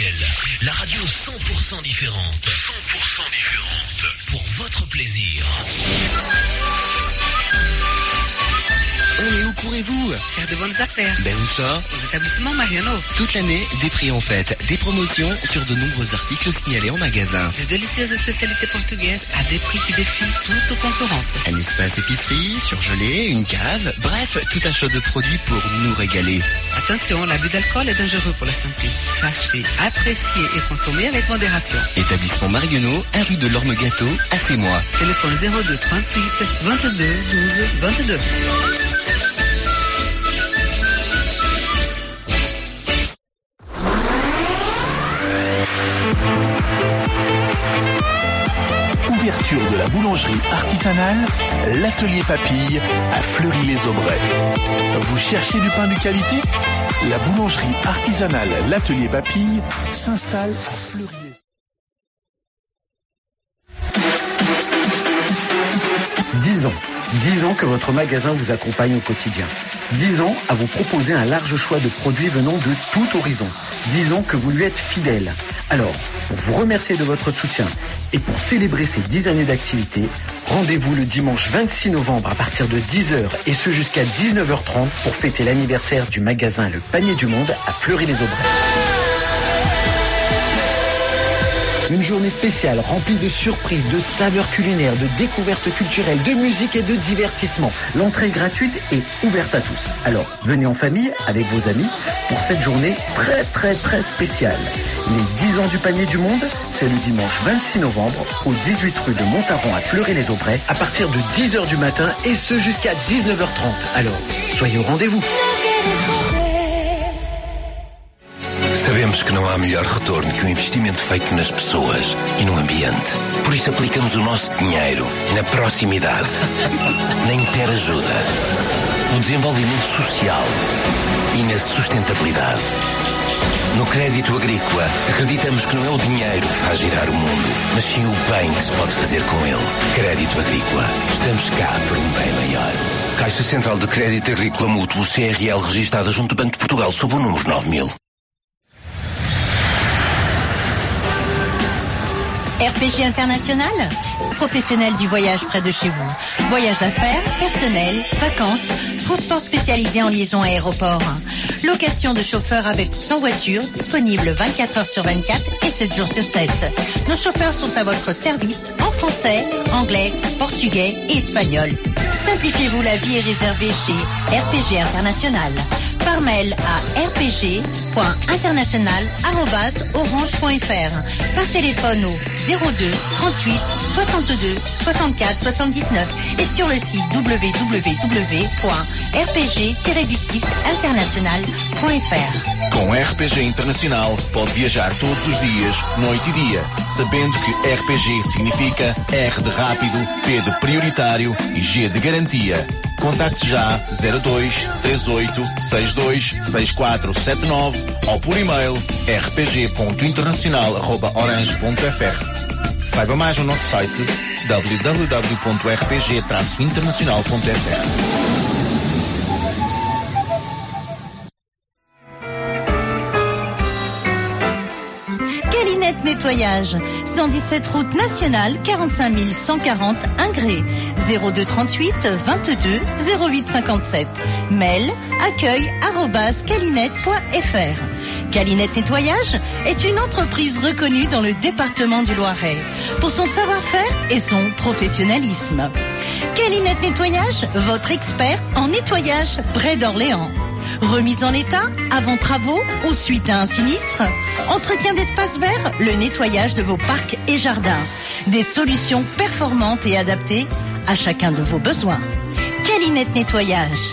RTL, la radio 100% différente. 100% différente. Pour votre plaisir. Oh, mais où courez-vous? Faire de bonnes affaires. Ben où ça? Aux établissements Mariano. Toute l'année, des prix en fête, des promotions sur de nombreux articles signalés en magasin. De délicieuses spécialités portugaises à des prix qui défient toute concurrence. Un espace épicerie, surgelé, une cave, bref, tout un choix de produits pour nous régaler. Attention, l'abus d'alcool est dangereux pour la santé. Sachez, apprécier et consommer avec modération. Établissement Mariano, 1 rue de l'Orme Gâteau, à Sémois. Téléphone 02 38 22 12 22. Ouverture de la boulangerie artisanale, l'atelier Papille à Fleury-les-Aubrais. Vous cherchez du pain de qualité? La boulangerie artisanale, l'atelier Papille s'installe à Fleury-les-Aubrais. 10 ans que votre magasin vous accompagne au quotidien. 10 ans à vous proposer un large choix de produits venant de tout horizon. 10 ans que vous lui êtes fidèle. Alors, pour vous remercier de votre soutien et pour célébrer ces 10 années d'activité, rendez-vous le dimanche 26 novembre à partir de 10h et ce jusqu'à 19h30 pour fêter l'anniversaire du magasin Le Panier du Monde à Fleury-les-Aubrais. Une journée spéciale remplie de surprises, de saveurs culinaires, de découvertes culturelles, de musique et de divertissement. L'entrée est gratuite et ouverte à tous. Alors, venez en famille avec vos amis pour cette journée très spéciale. Les 10 ans du Panier du Monde, c'est le dimanche 26 novembre au 18 rue de Montaron à Fleury-les-Aubrais à partir de 10h du matin et ce jusqu'à 19h30. Alors, soyez au rendez-vous. Sabemos que não há melhor retorno que o investimento feito nas pessoas e no ambiente. Por isso aplicamos o nosso dinheiro na proximidade, na interajuda, no desenvolvimento social e na sustentabilidade. No crédito agrícola, acreditamos que não é o dinheiro que faz girar o mundo, mas sim o bem que se pode fazer com ele. Crédito agrícola. Estamos cá por um bem maior. Caixa Central de Crédito Agrícola Mútuo CRL registada junto ao Banco de Portugal sob o número 9000. RPG International, professionnel du voyage près de chez vous. Voyage d'affaires, personnel, vacances, transport spécialisé en liaison aéroport. Location de chauffeurs avec ou sans voiture, disponible 24 heures sur 24 et 7 jours sur 7. Nos chauffeurs sont à votre service en français, anglais, portugais et espagnol. Simplifiez-vous la vie et réservez chez RPG International. Par mail à rpg.international@orange.fr. Par téléphone au 02 38 62 64 79 et sur le site www.rpg-international.fr. Com RPG Internacional pode viajar todos os dias, noite e dia, sabendo que RPG significa R de rápido, P de prioritário e G de garantia. Contacte já 02 38 62 6479 ou por e-mail rpg.internacional@orange.fr. Saiba mais no nosso site www.rpg-internacional.fr. Calinette Nettoyage, 117 route nationale, 45 140 Ingré, 02 38 22 08 57. Mail accueil@calinette.fr. Calinette Nettoyage est une entreprise reconnue dans le département du Loiret pour son savoir-faire et son professionnalisme. Calinette Nettoyage, votre expert en nettoyage près d'Orléans. Remise en état, avant travaux ou suite à un sinistre. Entretien d'espaces verts, le nettoyage de vos parcs et jardins. Des solutions performantes et adaptées à chacun de vos besoins. Calinette Nettoyage.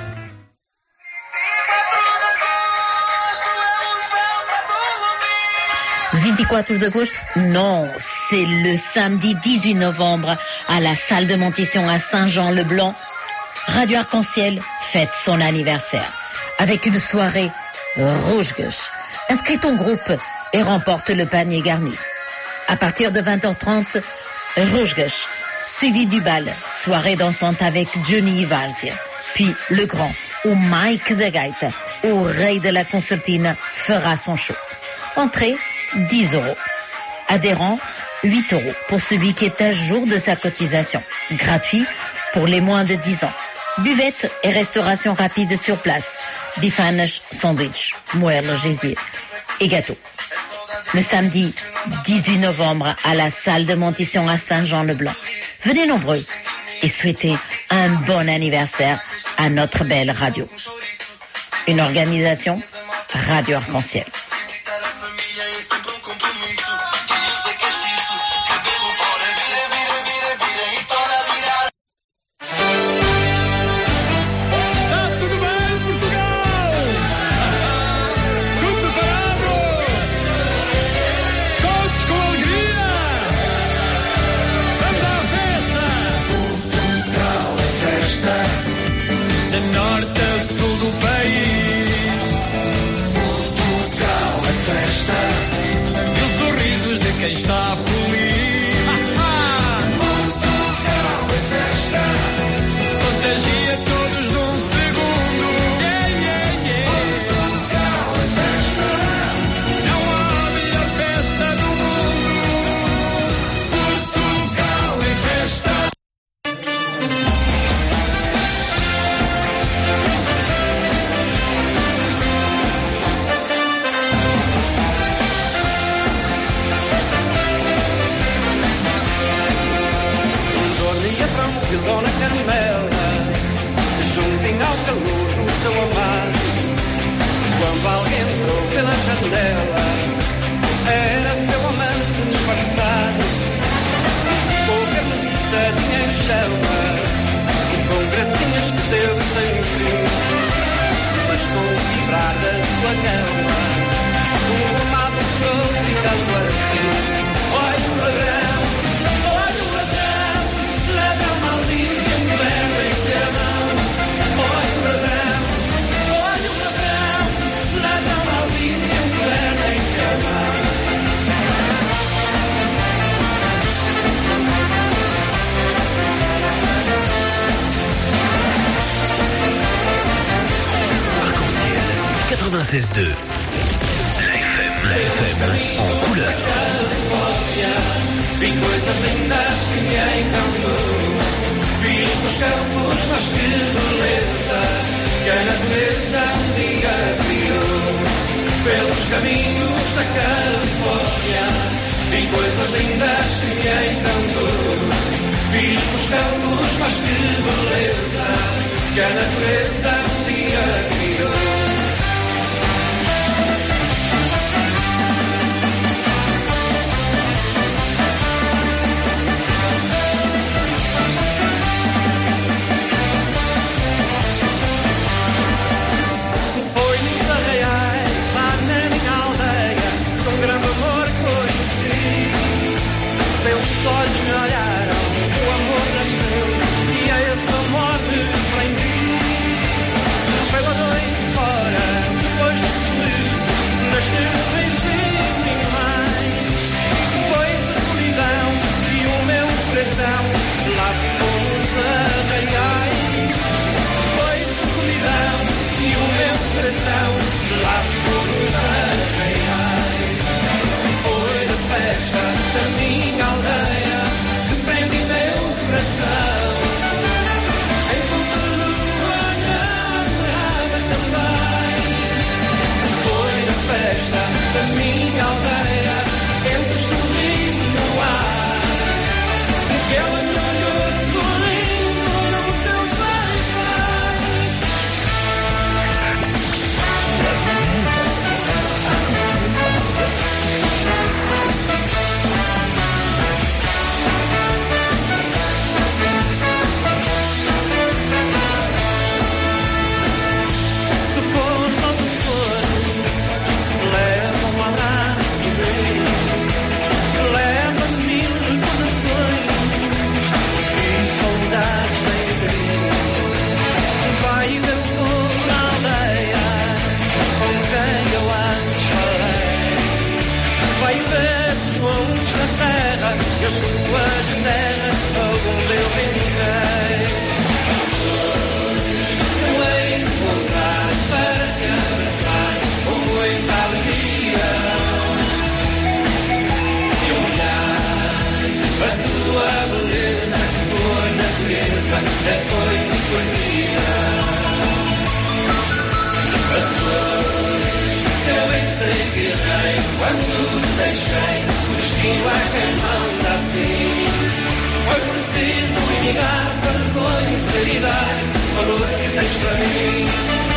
« 24 d'agosto? Non, c'est le samedi 18 novembre à la salle de Montisson à Saint-Jean-le-Blanc. Radio Arc-en-Ciel fête son anniversaire avec une soirée rouge-gauche. Inscris ton groupe et remporte le panier garni. À partir de 20h30, rouge-gauche, suivi du bal, soirée dansante avec Johnny Varzia. Puis le grand, ou Mike de Gaita, au rei de la concertina, fera son show. Entrée, 10 €. Adhérent, 8 € pour celui qui est à jour de sa cotisation. Gratuit pour les moins de 10 ans. Buvette et restauration rapide sur place. Bifanas, sandwich, moelle, gésier et gâteau. Le samedi 18 novembre à la salle de Montisson à Saint-Jean-le-Blanc. Venez nombreux et souhaitez un bon anniversaire à notre belle radio. Une organisation Radio Arc-en-Ciel. Quem está feliz, Portugal é festa, contagia todos num segundo. Portugal é festa, não há melhor festa do mundo. Portugal é festa. Dona Carmela, juntinho ao calor do seu amar. Quando alguém entrou pela janela, era seu amante disfarçado. Com carmelitazinha em chama, e com gracinhas que deu sem fim. Mas com o vibrar da sua cama, o amado ficou gritando assim: olha o ladrão. La FM en couleur. Vi coisas lindas que me encantou. Vi nos campos, mas que beleza que a natureza um dia criou. Pelos caminhos da Califórnia, vi coisas lindas que me encantou. Vi nos campos, mas que beleza que a natureza um dia criou. Os olhos me olharam, o amor nasceu e a esse amor me prendi. Foi lá noite fora, depois do sorriso, nasceu um beijinho e mais. Foi-se a solidão e o meu coração lá ficou nos arraiais. Foi-se a solidão e o meu coração lá ficou nos arraiais. Foi a festa da minha aldeia que prende meu coração. Enquanto a lua namorava também. Foi a festa da minha aldeia entre os sorrisos no ar. Que ela me olhou sorrindo no seu Se for só de sonho, leva-me Quando te deixei, o destino é quem manda assim. Foi preciso eliminar vergonha e seriedade, o valor que tens para mim.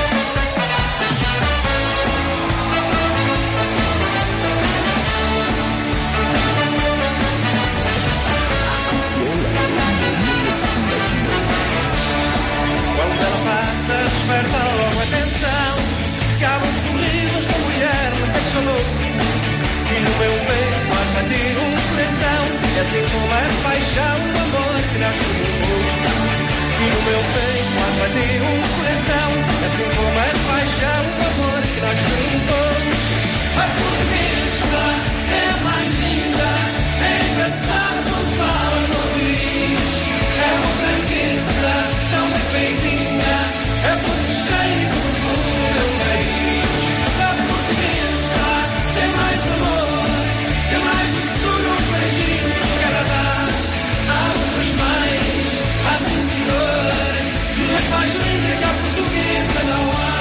Quando ela passa, desperta logo a atenção. Se abre um sorriso, esta mulher me deixa louco. E no meu peito faz bater um coração. E assim como é paixão, o amor que nasce no mundo. E no meu peito faz bater um coração. E assim como é paixão, o amor que nasce no mundo. A portuguesa é a mais linda, é engraçada quando fala no nariz. É uma franqueza tão bem feitinha, é muito cheio do fundo do meu país. A portuguesa tem mais amor, tem mais doçura, uns beijinhos que ela dá. Há outras mães, há sim senhor, mas mais linda que a portuguesa não há.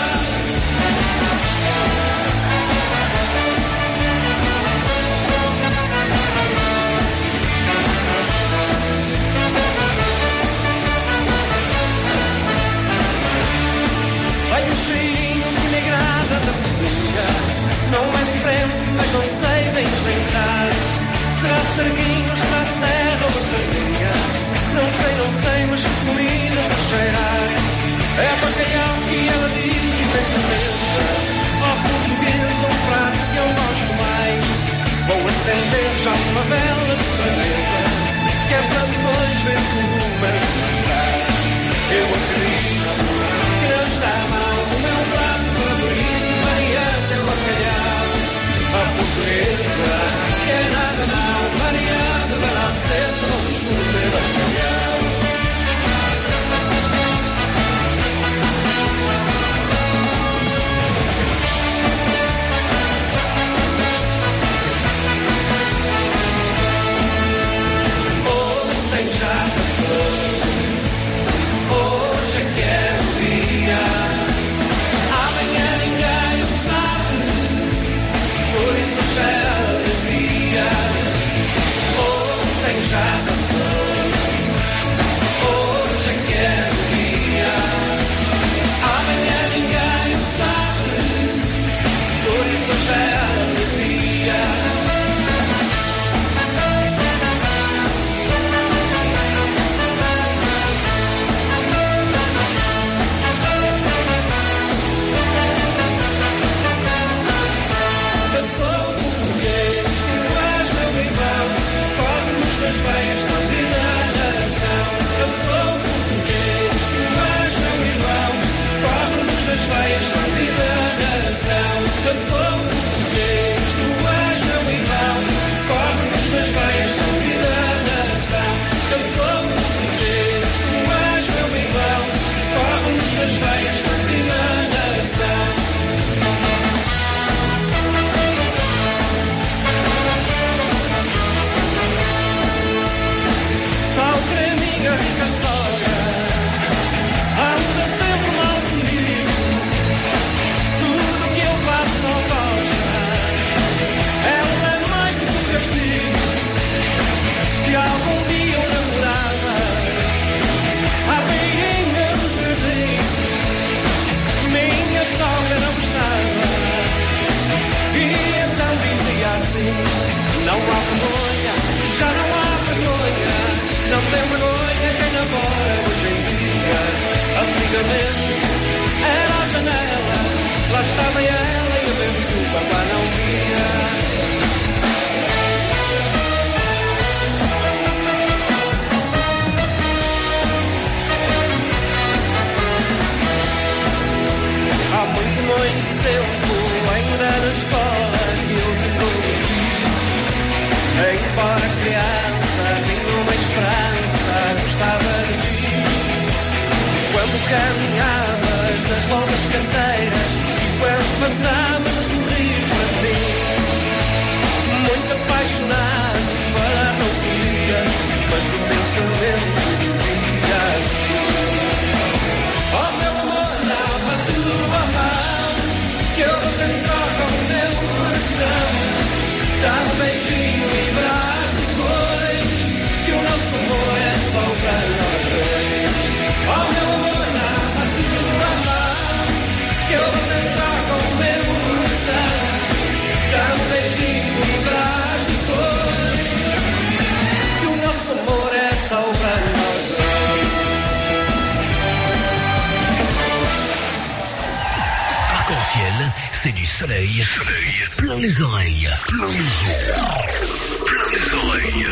Vai um cheirinho vinagrada da cozinha. Não é diferente, mas não sei bem explicar. Será sarguinho, será serra ou sardinha? Não sei, mas que comida para cheirar. É bacalhau que ela diz e tem certeza. Ó português, um prato que eu gosto mais. Vou acender já uma bela sobremesa, que é para depois ver como é se mostrar. Eu acredito que não está mal o meu prato favorito, variante é o bacalhau. A portuguesa que é nada mal, variante vai lá cedo, vamos comer bacalhau. Ontem já passou, hoje é que é o dia. Amanhã ninguém o sabe, por isso já é alegria. Ontem já passou, hoje é que é o dia. Amanhã ninguém o sabe, por isso já é alegria. Não há vergonha, já não há vergonha. Não tem vergonha quem namora hoje em dia. Antigamente era a janela, lá estava ela e o lenço o papá não via. Há muito tempo, ainda na escola, que eu te conheci. Embora criança, tinha uma esperança, gostava de ti. Quando caminhavas nas voltas caseiras e quando passavas a sorrir para mim. Muito apaixonado, falar não podia, mas no pensamento dizia assim: oh meu amor, dava tudo a mão, que eu vou cantar com o meu coração. Dá um beijinho e verás depois que o nosso amor é só para nós dois. Oh meu amor, nada tudo andar, que eu vou tentar com o meu coração. Dá um beijinho e verás depois que o nosso amor é só para nós dois. Arc-en-ciel, c'est du soleil, plein les oreilles, plein les oreilles.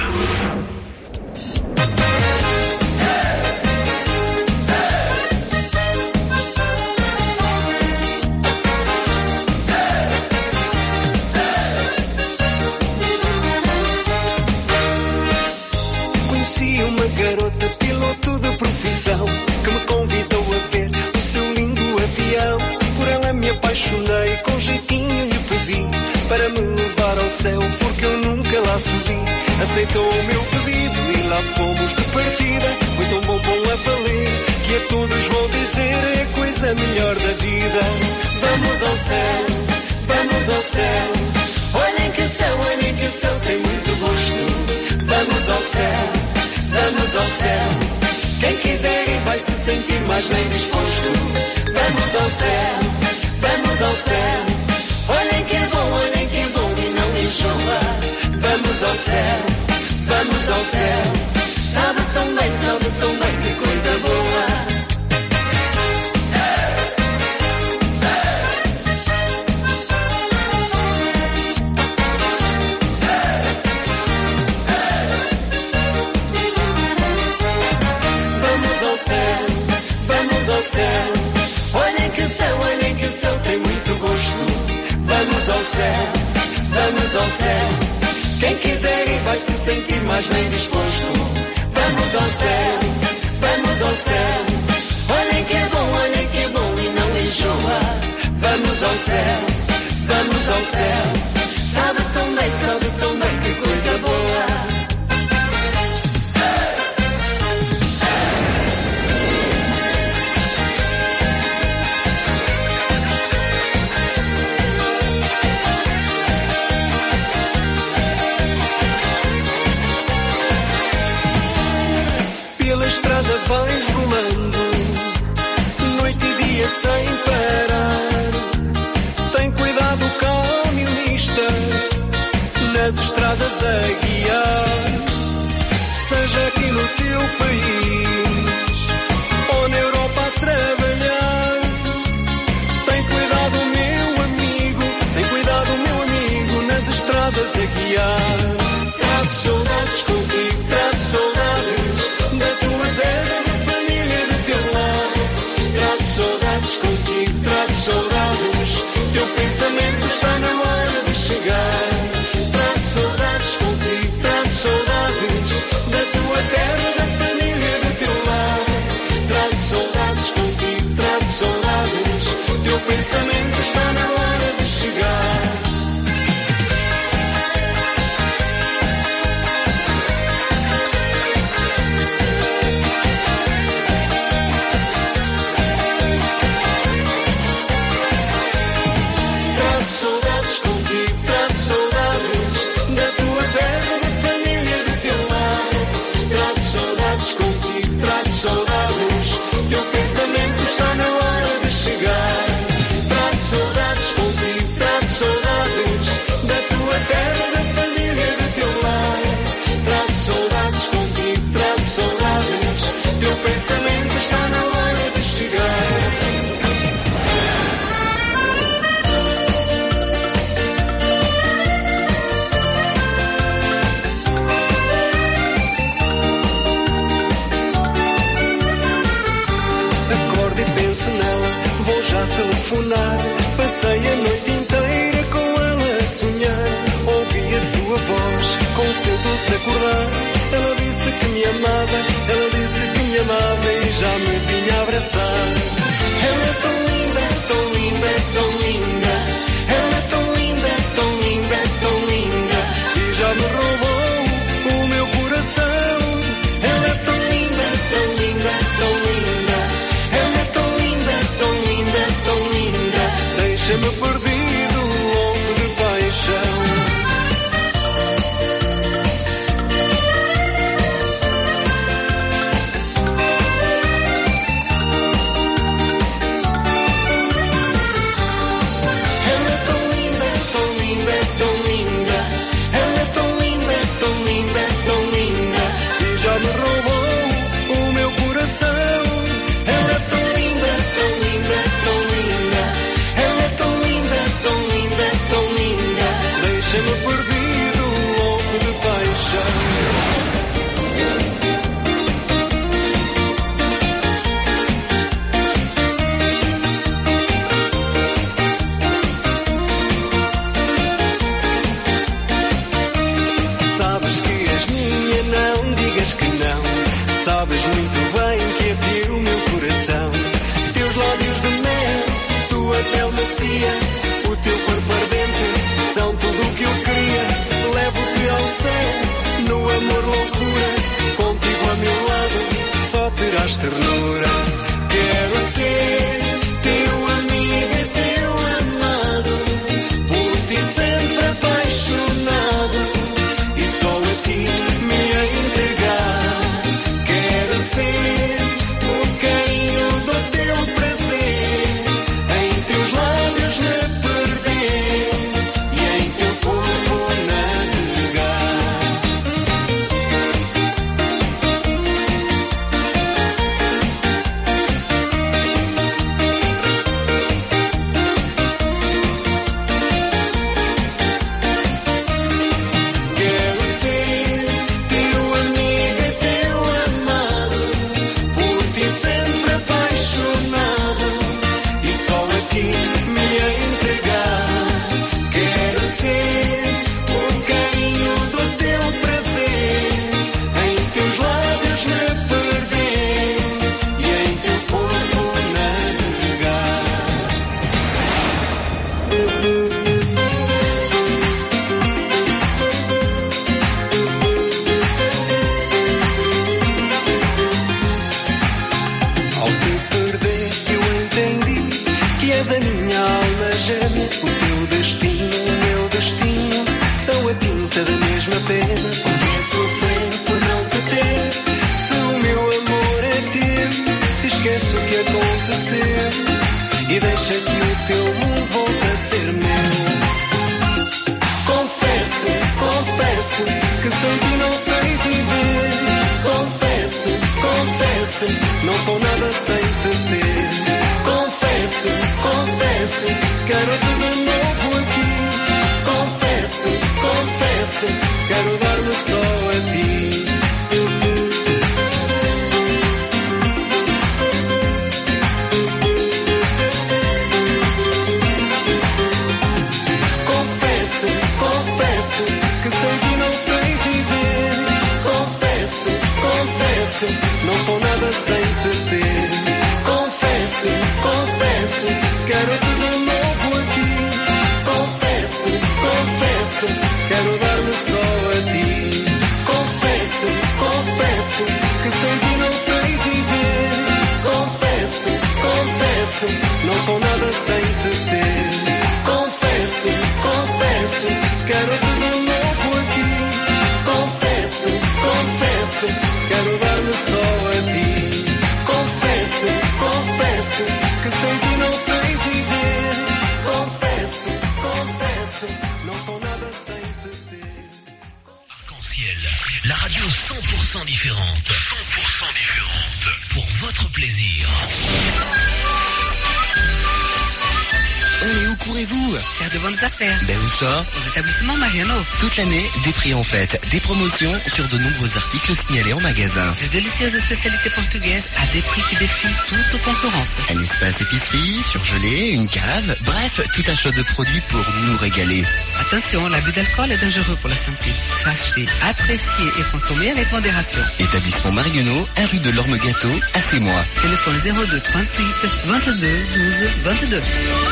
Conheci uma garota, piloto de profissão, que me convidou a ver o seu lindo avião. Por ela me apaixonei, com jeitinho lhe pedi para me levar ao céu, porque eu nunca lá subi. Aceitou o meu pedido e lá fomos de partida. Foi tão bom a valer, que a todos vou dizer é a coisa melhor da vida. Vamos ao céu, vamos ao céu. Olhem que o céu tem muito gosto. Vamos ao céu, vamos ao céu. Quem quiser ir vai se sentir mais bem disposto. Vamos ao céu, vamos ao céu. Olhem que é bom e não enjoa. Vamos ao céu, vamos ao céu. Sabe tão bem, que coisa boa. Vamos ao céu. Olhem que o céu tem muito gosto. Vamos ao céu, vamos ao céu. Quem quiser ir vai se sentir mais bem disposto. Vamos ao céu, vamos ao céu. Olhem que é bom e não enjoa. Vamos ao céu, vamos ao céu. Sabe tão bem, que coisa boa. Estrada vais rolando, noite e dia sem parar. Tem cuidado camionista, nas estradas a guiar. Seja aqui no teu país ou na Europa a trabalhar. Tem cuidado meu amigo, nas estradas a guiar. Traz saudades contigo, traz saudades da tua terra, da família do teu lado. Traz saudades contigo, traz saudades. Teu pensamento está na hora de chegar. Traz saudades contigo, traz saudades da tua terra, da família do teu lado. Traz saudades contigo, traz saudades. Teu pensamento está na hora de chegar. Saudades, teu pensamento está na hora de chegar. Traz saudades contigo, traz saudades da tua terra, da família do teu lar. Traz saudades contigo, traz saudades. Teu pensamento está na hora de chegar. Vou já telefonar. Passei a noite inteira com ela a sonhar. Ouvi a sua voz com o seu doce acordar. Ela disse que me amava, e já me vinha abraçar. Ela é tão linda, tão linda, tão linda. Ela é tão linda, tão linda, tão linda. E já me roubou o meu coração. Ela é tão linda, tão linda, tão linda. Ela é tão linda, tão linda, tão linda. Deixa-me perdido, louco de paixão. macia, o teu corpo ardente, são tudo o que eu queria. Levo-te ao céu, no amor loucura, contigo a meu lado, só terás ternura. Quero ser teu amigo e teu amado, por ti sempre apaixonado, e só a ti me entregar. Quero ser o carinho do teu prazer, em teus lábios me perder e em teu corpo navegar. Quero ser teu amigo e teu amado, por ti sempre apaixonado, e só a ti me entregar. Quero ser o carinho do teu prazer, em teus lábios me perder e em teu corpo navegar. Ao te perder eu entendi que és a minha alma gêmea. O teu destino, o meu destino, são a tinta da mesma pena. Por que sofrer por não te ter? Se o meu amor é teu, esquece o que aconteceu e deixa que o teu mundo volte a ser meu. Confesso, confesso que sem ti não sei viver. Confesso, confesso, não sou nada sem te ter. Confesso, confesso, quero-te de novo aqui. Confesso, confesso, quero dar-me só a ti. Confesso, confesso que sem ti não sei viver. Confesso, confesso, não sou nada sem te ter. Confesso, confesso, quero-te de novo aqui. Confesso, confesso, quero dar-me só a ti. Confesso, confesso que sem ti não sei viver. Confesso, confesso, não sou nada sem te ter. Confesso, confesso, quero-te de novo aqui. Confesso, confesso, quero dar-me só a ti. Confesso, confesso, que sem ti não sei viver. Confesso, confesso, não sou nada sem te ter. Arc-en-ciel, la radio 100% différente. 100% différente. Pour votre plaisir. Et où courez-vous? Faire de bonnes affaires. Ben où ça? Aux établissements Mariano. Toute l'année, des prix en fête, des promotions sur de nombreux articles signalés en magasin. De délicieuses spécialités portugaises à des prix qui défient toute concurrence. Un espace épicerie, surgelé, une cave, bref, tout un choix de produits pour nous régaler. Attention, l'abus d'alcool est dangereux pour la santé. Sachez, apprécier et consommer avec modération. Établissement Marionneau, 1 rue de l'Orme-Gâteau, à Sémois. Téléphone 02 38 22 12 22.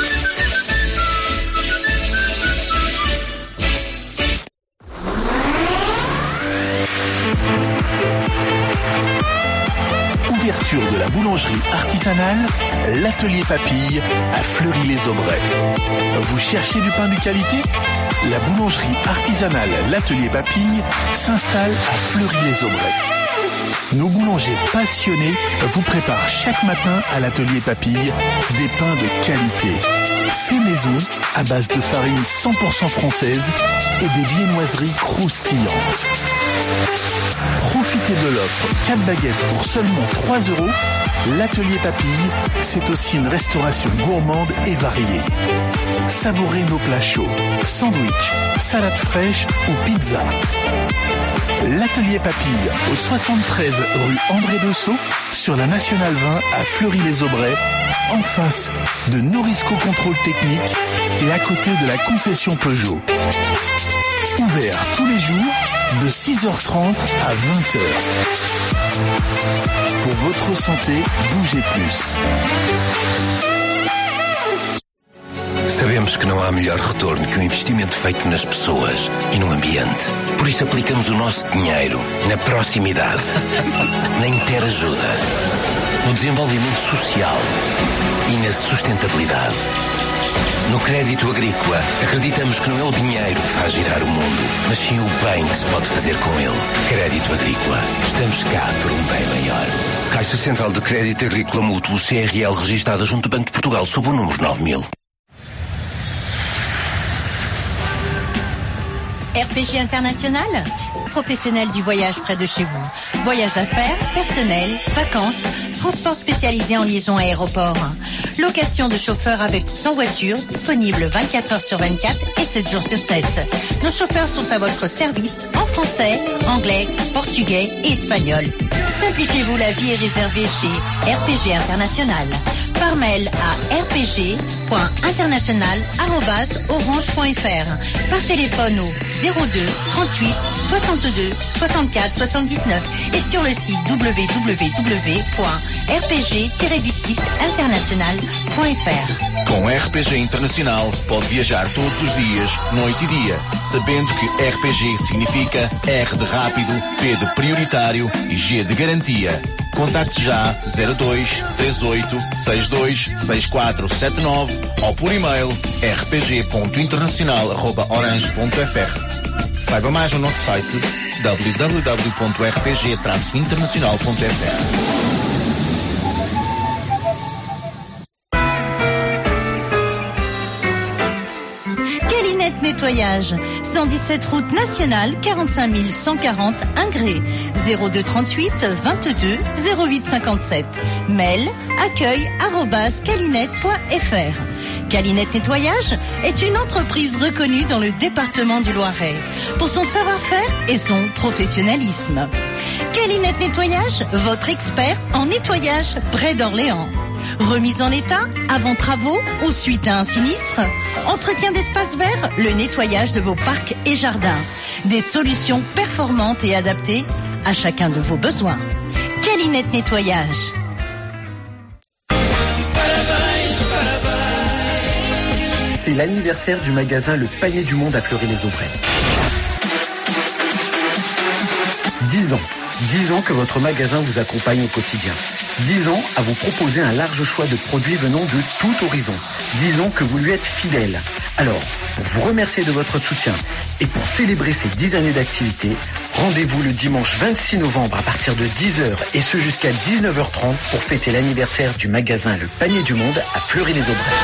Ouverture de la boulangerie artisanale, l'atelier Papille à Fleury-les-Aubrais. Vous cherchez du pain de qualité? La boulangerie artisanale l'atelier Papille s'installe à Fleury-les-Aubrais. Nos boulangers passionnés vous préparent chaque matin à l'atelier Papille des pains de qualité. Fait maison à base de farine 100% française et des viennoiseries croustillantes. Profitez de l'offre 4 baguettes pour seulement 3 €. L'atelier Papille, c'est aussi une restauration gourmande et variée. Savourez nos plats chauds, sandwich, salade fraîche ou pizza. L'atelier Papille au 73 rue André Dessau sur la Nationale 20 à Fleury-les-Aubrais, en face de Norisco Contrôle Technique et à côté de la concession Peugeot. Ouvert tous les jours de 6h30 à 20h. Pour votre santé, bougez plus. Sabemos que não há melhor retorno que o investimento feito nas pessoas e no ambiente. Por isso aplicamos o nosso dinheiro na proximidade, na interajuda, no desenvolvimento social e na sustentabilidade. No crédito agrícola, acreditamos que não é o dinheiro que faz girar o mundo, mas sim o bem que se pode fazer com ele. Crédito agrícola. Estamos cá por um bem maior. Caixa Central de Crédito Agrícola Mútuo CRL, registada junto ao Banco de Portugal, sob o número 9000. RPG International, professionnel du voyage près de chez vous. Voyage d'affaires, personnel, vacances, transport spécialisé en liaison aéroport. Location de chauffeurs avec ou sans voiture, disponible 24 heures sur 24 et 7 jours sur 7. Nos chauffeurs sont à votre service en français, anglais, portugais et espagnol. Simplifiez-vous la vie et réservez chez RPG International. Par mail à rpg.international@orange.fr. Par téléphone au 02 38 62 64 79 et sur le site www.rpg-international.fr. Com RPG Internacional pode viajar todos os dias, noite e dia, sabendo que RPG significa R de rápido, P de prioritário e G de garantia. Contacte já 02 38 62 6479 ou por e-mail rpg.internacional@orange.fr. Saiba mais no nosso site www.rpg-internacional.fr. Nettoyage, 117 route nationale, 45 140 Ingré, 02 38 22 08 57. Mail accueil@calinette.fr. Calinette Nettoyage est une entreprise reconnue dans le département du Loiret pour son savoir-faire et son professionnalisme. Calinette Nettoyage, votre expert en nettoyage près d'Orléans. Remise en état, avant travaux ou suite à un sinistre, entretien d'espaces verts, le nettoyage de vos parcs et jardins. Des solutions performantes et adaptées à chacun de vos besoins. Calinette Nettoyage. C'est l'anniversaire du magasin Le Panier du Monde à Fleury-les-Aubrais. 10 ans. 10 ans que votre magasin vous accompagne au quotidien. 10 ans à vous proposer un large choix de produits venant de tout horizon. 10 ans que vous lui êtes fidèle. Alors, pour vous remercier de votre soutien et pour célébrer ces 10 années d'activité, rendez-vous le dimanche 26 novembre à partir de 10h et ce jusqu'à 19h30 pour fêter l'anniversaire du magasin Le Panier du Monde à Fleury-les-Aubrais.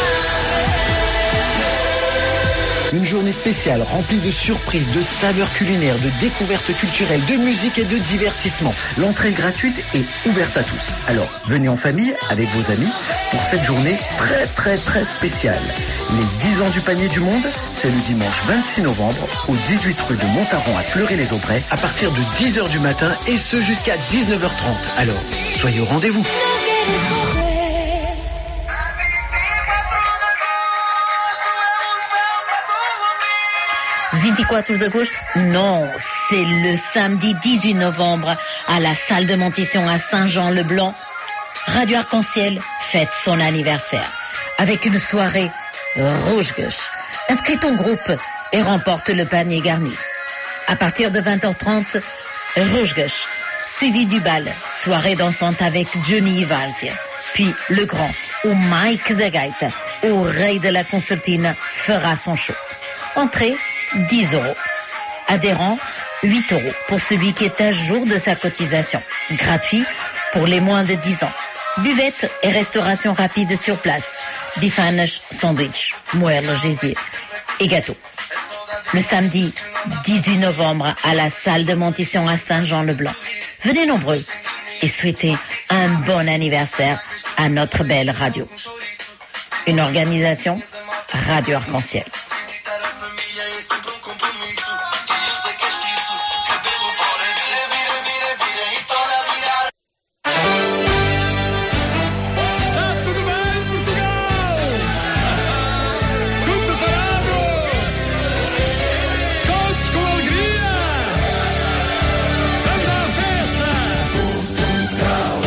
Une journée spéciale remplie de surprises, de saveurs culinaires, de découvertes culturelles, de musique et de divertissement. L'entrée gratuite est ouverte à tous. Alors, venez en famille avec vos amis pour cette journée très spéciale. Les 10 ans du Panier du Monde, c'est le dimanche 26 novembre au 18 rue de Montaron à Fleury-les-Aubrais à partir de 10h du matin et ce jusqu'à 19h30. Alors, soyez au rendez-vous. 24 d'agosto? Non, c'est le samedi 18 novembre à la salle de Montisson à Saint-Jean-le-Blanc. Radio Arc-en-Ciel fête son anniversaire avec une soirée rouge-gauche. Inscris ton groupe et remporte le panier garni. À partir de 20h30, rouge-gauche, suivi du bal, soirée dansante avec Johnny Varzia. Puis le grand, ou Mike de Gaita, au rey de la concertine, fera son show. Entrée 10 €. Adhérent, 8 € pour celui qui est à jour de sa cotisation. Gratuit pour les moins de 10 ans. Buvette et restauration rapide sur place. Bifanes, sandwich, moelle, gésier et gâteau. Le samedi 18 novembre à la salle de Montisson à Saint-Jean-le-Blanc. Venez nombreux et souhaitez un bon anniversaire à notre belle radio. Une organisation Radio Arc-en-Ciel.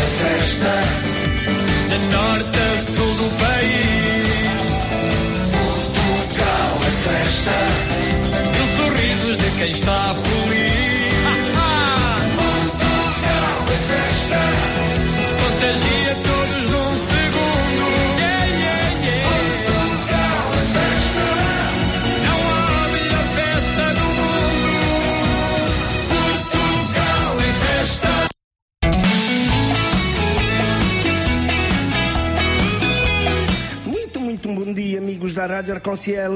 Norte a sul do país. à Rádio Arconciel.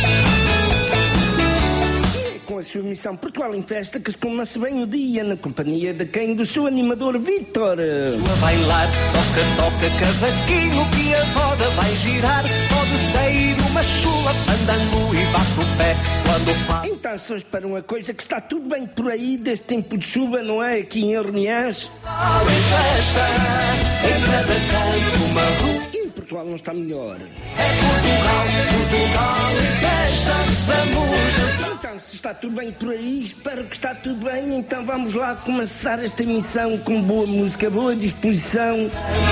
Com a sua emissão Portugal em Festa, que se começa bem o dia na companhia de quem? Do seu animador Vítor. A bailar, toca cavaquinho, que a roda vai girar. Pode sair uma chula, fandango e bate o pé quando faz. Então só espera uma coisa, que está tudo bem por aí deste tempo de chuva, não é? Aqui em Orneãs. Em festa, em cada canto uma rua. E em Portugal não está melhor. É Portugal em festa, vamos dançar. Então, se está tudo bem por aí, espero que está tudo bem, então vamos lá começar esta emissão com boa música, boa disposição.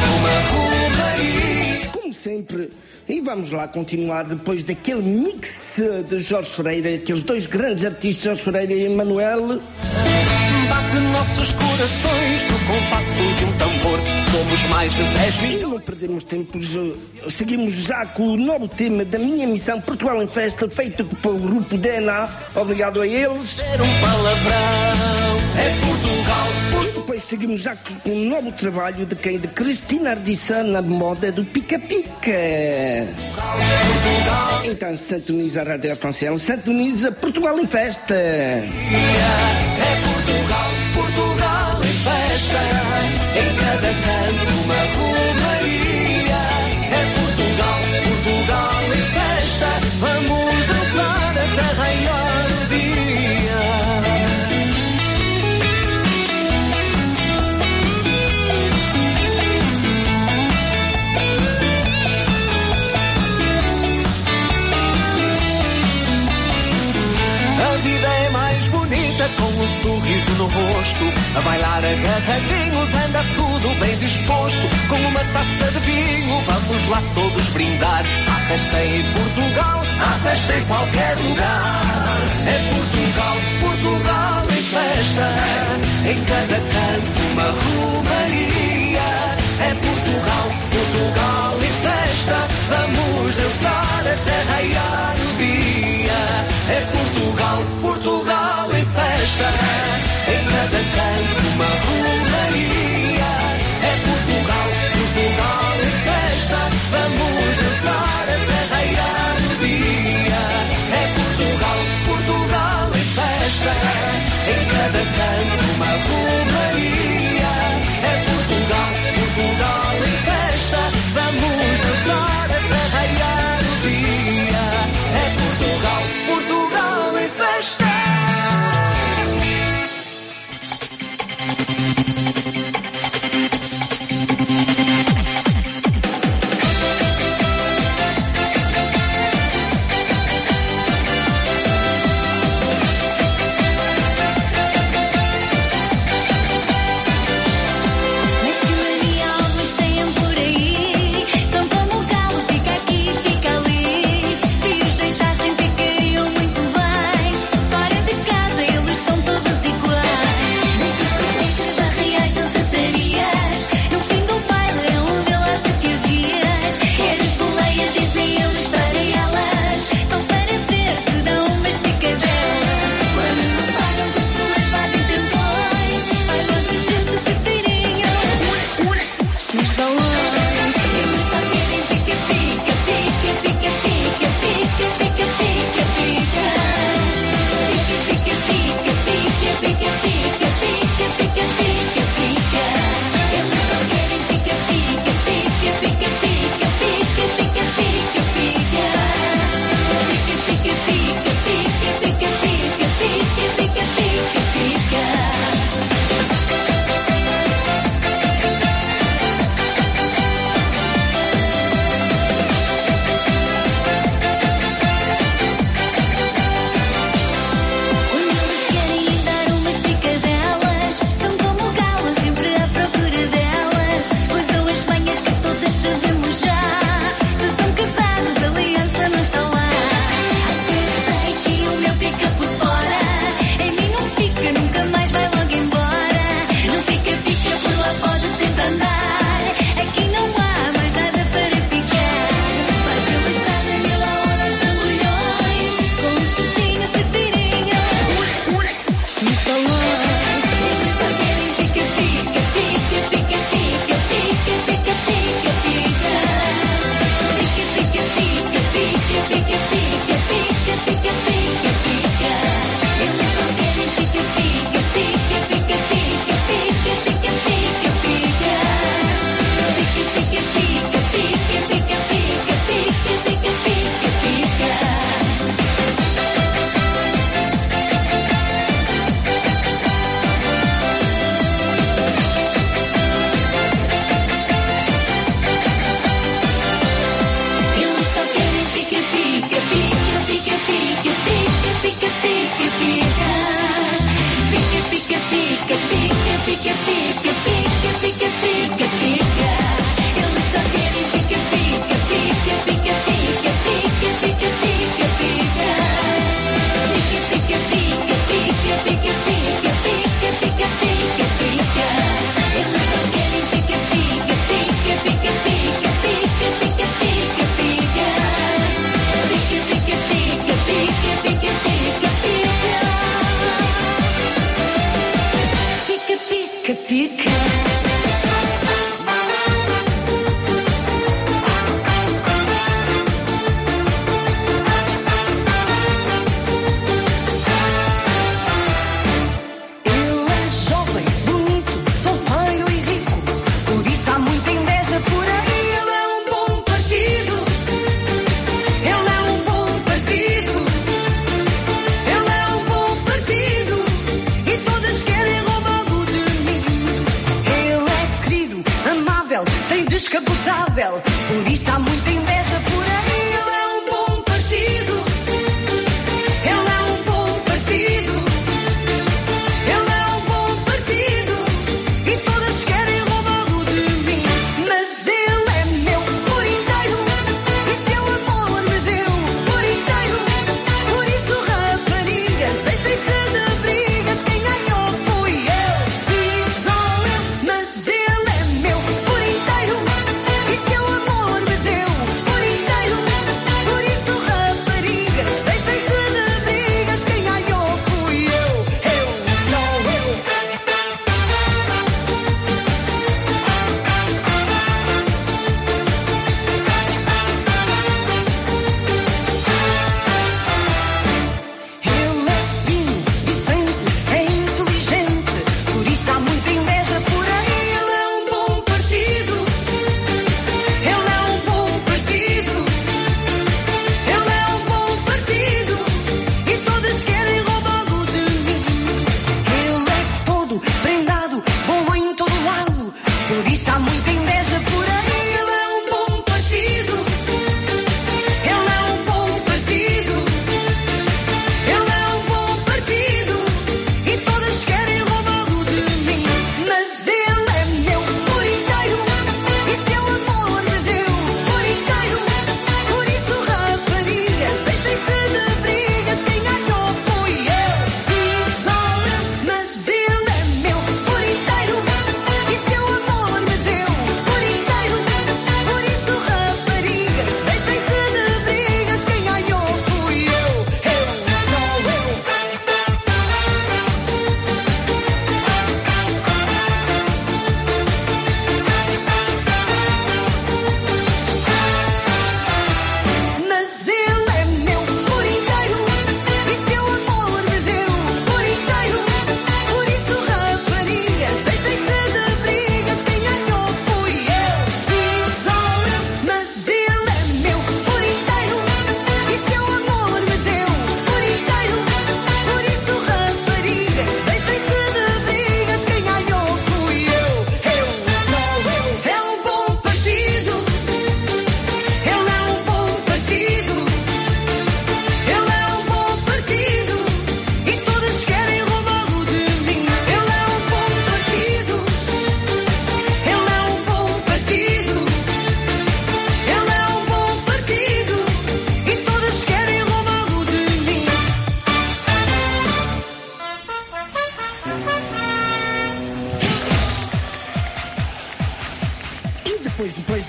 Como sempre. E vamos lá continuar depois daquele mix de Jorge Ferreira, aqueles dois grandes artistas, Jorge Ferreira e Emanuel. Bate nossos corações no compasso de um tambor. Somos mais de 10 mil. E não perdemos tempo, seguimos já com o novo tema da minha emissão Portugal em Festa, feito pelo grupo DNA. Obrigado a eles. Ter um palavrão é Portugal. E depois seguimos já com um novo trabalho de quem? De Cristina Ardiça, na moda do Pica Pica. Então sintoniza a Rádio Arconciel, sintoniza Portugal em Festa. É Portugal em festa. Em cada canto uma romaria. É Portugal em festa. Vamos dançar até raiar o dia. A vida é mais bonita com um sorriso no rosto. A bailar agarradinhos, anda tudo bem disposto. Com uma taça de vinho, vamos lá todos brindar. Há festa em Portugal, há festa em qualquer lugar. É Portugal em festa. Em cada canto uma romaria. É Portugal em festa. Vamos dançar até raiar o dia. É Portugal em festa. Em cada canto uma romaria. É Portugal em festa. Vamos dançar até raiar o dia. É Portugal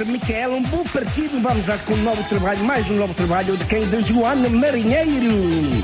Micaela, um bom partido. Vamos já com um novo trabalho, mais um novo trabalho de quem? De Joana Marinheiro.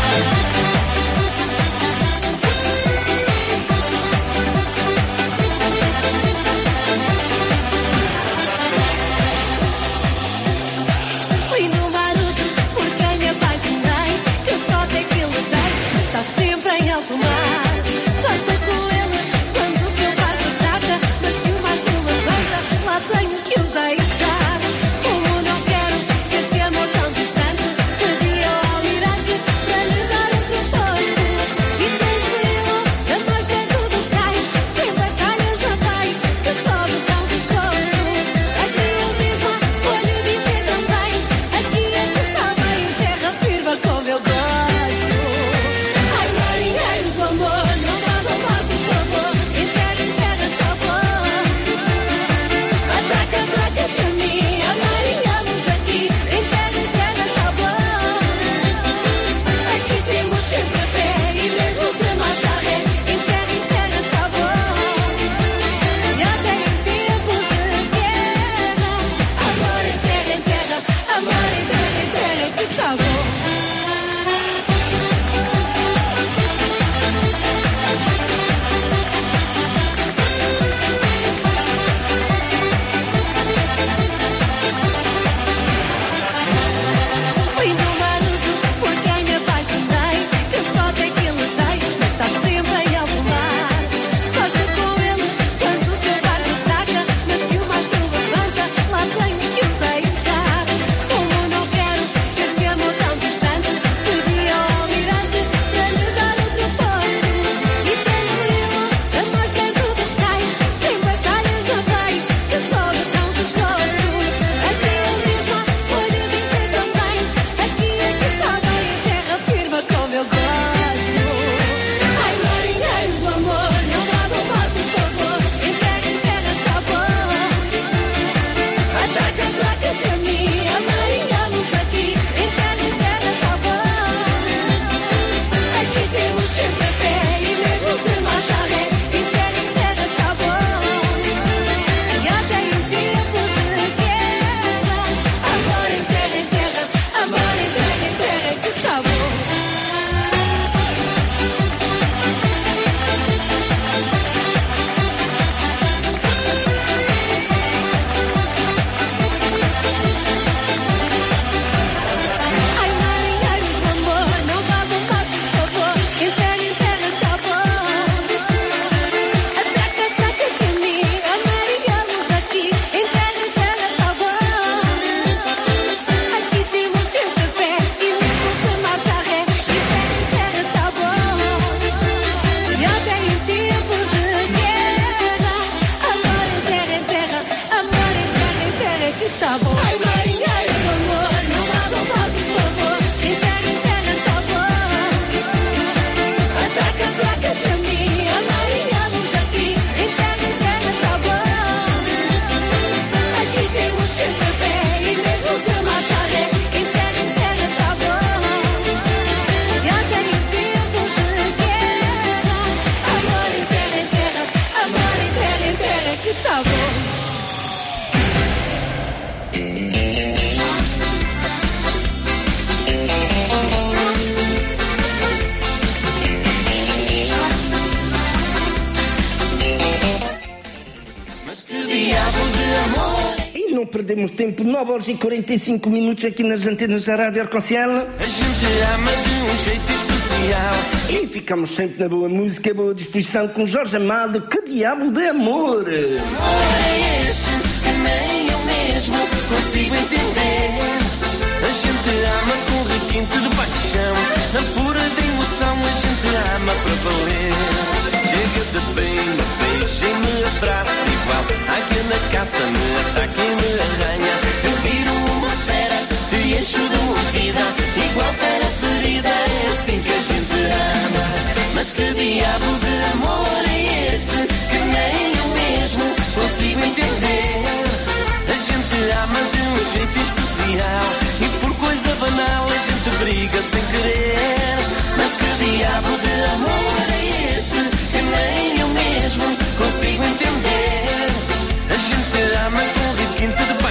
Perdemos tempo, 9h45 aqui nas antenas da Rádio Arconcel. A gente ama de um jeito especial. E ficamos sempre na boa música, boa disposição com Jorge Amado. Que diabo de amor! Amor é esse que nem eu mesmo consigo entender. A gente ama com requinte de paixão, na pura de emoção a gente ama para valer. Chega de bem, me beija e me abraça igual àquele na caça, me ataca e me arranha. Eu viro uma fera, te encho de mordida, igual fera ferida, é assim que a gente ama. Mas que diabo de amor é esse que nem eu mesmo consigo entender? A gente ama de um jeito especial e por coisa banal a gente briga sem querer. Mas que diabo de amor é esse que nem eu mesmo consigo entender? A gente ama com requinte de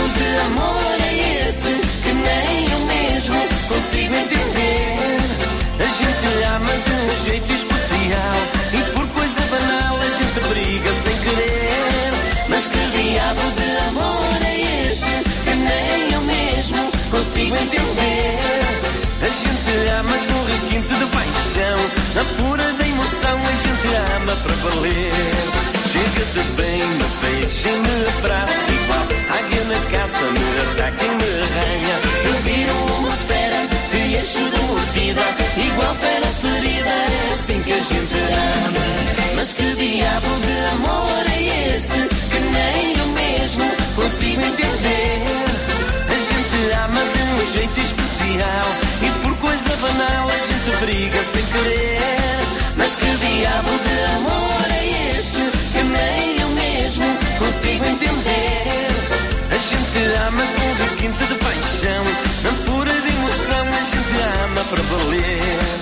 de amor é esse que nem eu mesmo consigo entender? A gente ama de um jeito especial e por coisa banal a gente briga sem querer. Mas que diabo de amor é esse que nem eu mesmo consigo entender? A gente ama com requinte de paixão, na pura da emoção a gente ama para valer. Chega de bem, me beija e me abraça igual águia na caça, me ataca e me arranha. Eu viro uma fera que encho de mordida, igual fera ferida, é assim que a gente ama. Mas que diabo de amor é esse que nem eu mesmo consigo entender? A gente ama de um jeito especial e por coisa banal a gente briga sem querer. Mas que diabo de amor é esse que nem eu mesmo consigo entender? A gente ama com requinte de paixão, na pura de emoção a gente ama para valer.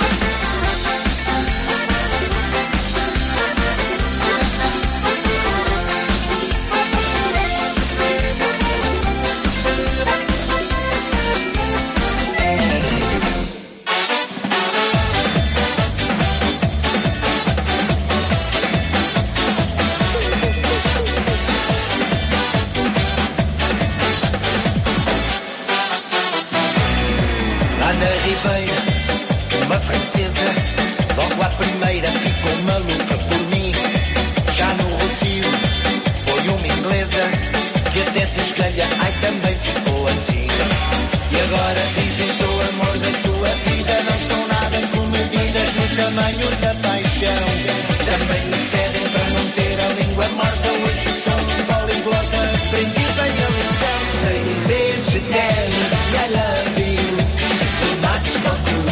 Uma francesa, logo à primeira ficou maluca por mim. Já no Rocio foi uma inglesa que até te esgalha, ai também ficou assim. E agora dizem sou amor da sua vida, não são nada com medidas no tamanho da paixão. Também me pedem para não ter a língua morta, hoje sou um poliglota, aprendi bem a lição. Sei dizer je t'aime e I love you, too much for you.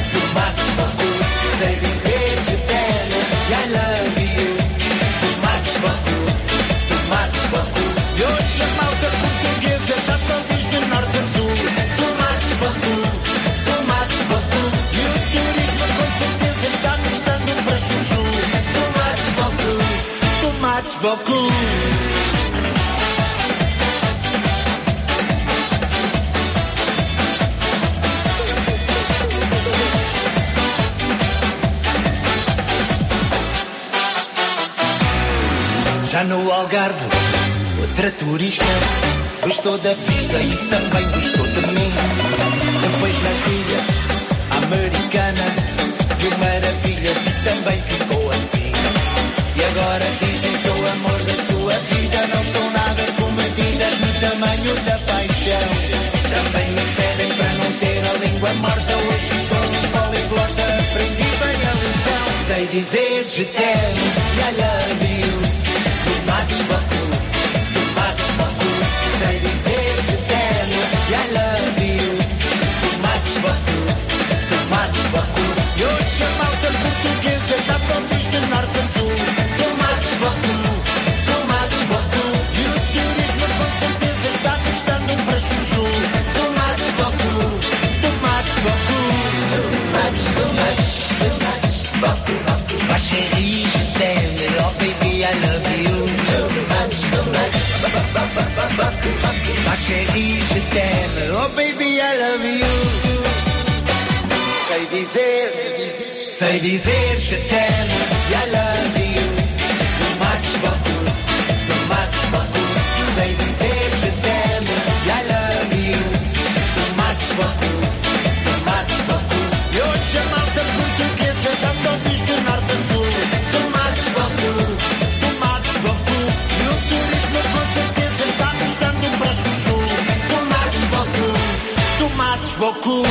Sei dizer je t'aime e I love you, too much for you, too much for you. E hoje a malta portuguesa já só diz de norte a sul, too much for you, too much for you. E o turismo com certeza está nos dando para chuchu, too much for you, too much for you. Já no Algarve, outra turista gostou da vista e também gostou de mim. Depois na ilha americana viu maravilhas e também ficou assim. E agora dizem sou amor da sua vida, não sou nada com medidas no tamanho da paixão. Também me pedem para não ter a língua morta, hoje sou um poliglota, aprendi bem a lição. Sei dizer je t'aime e I love you, too much for you, too much for you. Sei dizer je t'aime e I love you, too much for you, too much for you. E hoje a malta portuguesa já só diz de norte a sul, too much for you, too much for you. E o turismo com certeza está nos dando para chuchu, too much for you, too much for you. Too much, too much, too much for you. Ma chérie, je t'aime, oh baby I love you. Ma chérie, je t'aime, oh baby I love you. Sei dizer je t'aime e I love you, too much for you, too much for you. Sei dizer je t'aime e I love you, too much for you, too much for you. E hoje a malta portuguesa já só diz de norte a sul, too much for you, too much for you. E o turismo com certeza está nos dando para chuchu, too much for you, too much for you.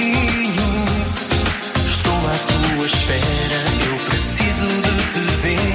Espera, eu preciso de te ver.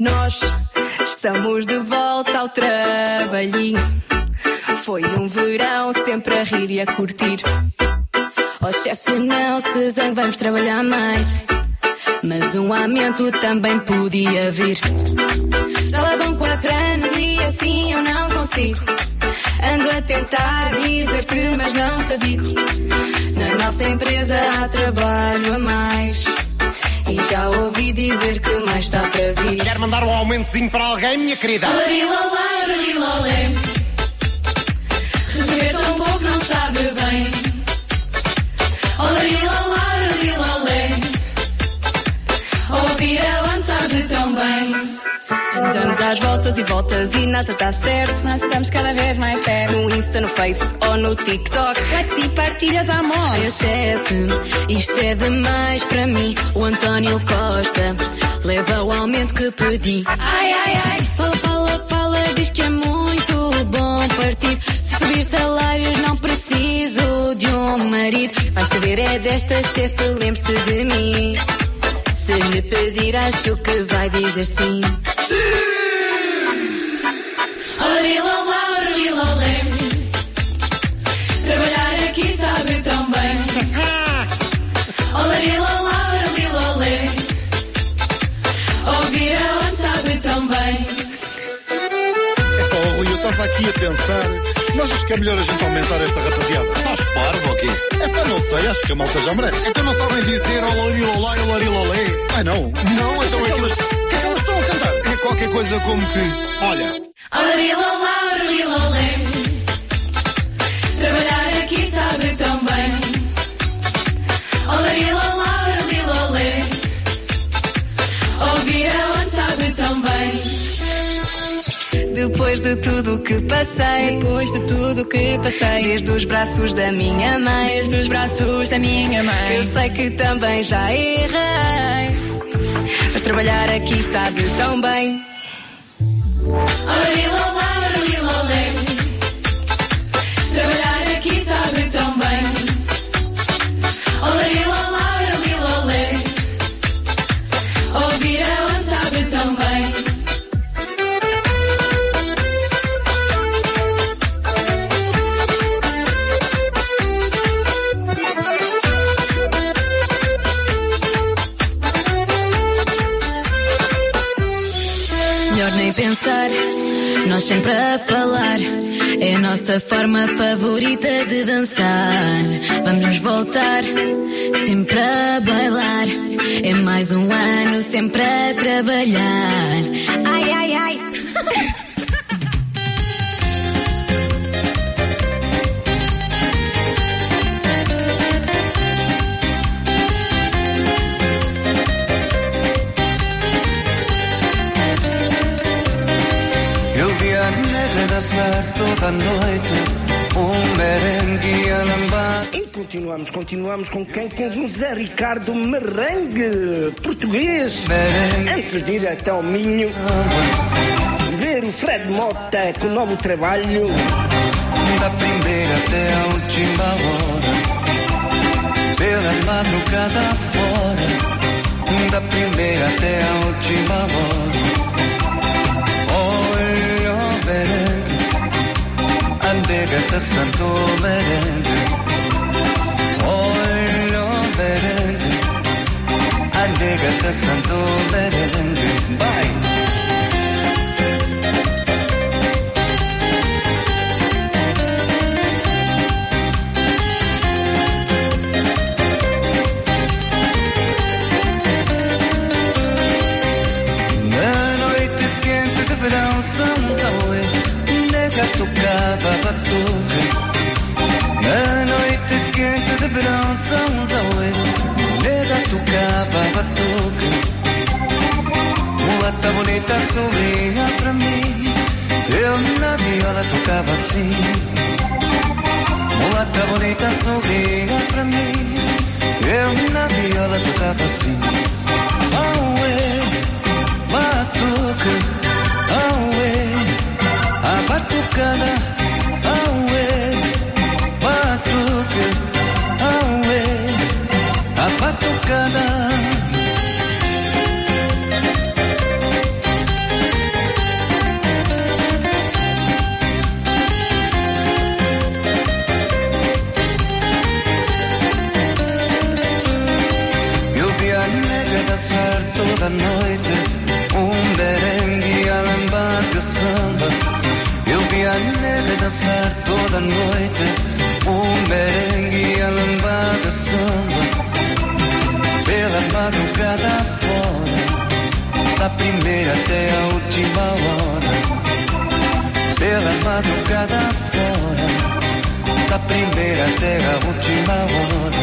Nós estamos de volta ao trabalhinho. Foi um verão sempre a rir e a curtir. Ó chefe, não se zangue, vamos trabalhar mais. Mas um aumento também podia vir. Já lá vão 4 anos e assim eu não consigo. Ando a tentar dizer-te, mas não te digo. Na nossa empresa há trabalho a mais. E já ouvi dizer que mais está para vir. Quer mandar um aumentozinho para alguém, minha querida? Olarilolá, olarilolé. Receber tão pouco não sabe bem. Olarilolá, olarilolé. Ouvir a onde sabe tão bem. Andamos às voltas e voltas e nada está certo. Nós estamos cada vez mais perto. No Insta, no Face ou no TikTok. Likes e partilhas à mão. Ai, chefe, isto é demais para mim. O António Costa leva o aumento que pedi. Ai, ai, ai. Fala, fala, fala, diz que é muito bom partido. Se subir salários não preciso de um marido. Vai saber é desta, chefe, lembre-se de mim. Se lhe pedir, acho que vai dizer sim. Olarilolá, olarilolé. Trabalhar aqui sabe tão bem. Olarilolá, olarilolé. Ouvir aonde sabe tão bem. Rui, eu estava aqui a pensar. Não achas que é melhor a gente aumentar esta rapaziada? Estás parvo ou quê? Não sei, acho que a malta já merece. Então não sabem dizer olarilolá e olarilolé? Ai não. Não, então o que é que elas estão a cantar? É qualquer coisa como que, olha. Olarilolá, olarilolé. Trabalhar aqui sabe tão bem. Olarilolá, olarilolé. Ouvir aonde sabe tão bem. Depois de tudo que passei, desde os braços da minha mãe, eu sei que também já errei, mas trabalhar aqui sabe tão bem. Olarilolá, olarilolé. Trabalhar aqui sabe tão bem. Olarilolá, olarilolé. Ouvir aonde sabe tão bem. Melhor nem pensar, nós sempre a falar. É a nossa forma favorita de dançar. Vamos nos voltar, sempre a bailar. É mais um ano sempre a trabalhar. Ai, ai, ai. dançar toda a noite, merengue a lambar. E continuamos com quem? Com José Ricardo Merengue, português. Merengue. Antes de ir até ao Minho, ver o Fred Mota com o novo trabalho. Da primeira até a última hora, pela madrugada fora. Da primeira até a última hora. Olha o merengue, andega-te santo merengue. Olha o merengue, andega-te santo merengue. Vai! Tocava batuque na noite quente de verão, São Zauê, nega tocava batuque. Mulata bonita sorria pra mim, eu na viola tocava assim. Mulata bonita sorria pra mim, eu na viola tocava assim. Auê, batuque, auê, a batucada, auê, batuque, auê, a batucada. madrugada fora, da primeira até a última hora. Pela madrugada fora, da primeira até a última hora.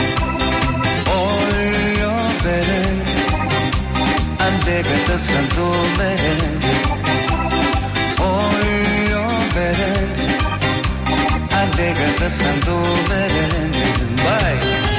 Olho verei, andega dançando merengue. Olho verei, andega dançando merengue. Vai!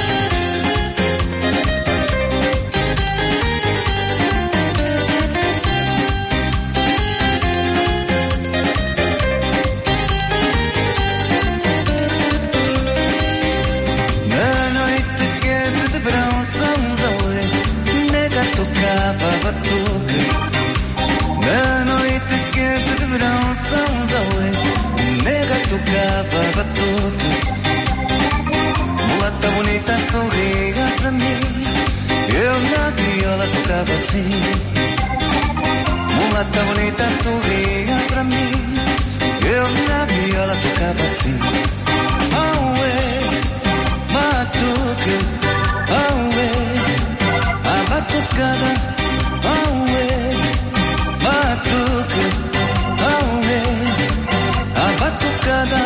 Tocava batuque na noite quente de verão, São Zoé. Nega tocava batuque. Mulata bonita sorria pra mim, eu na viola tocava assim. Mulata bonita sorria pra mim, eu na viola tocava assim. Auê, batuque, auê, a batucada, auê, batuque, auê, a batucada.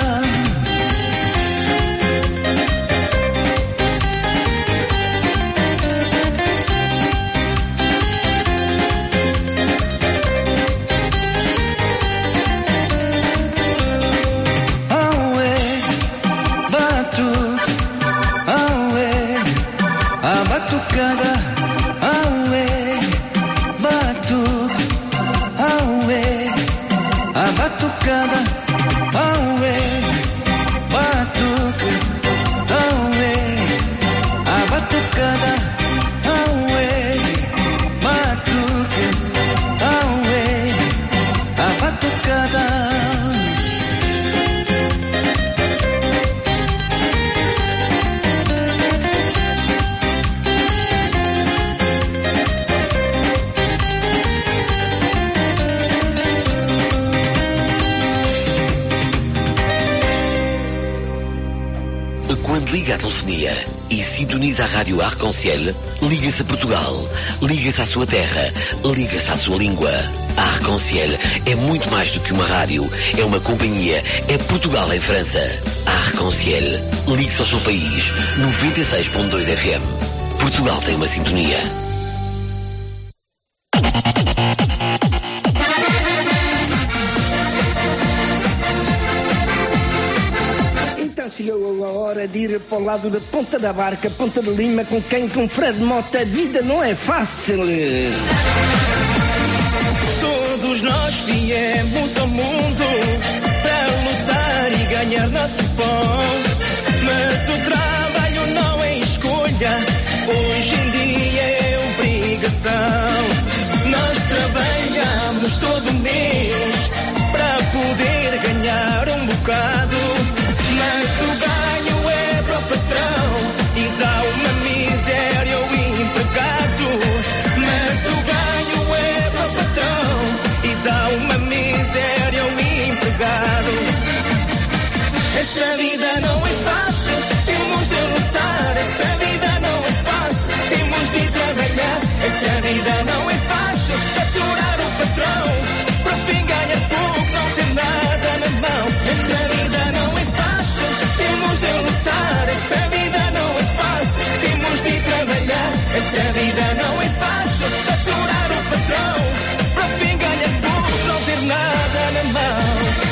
Auê, batuque, auê, a batucada. Batucada, auê, batuque, auê, a batucada, auê, batuque, auê, a batucada. Quando liga a telefonia e sintoniza a rádio Arc-en-Ciel, liga-se a Portugal, liga-se à sua terra, liga-se à sua língua. A Arc-en-Ciel é muito mais do que uma rádio, é uma companhia, é Portugal em França. A Arc-en-Ciel, ligue-se ao seu país, 96.2 FM. Portugal tem uma sintonia. Chegou a hora de ir para o lado da Ponta da Barca, Ponta de Lima, com quem? Com Fred Mota. A vida não é fácil. Todos nós viemos ao mundo para lutar e ganhar nosso pão. Mas o trabalho não é escolha, hoje em dia é obrigação. Nós trabalhamos todo mês para poder ganhar um bocado. Mas o ganho é para o patrão e dá uma miséria ao empregado. Mas o ganho é para o patrão e dá uma miséria ao empregado. Essa vida não é fácil, temos de lutar. Essa vida não é fácil, temos de trabalhar. Essa vida não é fácil, aturar o patrão. Para o fim ganhar pouco, não ter nada na mão. Essa vida não é fácil, temos de lutar. Essa vida não é fácil, temos de trabalhar. Essa vida não é fácil, aturar o patrão. Para o fim ganhar pouco, não ter nada na mão.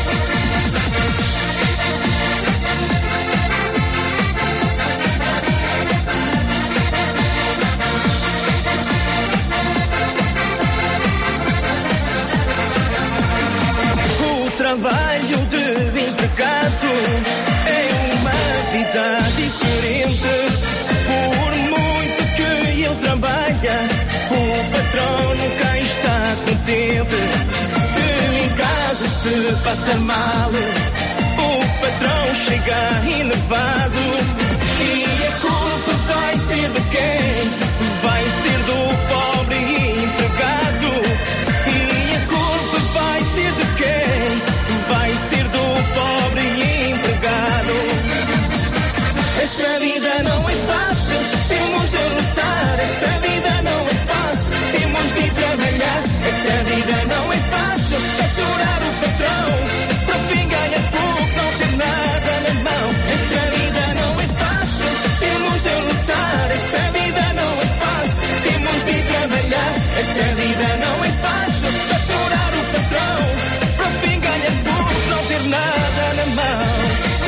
O trabalho de empregado é uma vida diferente. Por muito que ele trabalha, o patrão nunca está contente. Se em casa se passa mal, o patrão chega enervado. E a culpa vai ser de quem? Vai ser do pobre empregado. E a culpa vai ser de quem? Vai ser do pobre empregado. Essa vida não é fácil, temos de lutar. Essa Essa vida não é fácil, aturar o patrão, para o fim ganhar pouco, não ter nada na mão.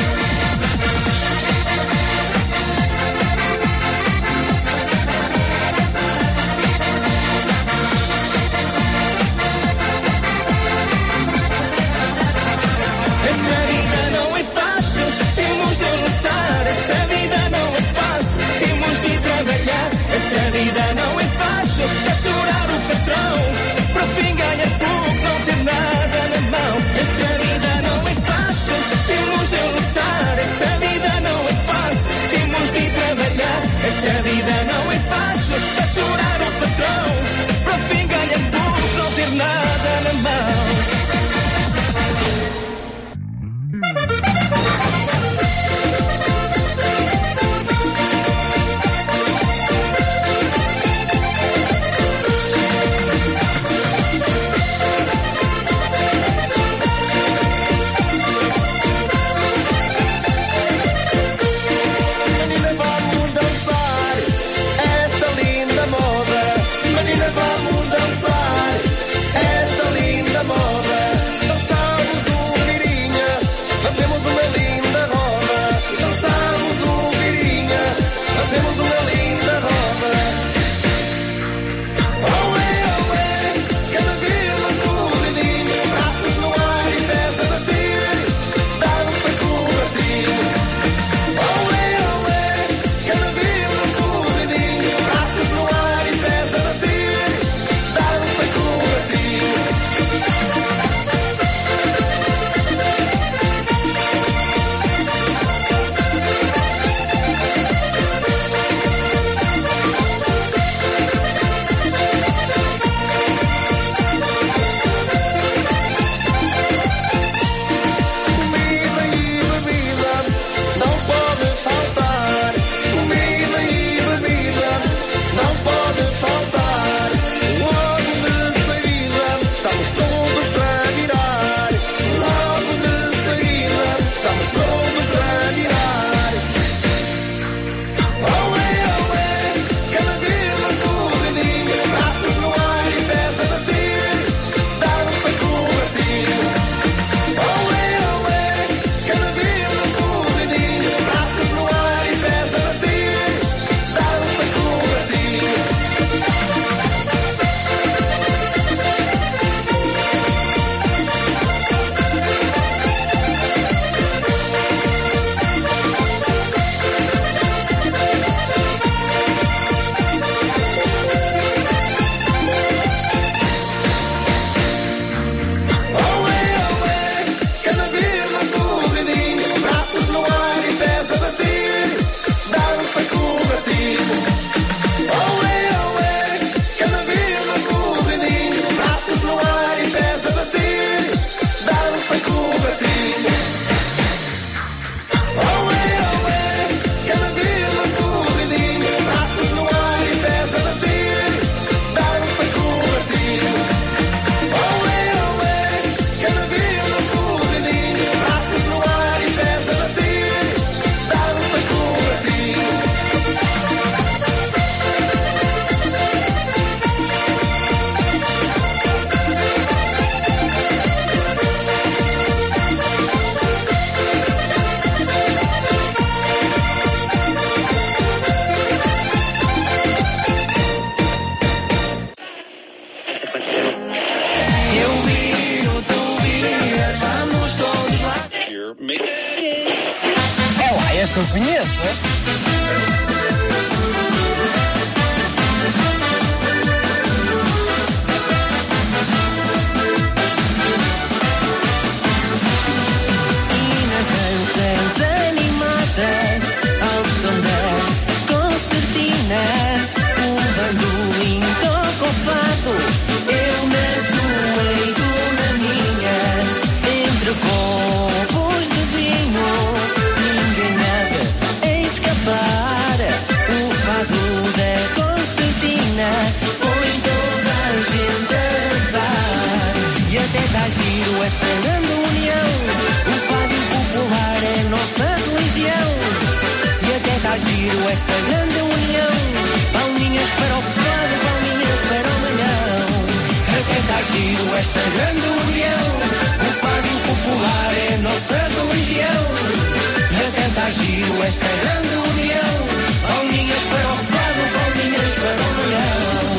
Essa vida não é fácil, temos de lutar. Essa vida não é fácil, temos de trabalhar. Essa vida não é fácil, aturar o patrão, para o fim ganhar pouco, não ter nada na mão. Essa vida não é fácil, temos de lutar. Essa vida não é fácil, temos de trabalhar. Essa vida não é fácil, aturar o patrão, para o fim ganhar pouco, não ter nada na mão. Menina, vamos dançar esta linda moda. Menina, vamos dançar esta linda moda. Dançamos o virinha, fazemos uma linda roda. Dançamos o virinha, fazemos uma linda roda. Olé, olé, cada vez mais corridinho, braços no ar e pés a bater, dança com o batinho. Olé, olé, cada vez mais corridinho, braços no ar e pés a bater, dança com o batinho. Comida e bebida não pode faltar. Comida e bebida não pode faltar. Logo de saída estamos prontos para virar. Logo de saída estamos prontos para virar. Olé, olé, cada vez mais corridinho, braços no ar e pés a bater, dança com o batinho. Olé, olé, cada vez mais corridinho, braços no ar e pés a bater, dança com o batinho. Olé, olé, cada vez mais corridinho, braços no ar e pés a bater, dança com o batinho. Olé, olé, cada vez mais corridinho, braços no ar e pés a bater, dança com o batinho. Olé, olé, cada vez mais corridinho, braços no ar e pés a bater, dança com o batinho. Olé, olé, cada vez mais corridinho, braços no ar e pés a bater, dança com o batinho. Eu viro, tu viras, vamos todos lá. É lá, essa eu conheço. E nas danças animadas, ao som da concertina, o bandolim toca o fado. Eu na tua e tu na minha, entre copos de vinho, ninguém nada a escapar. O fado da concertina põe toda a gente a dançar. E até dá giro esta grande união. O fado popular é nossa religião. E até dá giro esta grande união. Palminhas para o fado, palminhas para o manhã. esta grande união. O fado popular é nossa religião. E até está giro esta grande união. Palminhas para o fado, palminhas para o milhão.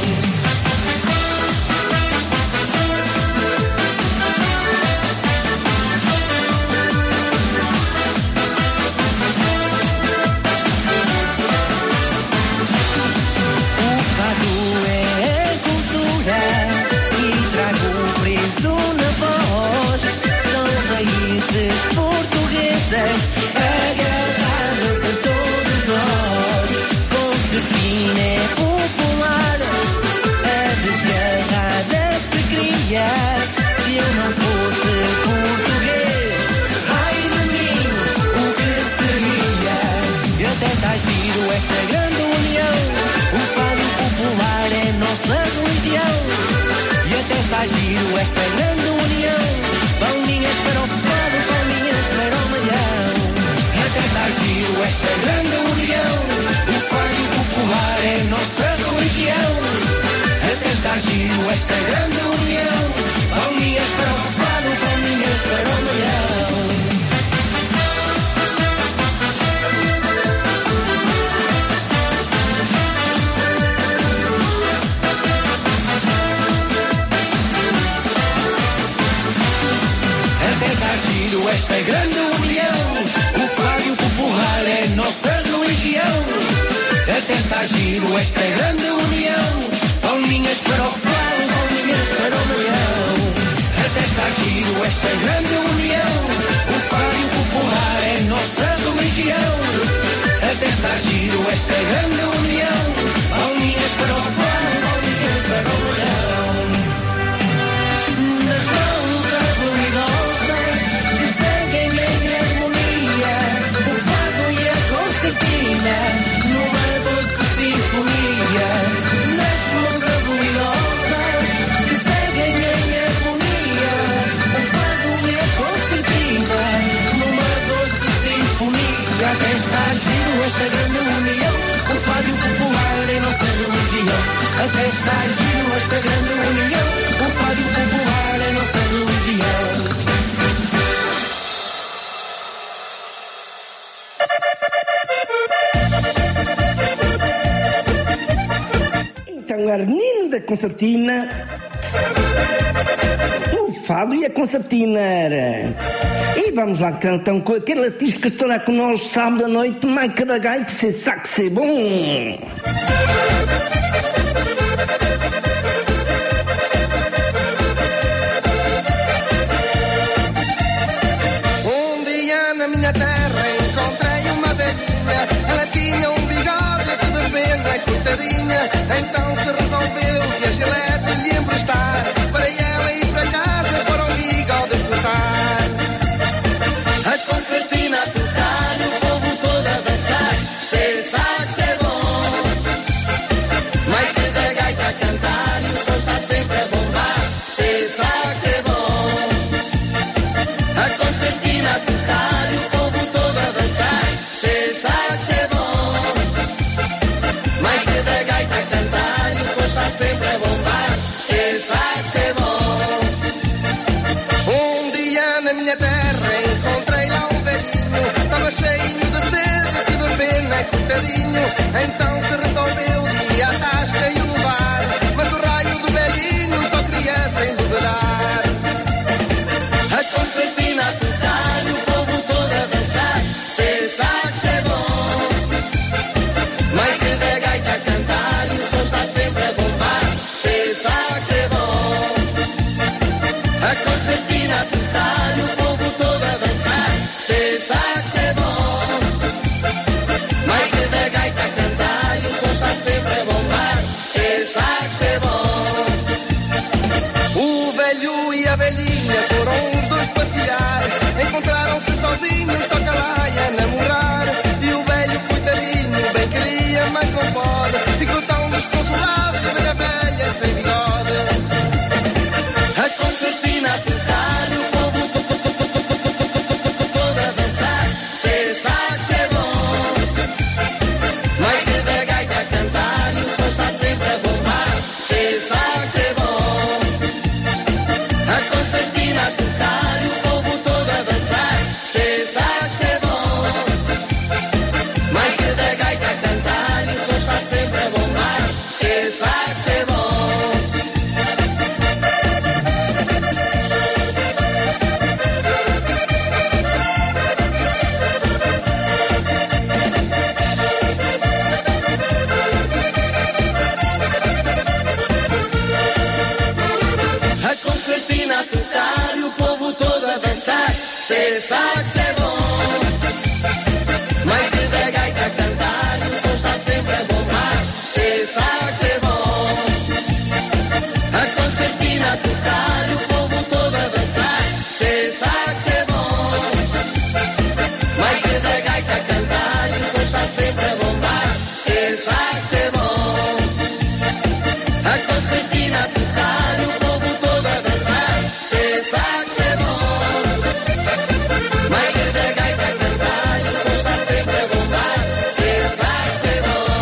Portuguesas agarradas a todos nós. Concertina é popular, a desgarrada se cria. Se eu não fosse português, ai de mim, o que seria? E até está giro esta grande união. O fado popular é nossa religião. E até está giro esta grande união. Palminhas para o fado, palminhas para o milhão. E até está giro esta grande união. O fado popular é nossa religião. Até está giro esta grande união. Palminhas para o fado, palminhas para o milhão. Esta grande união, o fado popular é nossa religião. Até está giro esta grande união. Palminhas para o fado, palminhas para o milhão. Até está giro esta grande união. O fado popular é nossa religião. Até está giro esta grande união. Palminhas para o fado, palminhas para o milhão. Nas mãos habilidosas que seguem em harmonia, o fado e a concertina numa doce sinfonia. Nas mãos habilidosas que seguem em harmonia, o fado e a concertina numa doce sinfonia. Até está giro esta grande união. O fado popular é nossa religião. Até está giro esta grande união. O fado popular é nossa religião. Então, Armindo da Concertina, o fado e a concertina. E vamos lá então com aquele artista que estará connosco sábado à noite, Maica da Gaita, se sabe que ser bom. Um dia na minha terra encontrei uma velhinha. Ela tinha um bigode de verbena e cortadinha. Então se resolveu que a Gillette lhe emprestar, para ela ir para casa para o bigode cortar. A concertina a tocar, o povo todo a dançar. Cê sabe que é bom. Maica da gaita a cantar e o som está sempre a bombar. Cê sabe que é bom. A concertina a tocar e o povo todo a dançar. Cê sabe que é bom. Maica da gaita a cantar e o som está sempre a bombar. Cê sabe que é bom. Um dia na minha terra encontrei lá um velhinho. Estava cheio de sede, de verbena e cortadinho. Então se resolveu de ir à tasca e o levar. Mas o raio do velhinho só queria sem duvidar. A concertina a tocar e o povo todo a dançar. Cê sabe que é bom. Maica da gaita a cantar e o som está sempre a bombar. sabe que é bom. Mãe da gaita a cantar, o som está sempre a bombar. Cê sabe que é bom. A concertina a tocar, o povo todo a dançar. Cê sabe que é bom. Mãe da gaita a cantar, o som está sempre a bombar. Cê sabe que é bom. A concertina a tocar, o povo todo a dançar. Cê sabe que é bom. Mãe da gaita a cantar, o som está sempre a bombar. Cê sabe que é bom.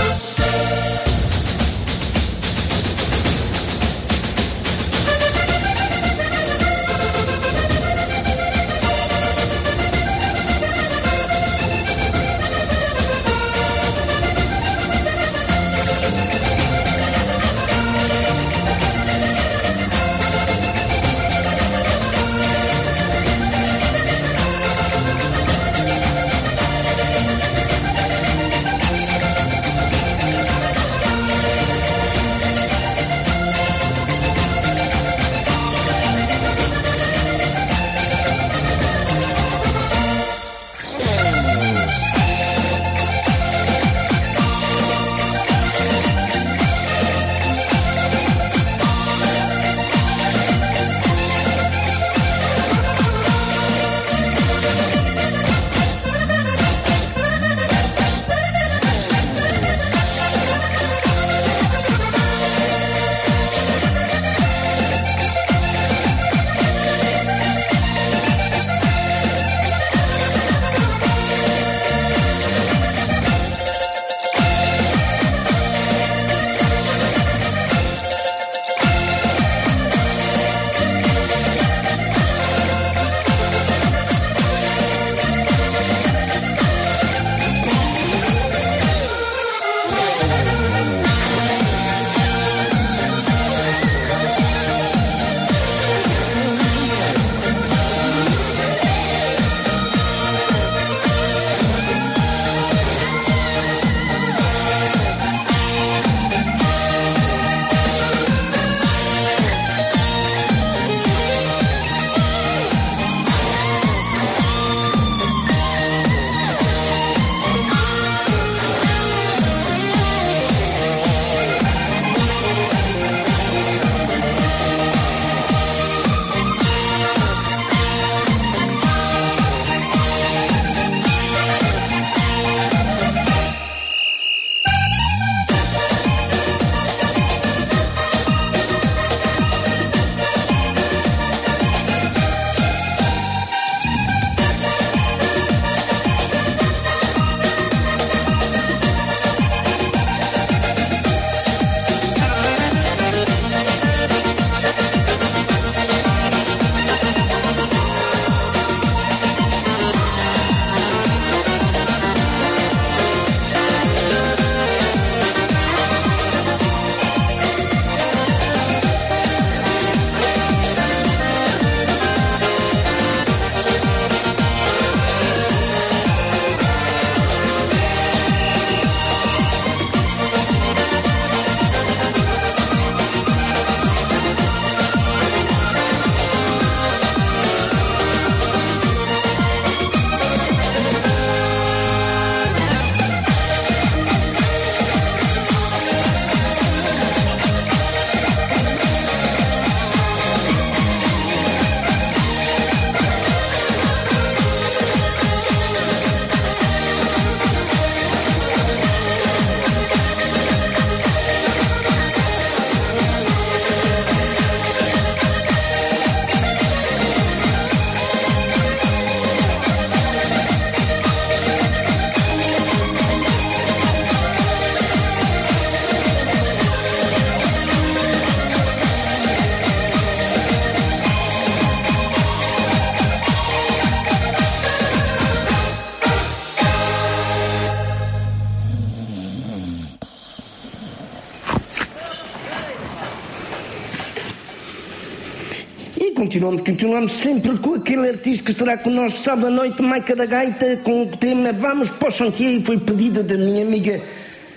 Continuamos sempre com aquele artista que estará connosco sábado à noite, Maica da Gaita, com o tema Vamos para o Chantier, e foi pedido da minha amiga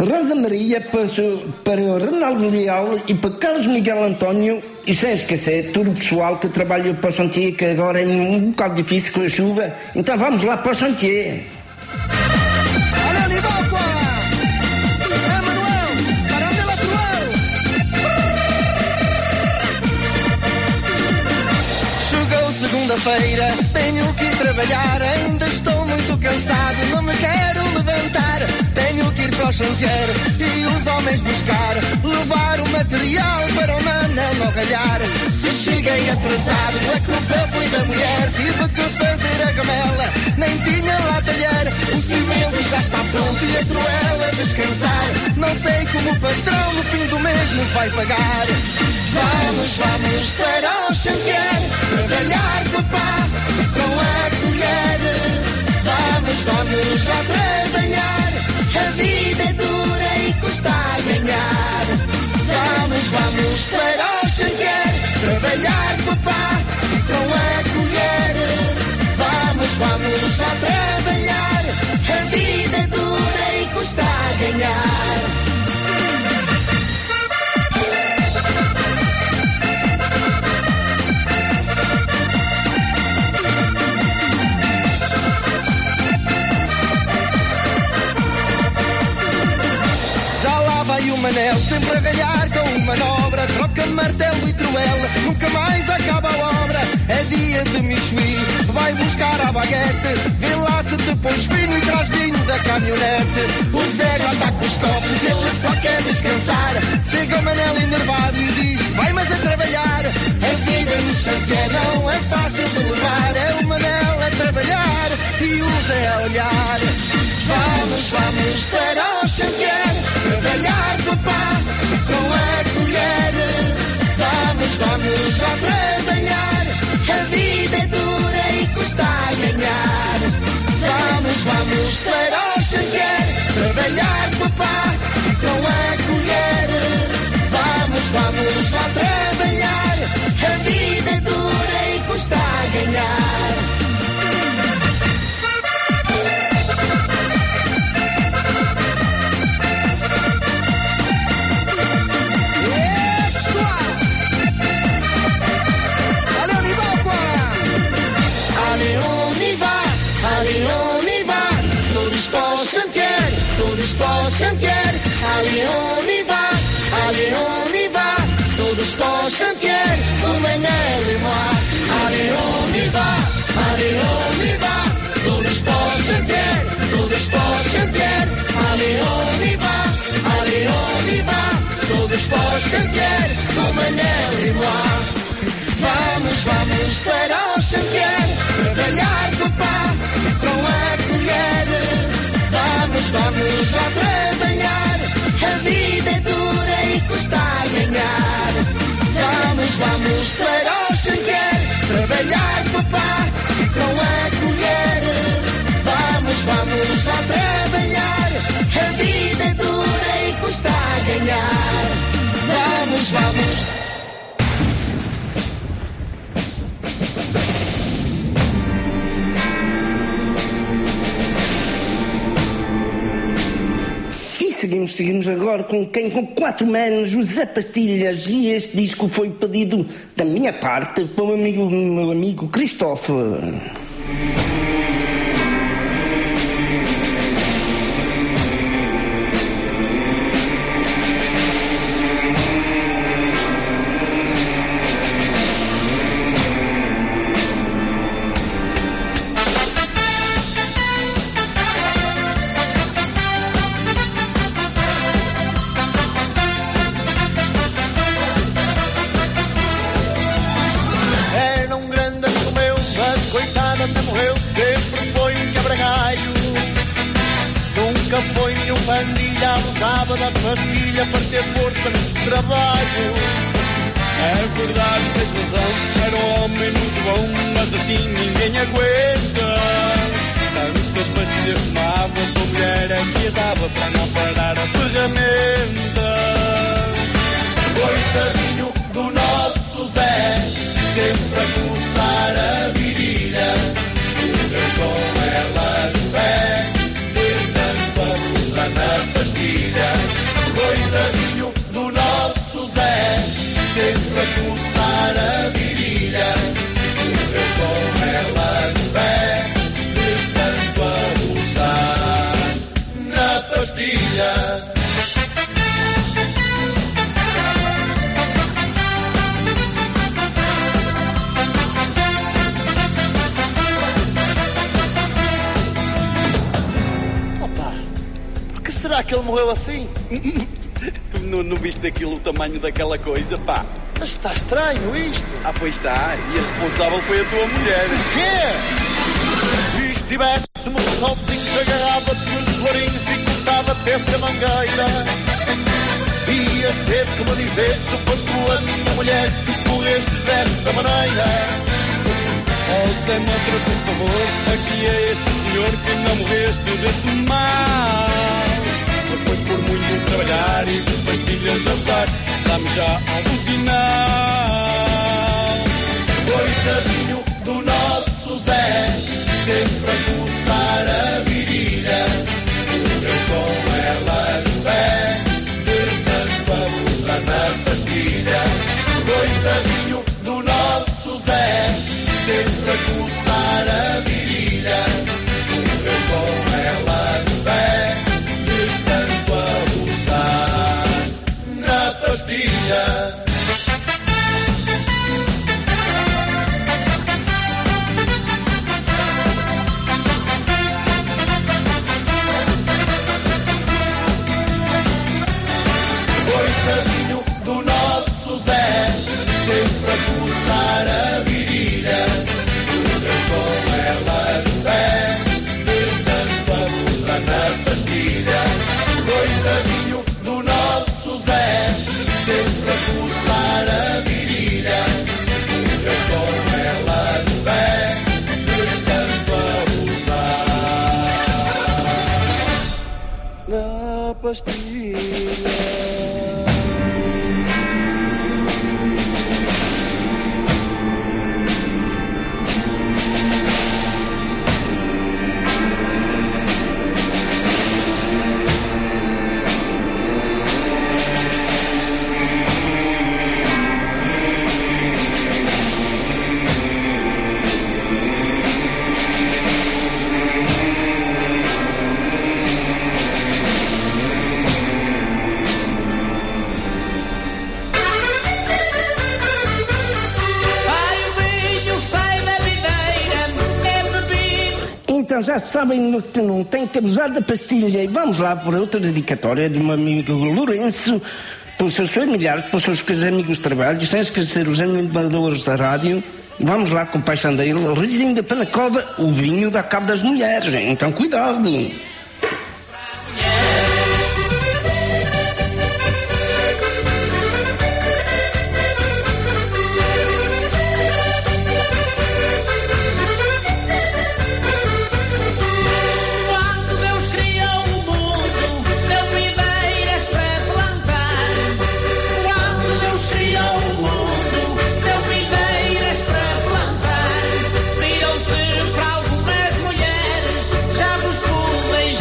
Rosa Maria, para o Ronaldo Leal e para Carlos Miguel António, e sem esquecer todo o pessoal que trabalha para o chantier, que agora é um bocado difícil com a chuva. Então vamos lá para o chantier. Chegou segunda-feira, tenho que ir trabalhar, ainda estou muito cansado, não me quero levantar. Tenho que ir para o chantier e os homens buscar, levar o material para o Manel não ralhar. Se cheguei atrasado, a culpa foi da mulher, tive que fazer a gamela, nem tinha lá talher. O cimento já está pronto e a truela descansar, não sei como o patrão no fim do mês nos vai pagar. Vamos, vamos para o chantier, trabalhar papá com a colher. Vamos, vamos lá trabalhar, a vida é dura e custa a ganhar. Vamos, vamos para o chantier, trabalhar papá com a colher. Vamos, vamos lá trabalhar, a vida é dura e custa a ganhar. E o Manel sempre a ganhar com manobra, troca martelo e truela, nunca mais acaba a obra. É dia de Michui, vai buscar a baguete, vê lá se te pões fino e traz vinho da caminhonete. O Zé já está com os copos, ele só quer descansar. Chega o Manel enervado e diz, vai mas a trabalhar. A vida no chantier não é fácil de levar, é o Manel a trabalhar e o Zé a olhar. Vamos, vamos para o chantier, trabalhar papá com a colher. Vamos, vamos lá trabalhar, a vida é dura e custa a ganhar. Vamos, vamos para o chantier, trabalhar papá com a colher. Vamos, vamos lá trabalhar, a vida é dura e custa a ganhar. Allez on y va, todos para o chantier, todos para o chantier. Allez on y va, todos para o chantier, o Manel et moi. Allez on y va, todos para o chantier, todos para o chantier. Allez on y va, todos para o chantier, o Manel et moi. Vamos, vamos para o chantier, trabalhar papá com a colher. Vamos, vamos lá trabalhar, a vida é dura e custa a ganhar. Vamos, vamos para o chantier, trabalhar papá com a colher. Vamos, vamos lá trabalhar, a vida é dura e custa a ganhar. Vamos, vamos. Seguimos agora com quem? Com 4 manos, José Pastilhas, e este disco foi pedido da minha parte para o meu amigo Christophe. Morreu, sempre foi um quebra-galho. Nunca foi nenhum pandilha, abusava da pastilha para ter força no trabalho. É verdade, tens razão, era um homem muito bom, mas assim ninguém aguenta. Tantas pastilhas tomava, tua mulher é que as dava para não parar a ferramenta. Coitadinho do nosso Zé, sempre a coçar a virilha. Com ela no pé, de tanto abusar na pastilha. sempre a coçar a virilha. Morreu com ela no pé, de tanto abusar na pastilha. Será que ele morreu assim? Tu não viste aquilo, o tamanho daquela coisa, pá? Mas está estranho isto. Ah, pois está. E a responsável foi a tua mulher. O quê? E estivéssemos sozinhos, agarrava-te nos florinhos e cortava-te essa mangueira. Ias ter que me dizer se foi tua minha mulher que morreste dessa maneira. Oh Zé, mostra por favor aqui é este senhor que não morreste desse mal. Foi por muito trabalhar e de pastilhas a usar, dá-me já algum sinal. Coitadinho do nosso Zé, sempre a coçar a virilha. Morreu com ela no pé, de tanto abusar na pastilha. Coitadinho do nosso Zé, sempre a coçar a virilha. Morreu com ela no pé, de tanto abusar na pastilha. Coitadinho do nosso Zé, sempre a coçar a virilha. Morreu com ela no pé, de tanto abusar na pastilha. Coitadinho do nosso Zé, sempre a coçar a virilha. Morreu com ela no pé, de tanto abusar na pastilha. Então já sabem que não tem que abusar da pastilha. E vamos lá por outra dedicatória de um amigo Lourenço, pelos seus familiares, pelos seus amigos de trabalho, sem esquecer os animadores da rádio. Vamos lá com o paixão dele, Rizinho da Panacova, o vinho dá cabo das mulheres. Então cuidado. Viram-se para algumas mulheres, já vos pude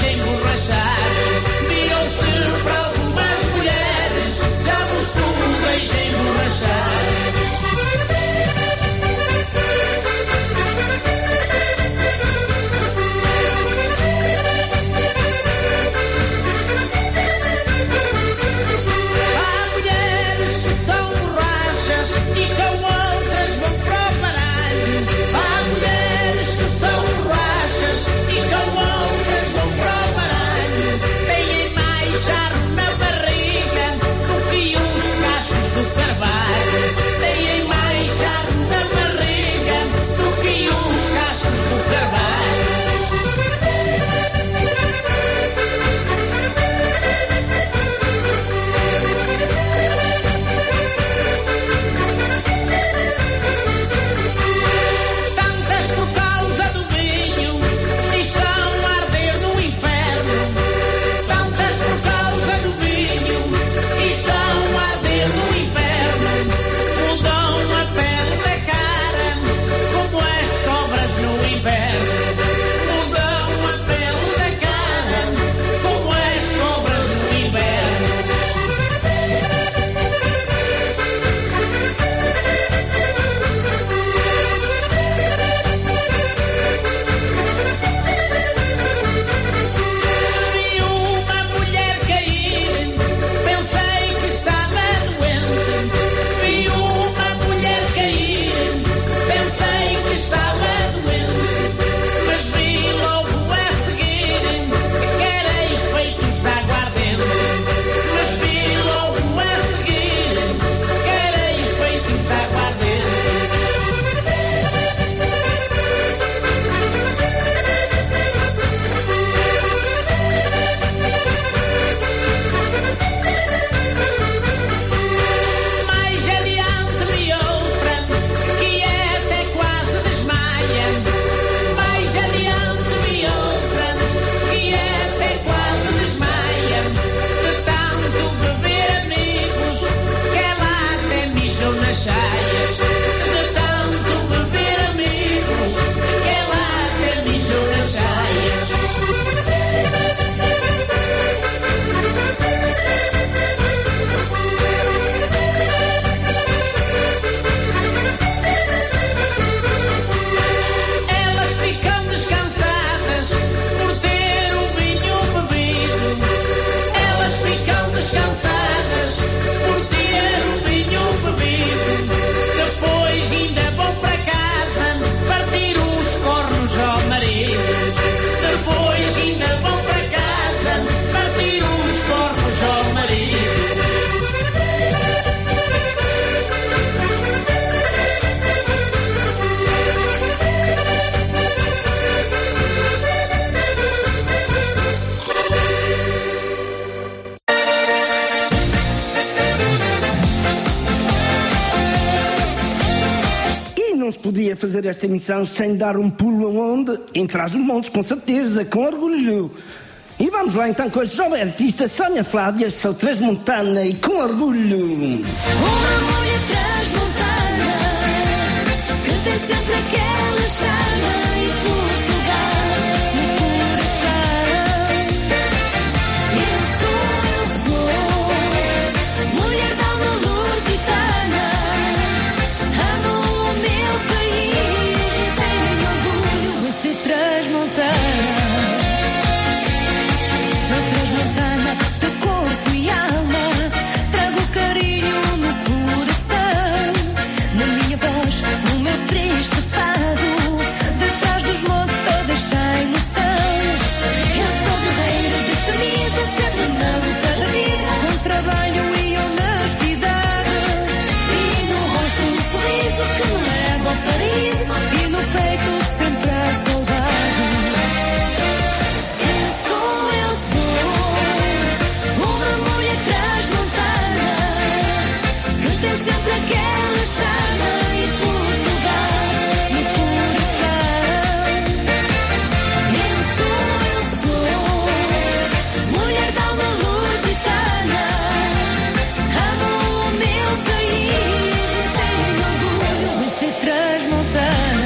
nas saias. De tanto beber amigos, que ela até mijou nas saias. Elas ficam descansadas por ter o vinho bebido. Elas ficam descansadas por ter o vinho bebido. Depois ainda vão para casa partir os cornos ao marido. Depois ainda vão para casa partir os cornos ao marido. E não se podia fazer esta emissão sem dar um pulo aonde? Em Trás-os-Montes, com certeza, com orgulho. E vamos lá então com a jovem artista Sónia Flávia, sou transmontana e com orgulho. Uma mulher transmontana que tem sempre aquela chama e Portugal no coração. Eu sou mulher da alma lusitana. Amo o meu país e tenho orgulho de ser transmontana. Sou transmontana de corpo e alma. Trago carinho no coração. Na minha voz, no meu triste fado. Detrás dos montes todas têm noção. Eu sou guerreira, destemida, sempre na luta da vida. Com trabalho e honestidade. E no rosto um sorriso que me leva ao paraíso. E no peito sempre a saudade. Eu sou uma mulher transmontana que tem sempre aquela chama e Portugal no coração. Eu sou mulher da alma lusitana. Amo o meu país e tenho orgulho de ser transmontana.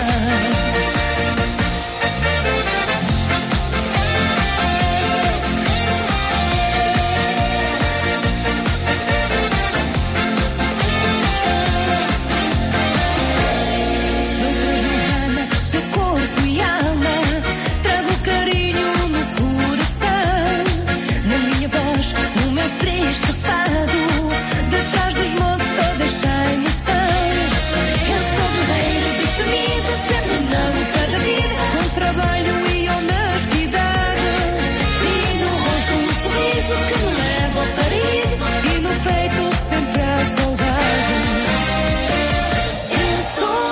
Sou transmontana de corpo e alma. Trago carinho no coração. Na minha voz, no meu triste fado. Detrás dos montes todas têm noção. Eu sou guerreira, destemida, sempre na luta da vida. Com trabalho e honestidade. E no rosto um sorriso que me leva ao paraíso. E no peito sempre a saudade. Eu sou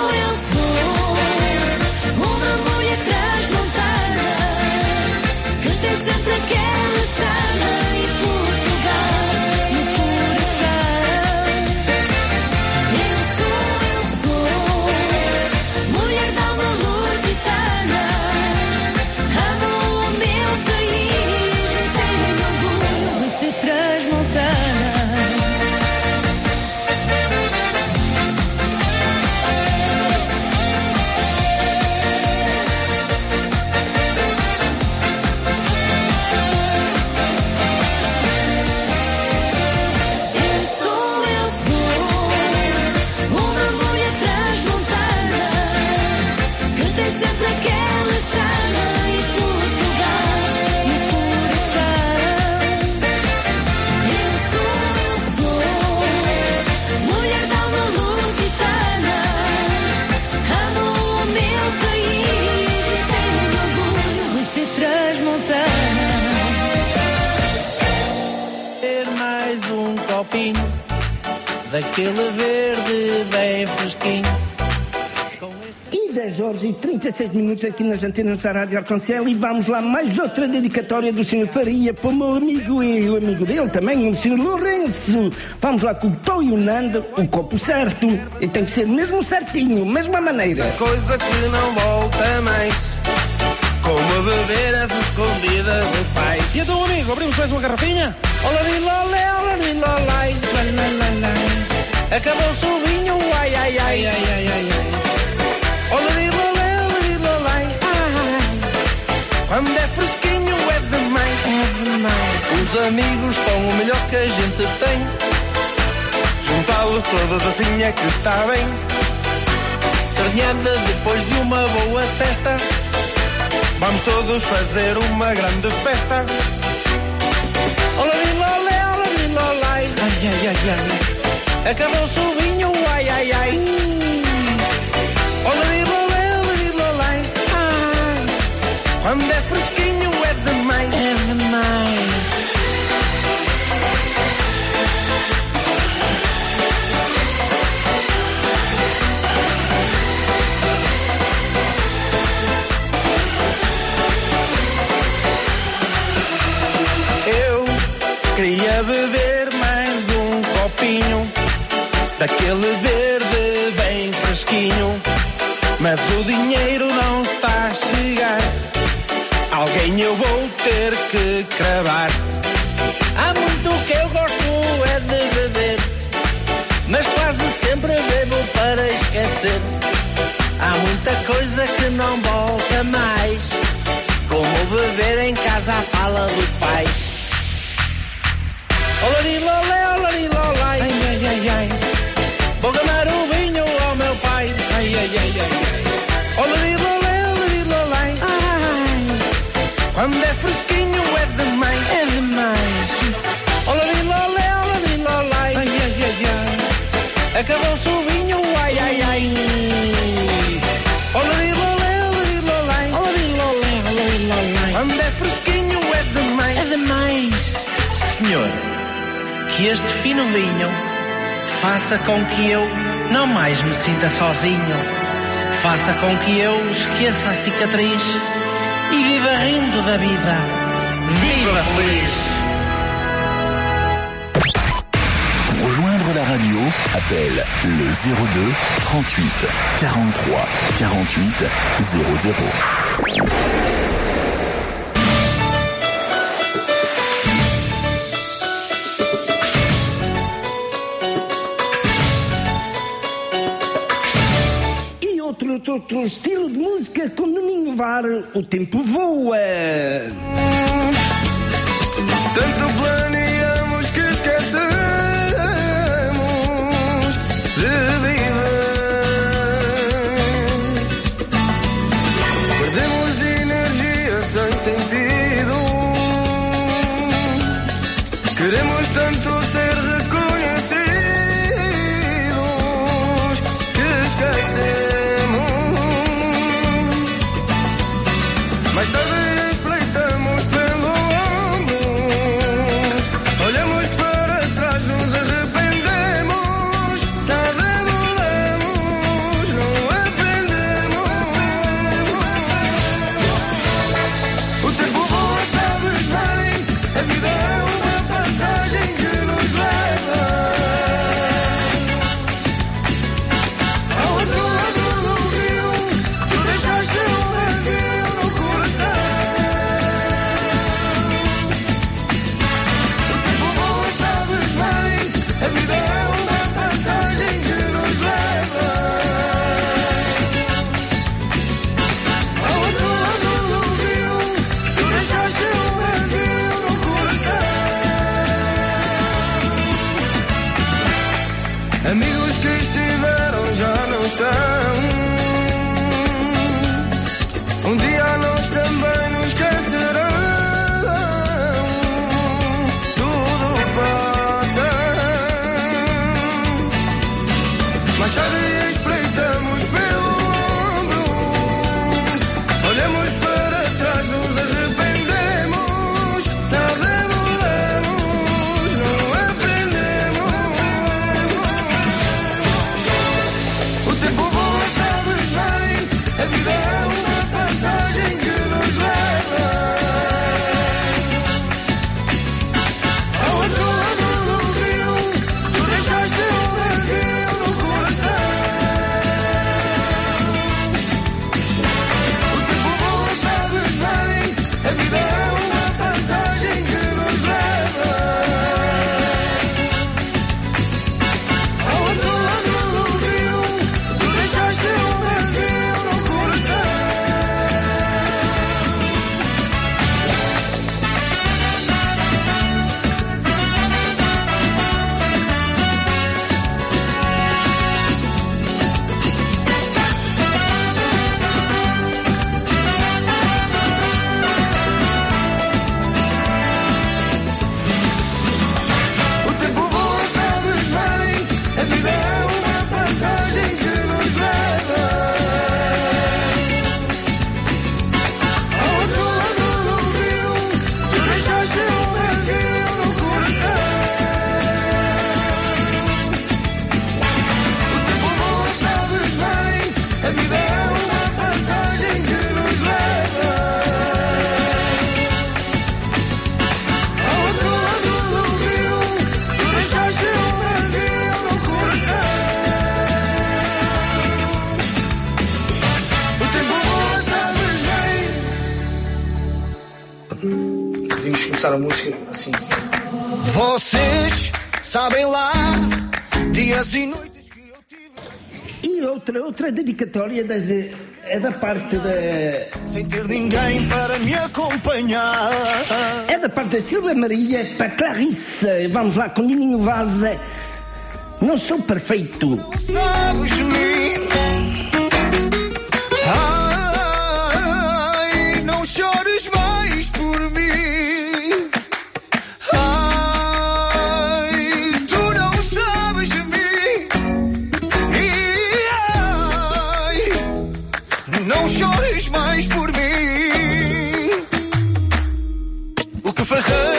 uma mulher transmontana que tem sempre aquela chama e Portugal no coração. Eu sou mulher da alma lusitana. Amo o meu país e tenho orgulho de ser transmontana. Eu sou uma mulher transmontana que tem sempre aquela chama e Portugal no coração. Eu sou mulher da alma lusitana. Amo o meu país e tenho orgulho de ser transmontana. Ter mais um copinho daquele verde bem fresquinho. E 10h36 aqui nas antenas da Rádio Arconcel. E vamos lá, mais outra dedicatória do Sr. Faria para o meu amigo e o amigo dele também, o Sr. Lourenço. Vamos lá com o Tó e o Nando, o copo certo. E tem que ser mesmo certinho, mesma maneira. Coisa que não volta mais, como beber as escondidas dos pais. E então, amigo, abrimos mais uma garrafinha? Olarilolé, olarilolai, lalalai. Acabou-se o vinho, ai, ai, ai, ai, ai, ai, ai. Olarilalé, olarilalé, ai. Quando é fresquinho é demais, é demais. Os amigos são o melhor que a gente tem. Juntá-los todos assim é que está bem. Sardinhada depois de uma boa cesta. Vamos todos fazer uma grande festa. Olarilalé, olarilalé, ai, ai, ai, ai. Acabou-se o vinho, ai, ai, ai. Olarilalé, olarilalé, ai. Quando é fresquinho é demais, é demais. Eu queria beber mais um copinho daquele verde bem fresquinho, mas o dinheiro não está a chegar. Alguém eu vou ter que cravar. Há muito que eu gosto é de beber, mas quase sempre bebo para esquecer. Há muita coisa que não volta mais, como beber em casa à fala dos pais. Olarilolé, olarilolé, ai, ai, ai, ai. Vou gamar o vinho ao meu pai, ai, ai, ai, ai. Olarilolé, olarilolé, ai. Quando é fresquinho é demais, é demais. Olarilolé, olarilolé, ai, ai, ai, ai. Acabou-se o vinho, ai, ai, ai. Olarilolé, olarilolé, olarilolé, olarilolé. Quando é fresquinho é demais, é demais. Senhor, que este fino vinho faça com que eu não mais me sinta sozinho. Faça com que eu esqueça a cicatriz e viva rindo da vida. Viva feliz! Pour rejoindre la radio, appelle le 02 38 43 48 00. Outro estilo de música, com Domingo VAR, o tempo voa. Tanto planeamos que esquecemos de viver. Perdemos energia sem sentido. Queremos tanto ser reconhecidos que esquecemos. Mais tarde espreitamos pelo ombro, olhamos para trás, nos arrependemos, nada mudamos, não aprendemos. O tempo voa, sabes bem, a vida é uma passagem que nos leva ao outro lado do rio. Tu deixaste um vazio no coração. O tempo voa, sabes bem, a vida é uma passagem que nos leva ao outro lado do rio. Tu deixaste um vazio no coração. Amigos que estiveram já não estão. Um dia nós também nos esquecerão. Tudo passa. Mais tarde espreitamos pelo ombro, olhamos para trás, nos arrependemos, nada mudamos, não aprendemos. O tempo voa, sabes bem, a vida é uma passagem que nos leva começar a música assim. Vocês sabem lá, dias e noites. E outra dedicatória é da parte da... Sem ter ninguém para me acompanhar. É da parte da Silvia Maria para Clarice. Vamos lá com Nininho Vaz. Não sou perfeito. Sabes de mim? Ai, não chores mais por mim. Ai, tu não sabes de mim. E ai, não chores mais por mim. O que fazer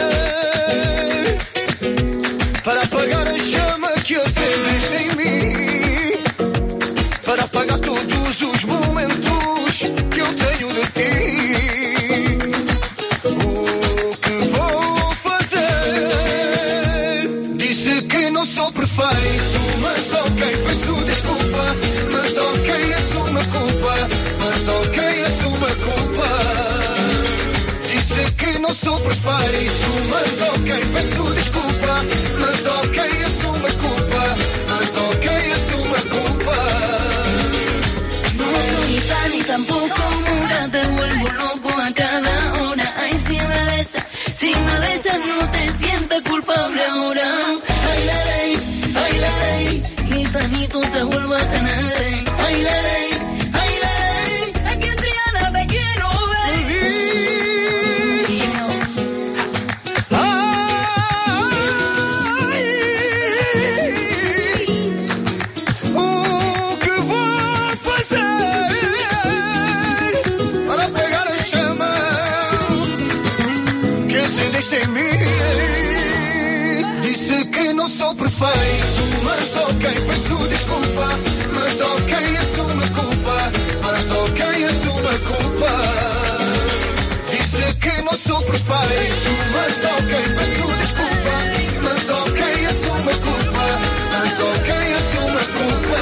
para apagar a chama que acendeste em mim? Para apagar todos os momentos que eu tenho de ti. O que vou fazer? Disse que não sou perfeito, mas ok, peço desculpa. Mas ok, assumo a culpa. Mas ok, assumo a culpa. Disse que não sou perfeito, mas ok, peço desculpa. Mas ok, assumo a culpa. Mas ok, assumo a culpa. No soy tan y tampoco mura, te vuelvo loco a cada hora. Ay, si me besas no te sientas culpable ahora. Ay, la rey, gitanito te vuelvo a tener. Ay, la rey, aquí en Triana te quiero ver. O que vou fazer para apagar a chama que acendeste em mim? Disse que não sou perfeito, mas ok, peço desculpa. Mas ok, assumo a culpa. Mas ok, assumo a culpa. Disse que não sou perfeito, mas ok, peço desculpa. Mas ok, assumo a culpa. Mas ok, assumo a culpa.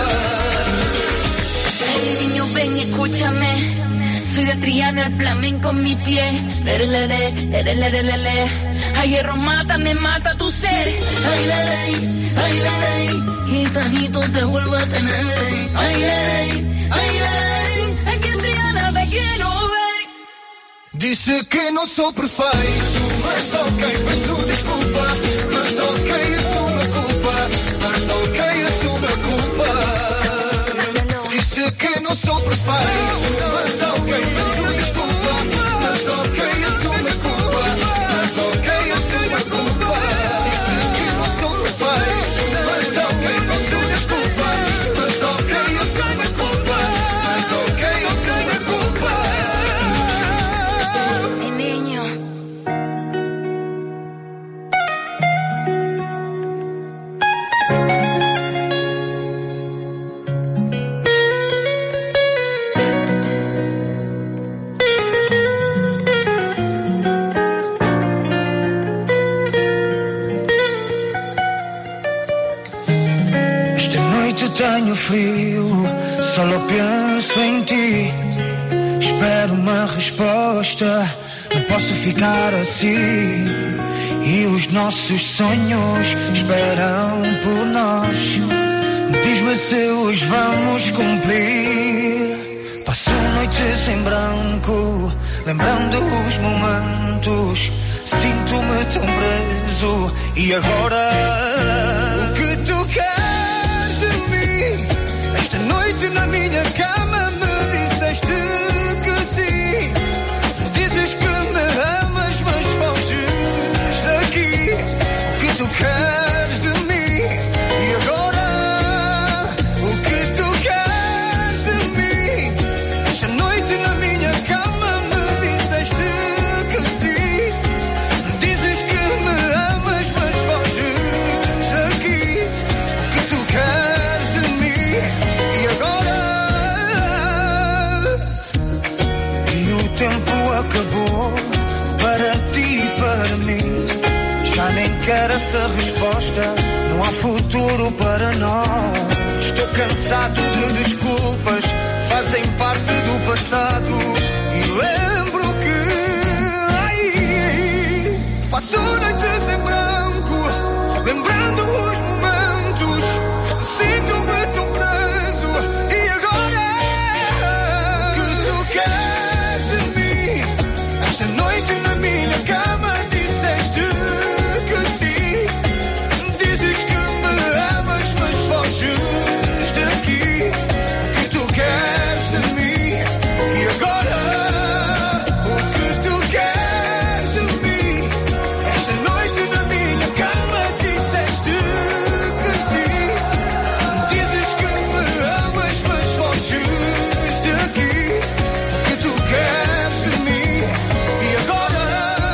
Hey, niño, ven, escúchame. Soy de Triana, el flamenco en mi pie. Lerelere, lerelere. Ay, hierro mata, me mata tu ser. Ay, la ley, gitanito te vuelvo a tener. Ay, la ley, aquí en Triana te quiero ver. Disse que não sou perfeito, mas ok, peço desculpa. Mas ok, assumo a culpa. Mas ok, assumo a culpa. Disse que não sou perfeito, mas ok, peço desculpa. Mas ok, assumo a culpa. Mas ok, assumo a culpa. Disse que não sou perfeito, mas ok, peço desculpa. Mas ok, assumo a culpa. Mas ok, assumo a culpa. Mi niño. Esta noite tenho frio, só penso em ti. Espero uma resposta, não posso ficar assim. E os nossos sonhos esperam por nós. Diz-me se os vamos cumprir. Passo noites em branco, lembrando os momentos. Sinto-me tão preso. E agora? O que tu queres de mim? Esta noite na minha cama me disseste que sim. Dizes que me amas, mas foges daqui. O que tu queres de mim? E agora? O que tu queres de mim? Esta noite na minha cama me disseste que sim. Dizes que me amas, mas foges daqui. O que tu queres de mim? E agora? E o tempo acabou para ti e para mim. Já nem quero essa resposta. Não há futuro para nós. Estou cansado de desculpas, fazem parte do passado. E lembro que Passo noites em branco, lembrando os momentos. Sinto-me tão preso. E agora que tu queres de mim? Esta noite na minha cama disseste que sim. Dizes que me amas, mas foges daqui. Que tu queres de mim? E agora o que tu queres de mim? Esta noite na minha cama disseste que sim. Dizes que me amas, mas foges daqui. Que tu queres de mim? E agora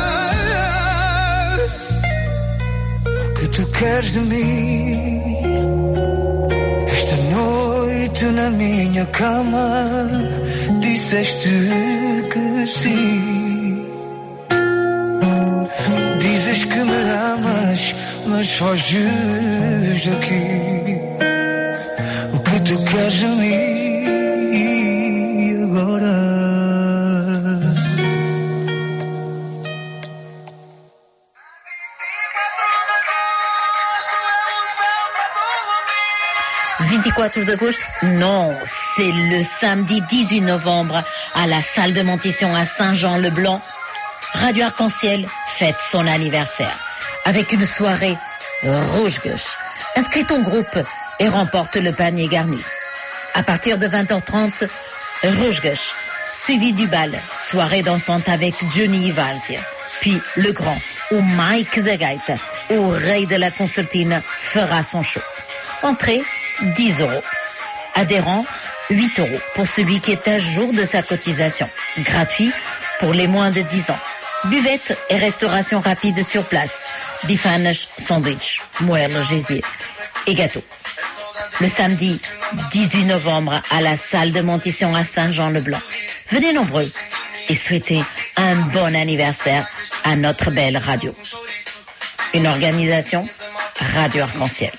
o que tu queres de mim? Esta noite na minha cama disseste que sim. Dizes que me amas, mas foges daqui. O que tu queres de mim agora? 24 d'agosto? Non, c'est le samedi 18 novembre à la salle de Montisson à Saint-Jean-le-Blanc. Radio Arc-en-Ciel fête son anniversaire avec une soirée rouge-gauche. Inscris ton groupe et remporte le panier garni. À partir de 20h30, rouge-gauche, suivi du bal, soirée dansante avec Johnny Valsia. Puis le grand, ou Mike de Gaita, au rei de la concertine, fera son show. Entrée, 10 €. Adhérent, 8 € pour celui qui est à jour de sa cotisation. Gratuit pour les moins de 10 ans. Buvette et restauration rapide sur place. Bifanes, sandwich, moelle, gésier et gâteau. Le samedi 18 novembre à la salle de Montisson à Saint-Jean-le-Blanc. Venez nombreux et souhaitez un bon anniversaire à notre belle radio. Une organisation Radio Arc-en-Ciel.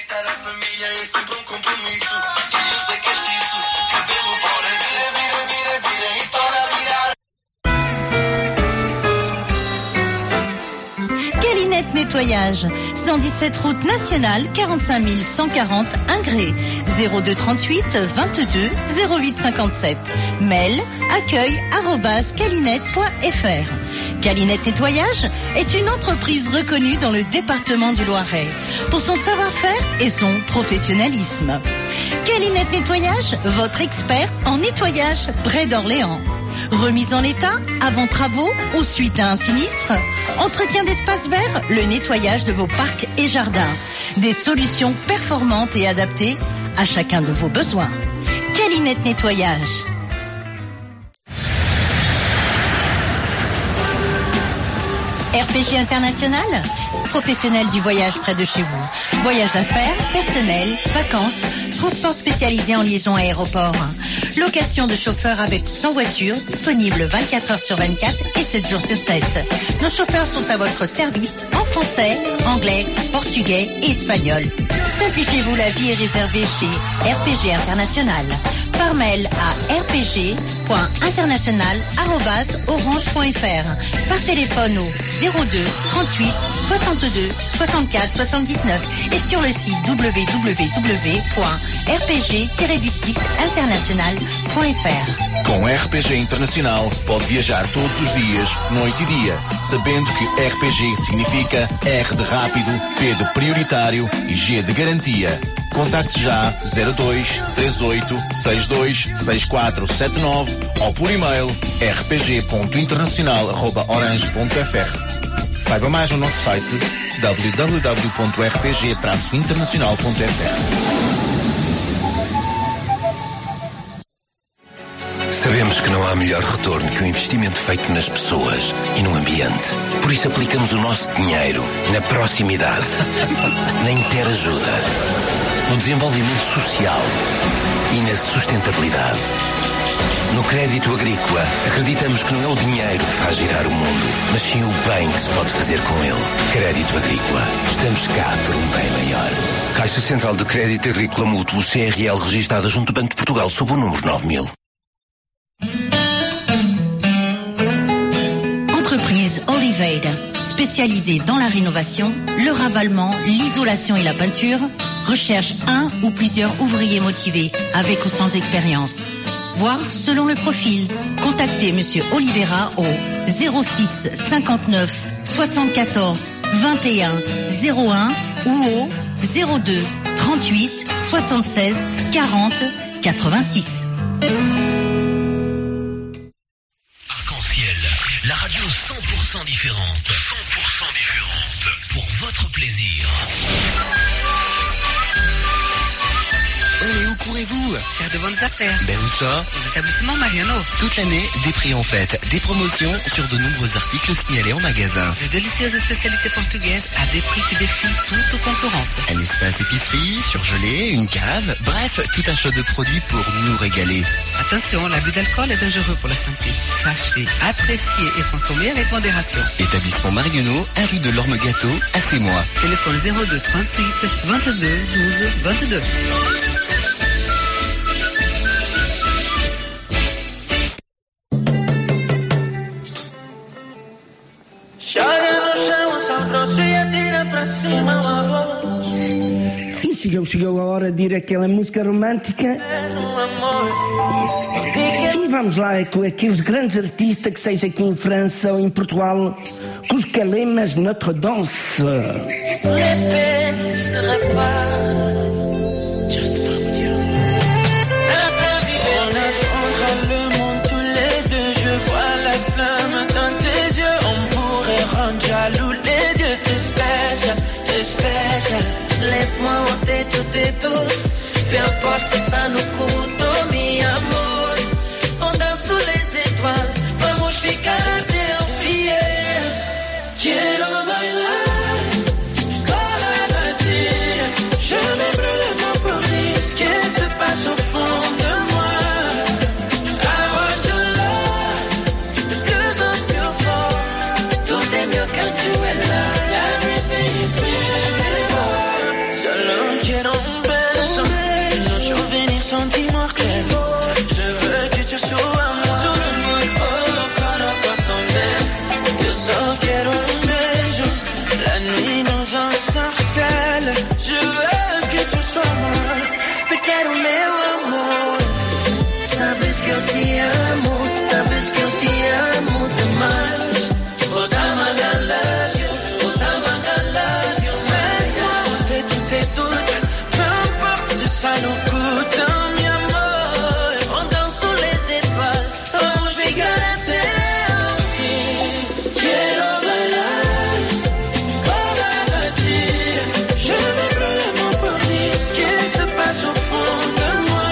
Calinette Nettoyage, 117 route nationale, 45 140 Ingré, 02 38 22 08 57. Mail accueil@calinette.fr. Calinette Nettoyage est une entreprise reconnue dans le département du Loiret pour son savoir-faire et son professionnalisme. Calinette Nettoyage, votre expert en nettoyage près d'Orléans. Remise en état, avant travaux ou suite à un sinistre. Entretien d'espaces verts, le nettoyage de vos parcs et jardins. Des solutions performantes et adaptées à chacun de vos besoins. Calinette Nettoyage. RPG International, professionnel du voyage près de chez vous. Voyage d'affaires, personnel, vacances, transport spécialisé en liaison aéroport. Location de chauffeurs avec ou sans voiture, disponible 24 heures sur 24 et 7 jours sur 7. Nos chauffeurs sont à votre service en français, anglais, portugais et espagnol. Simplifiez-vous la vie et réservez chez RPG International. Par mail à rpg.international@orange.fr. Par téléphone au 02 38 62 64 79 et sur le site www.rpg-international.fr. Com RPG Internacional pode viajar todos os dias, noite e dia, sabendo que RPG significa R de rápido, P de prioritário e G de garantia. Contacte já 02 38 62 6479 ou por e-mail rpg.internacional@orange.fr. Saiba mais no nosso site www.rpg-internacional.fr. Sabemos que não há melhor retorno que o investimento feito nas pessoas e no ambiente. Por isso aplicamos o nosso dinheiro na proximidade, na interajuda, no desenvolvimento social e na sustentabilidade. No crédito agrícola, acreditamos que não é o dinheiro que faz girar o mundo, mas sim o bem que se pode fazer com ele. Crédito agrícola. Estamos cá por um bem maior. Caixa Central de Crédito Agrícola Mútuo CRL, registada junto ao Banco de Portugal sob o número 9000. Entreprise Oliveira, spécialisée dans la rénovation, le ravalement, l'isolation et la peinture, recherche un ou plusieurs ouvriers motivés avec ou sans expérience. Voire selon le profil. Contactez Monsieur Oliveira au 06 59 74 21 01 ou au 02 38 76 40 86. Arc-en-ciel, la radio 100% différente. 100% différente. Pour votre plaisir. Oh, et où courez-vous? Faire de bonnes affaires. Ben où ça? Aux établissements Mariano. Toute l'année, des prix en fête, des promotions sur de nombreux articles signalés en magasin. De délicieuses spécialités portugaises à des prix qui défient toute concurrence. Un espace épicerie, surgelé, une cave, bref, tout un choix de produits pour nous régaler. Attention, l'abus d'alcool est dangereux pour la santé. Sachez, apprécier et consommer avec modération. Établissement Marionneau, 1 rue de l'Orme-Gâteau, à Sémois. Téléphone 02 38 22 12 22. Chora no chão, sabroso e atira pra cima o arroz. E chegou a hora de ir àquela música romântica. E vamos lá com aqueles grandes artistas, que seja aqui em França ou em Portugal, com os calemas Notre Danse. L'épée se répare. Just from you. On affrontera le monde tous les deux. Je vois la flamme dans tes yeux. On pourrait rendre jaloux les deux. T'es spécial. Laisse-moi ôter tous tes doutes. Peu importe si ça nous coûte, oh mi amor. On danse sous les étoiles. Vamos ficar até o fiel. Quiero bailar con la batida. Je me brûle mon pour dire ce qui se passe au fond de moi. I want your love, de plus en plus fort. Tout est mieux quand tu es là. Everything is beautiful. Solo quiero un beso, un souvenir sentimental. Je veux que tu sois moi. Solo muy poco para pasar. Yo solo quiero un beso. La nuit nous ensorcelle. Je veux que tu sois moi. Te quero meu amor. Sabes que eu te amo. Sabes que eu te amo demais. Oh, Tamanga, I love you. Oh, Tamanga, I love you. Laisse-moi ôter tous tes doutes. Peu importe si ça nous coûte, mi amor. On danse sous les étoiles. Vamos ficar até o fim. Quiero bailar con la batida. Je me brûle mon pour dire ce qui se passe au fond de moi.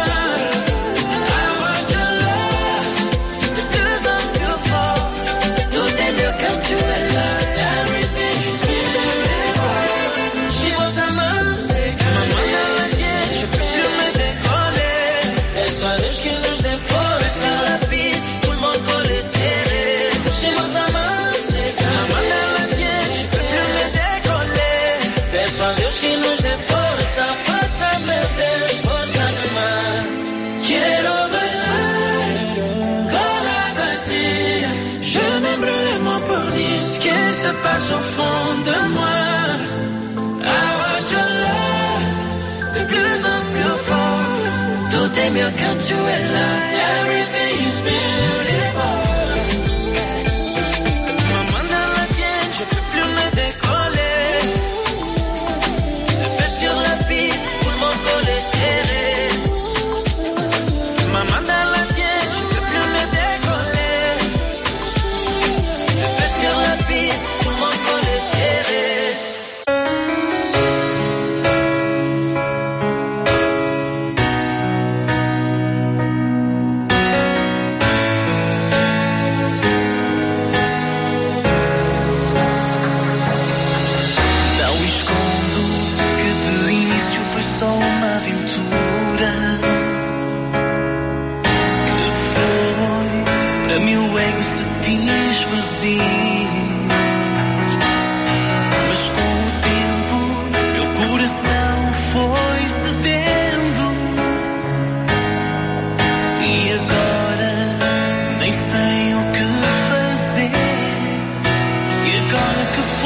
I want your love, de plus en plus fort. Tout est mieux quand tu es là. Everything is beautiful. She was a music. Mamá no la tiene, je peux plus me décoller. El suave que nos devora. Sur la piste, tout le monde collé serré. She was a music. Mamá no la tiene, je peux plus me décoller. El suave que nos devora. Essa força, meu Deus, força demais. Quiero bailar con la batida. Je me brûle mon pour dire ce qui se passe au fond de moi. I want your love, de plus en plus fort. Tout est mieux quand tu es là. Everything is beautiful. Maman dans la tienne, je peux plus me décoller. Le feu sur la piste, tout le monde collé serré. Maman dans la tienne, je peux plus me décoller. Le feu sur la piste, tout le monde collé serré. Não escondo que de início foi só uma aventura. Que foi para meu ego se desfazer. Mas com o tempo meu coração foi cedendo. E agora nem sei o que fazer. E agora que foi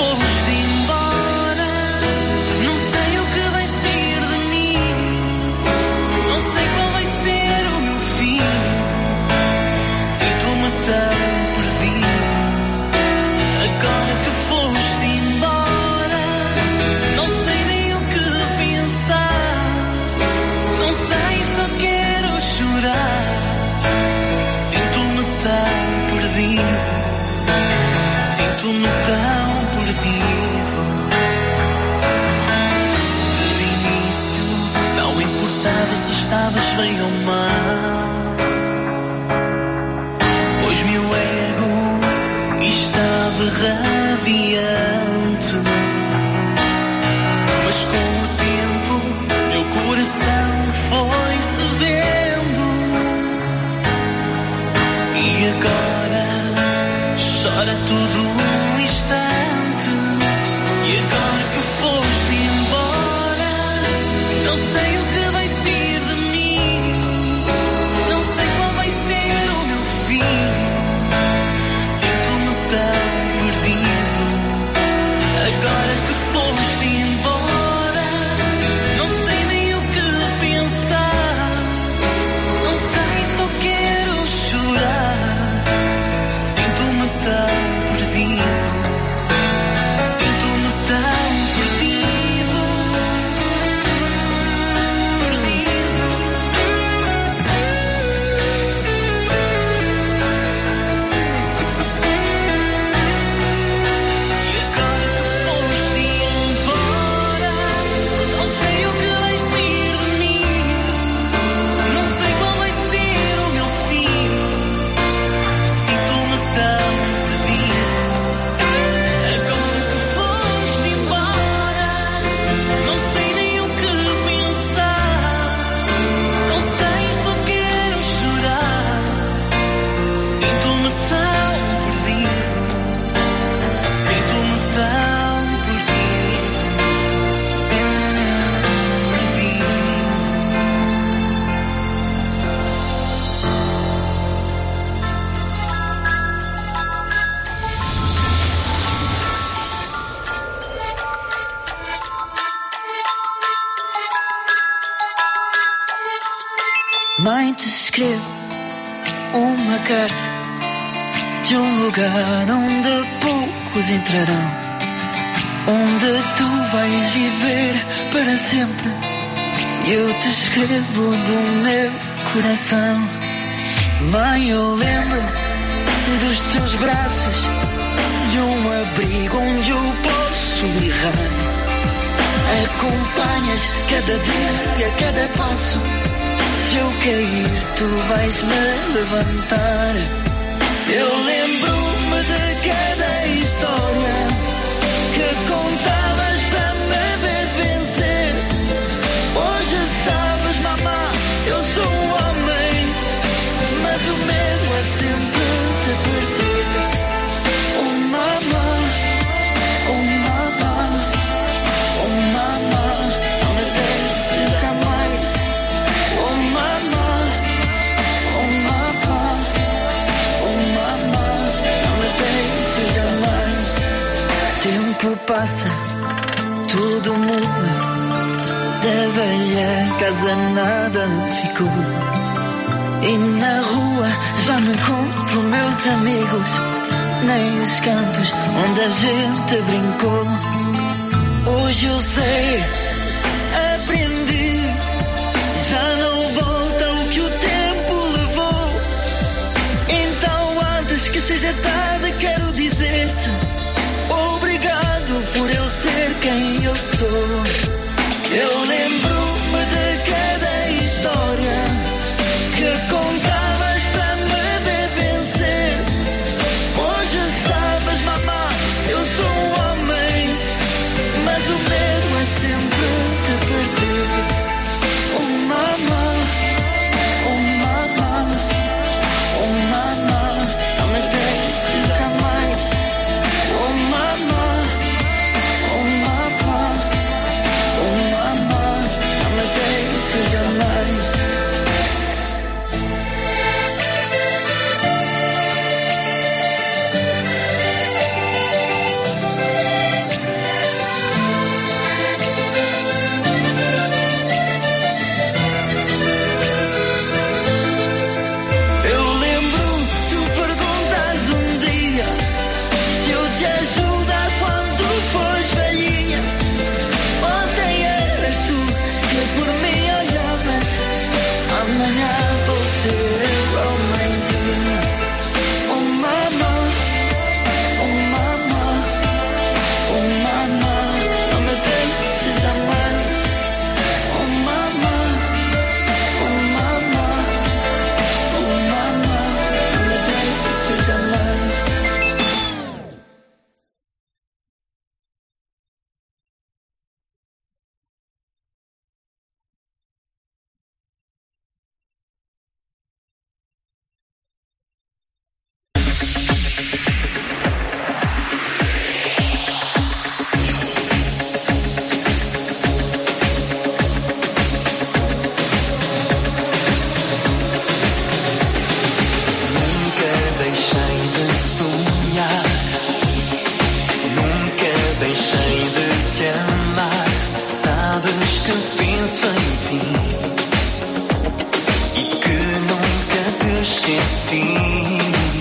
estavas bem ou mal, pois meu ego estava radiante. Mas com o tempo meu coração foi cedendo e agora chora tudo um instante. E agora que foste embora, não sei o que vai ser de mim, não sei qual vai ser o meu fim. Sinto-me tão perdido. Agora que foste embora, não sei nem o que pensar, não sei, só quero chorar. Sinto-me tão perdido. Sinto-me tão perdido. E agora que foste embora, não sei o que vai ser de mim, não sei qual vai ser o meu fim. Sinto-me tão perdido. Agora que foste embora, não sei nem o que pensar, não sei, só quero chorar. Sinto-me tão perdido. Sinto-me tão perdido. Mãe, te escrevo uma carta de um lugar onde poucos entrarão, onde tu vais viver para sempre. E eu te escrevo do meu coração. Mãe, eu lembro dos teus braços, de um abrigo onde eu posso berrar. Acompanhas cada dia, cada passo. Se eu cair, tu vais me levantar. Eu lembro-me de cada história que contavas para me ver vencer. Hoje sabes, mamá, eu sou um homem, mas o medo é sempre te perder. Oh mamá, oh mamá, oh mamá, não me deixes jamais. Oh mamá, oh mamá, oh mamá, não me deixes jamais. Tempo passa, tudo muda. Da velha casa nada ficou. E na rua já não encontro meus amigos, nem os cantos onde a gente brincou. Hoje eu sei, aprendi, já não volta o que o tempo levou. Então antes que seja tarde quero dizer-te obrigado por eu ser quem eu sou. Eu lembro-me de cada história que contavas para me ver vencer. Hoje sabes, mamá, eu sou um homem, mas o medo é sempre te perder. Oh mamá, oh mamá, oh mamá, não me deixes jamais. Oh mamá, oh mamá, oh mamá, não me deixes jamais. Eu lembro, tu perguntas um dia se eu te ajudar quando fores velhinha. Ontem eras tu que por mim olhavas, amanhã vou ser eu, oh mãezinha. Oh mamá, oh mamá, oh mamá, não me deixes jamais. Oh mamá, oh assim.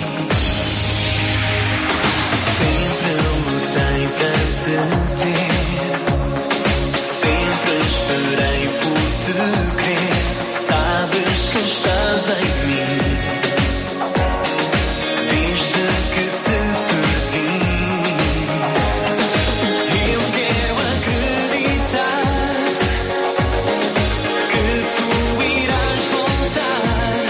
Sempre lutei para te ter, sempre esperei por te querer. Sabes que estás em mim desde que te perdi. Eu quero acreditar que tu irás voltar.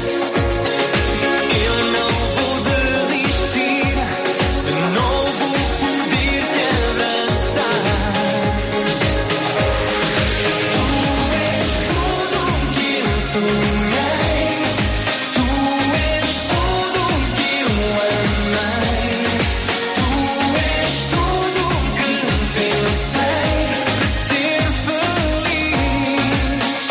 Eu não vou desistir, de novo poder te abraçar. Tu és tudo o que eu sonhei, tu és tudo o que eu amei, tu és tudo o que pensei para ser feliz.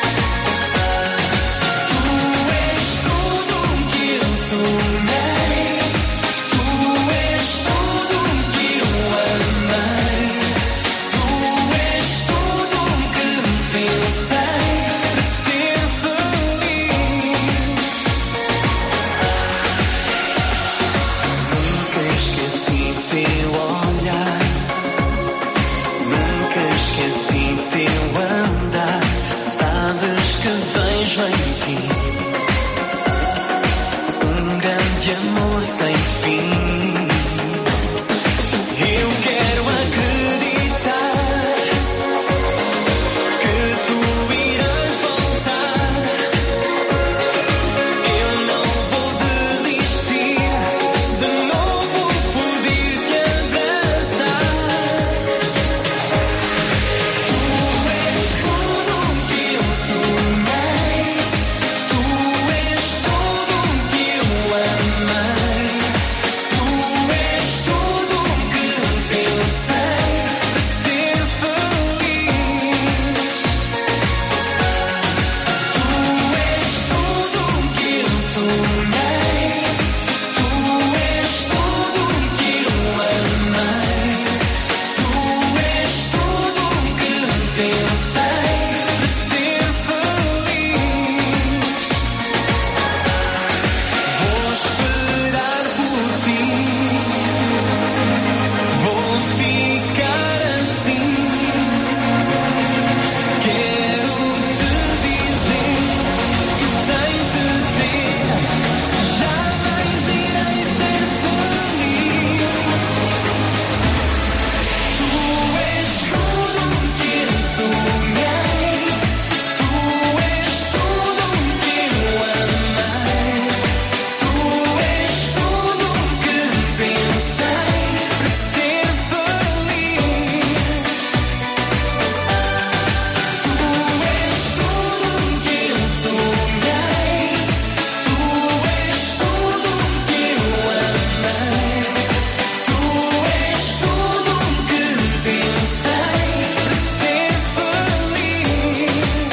Tu és tudo o que eu sonhei, tu és tudo o que eu amei, tu és tudo o que pensei para ser feliz. Nunca esqueci teu olhar, nunca esqueci teu andar. Sabes que vejo em ti grande amor sem fim. Eu quero acreditar que tu irás voltar. Eu não vou desistir, de novo poder te abraçar. Tu és tudo o que eu sonhei, tu és tudo o que eu amei, tu és tudo o que pensei para ser feliz. Tu és tudo o que eu sonhei, tu és tudo o que eu amei, tu és tudo o que pensei para ser feliz. Vou esperar por ti, vou ficar assim. Quero te dizer que sem te ter jamais irei ser feliz. Tu és tudo o que eu sonhei, tu és tudo o que eu amei, tu és tudo o que pensei para ser feliz. Tu és tudo o que eu sonhei, tu és tudo o que eu amei, tu és tudo o que pensei para ser feliz.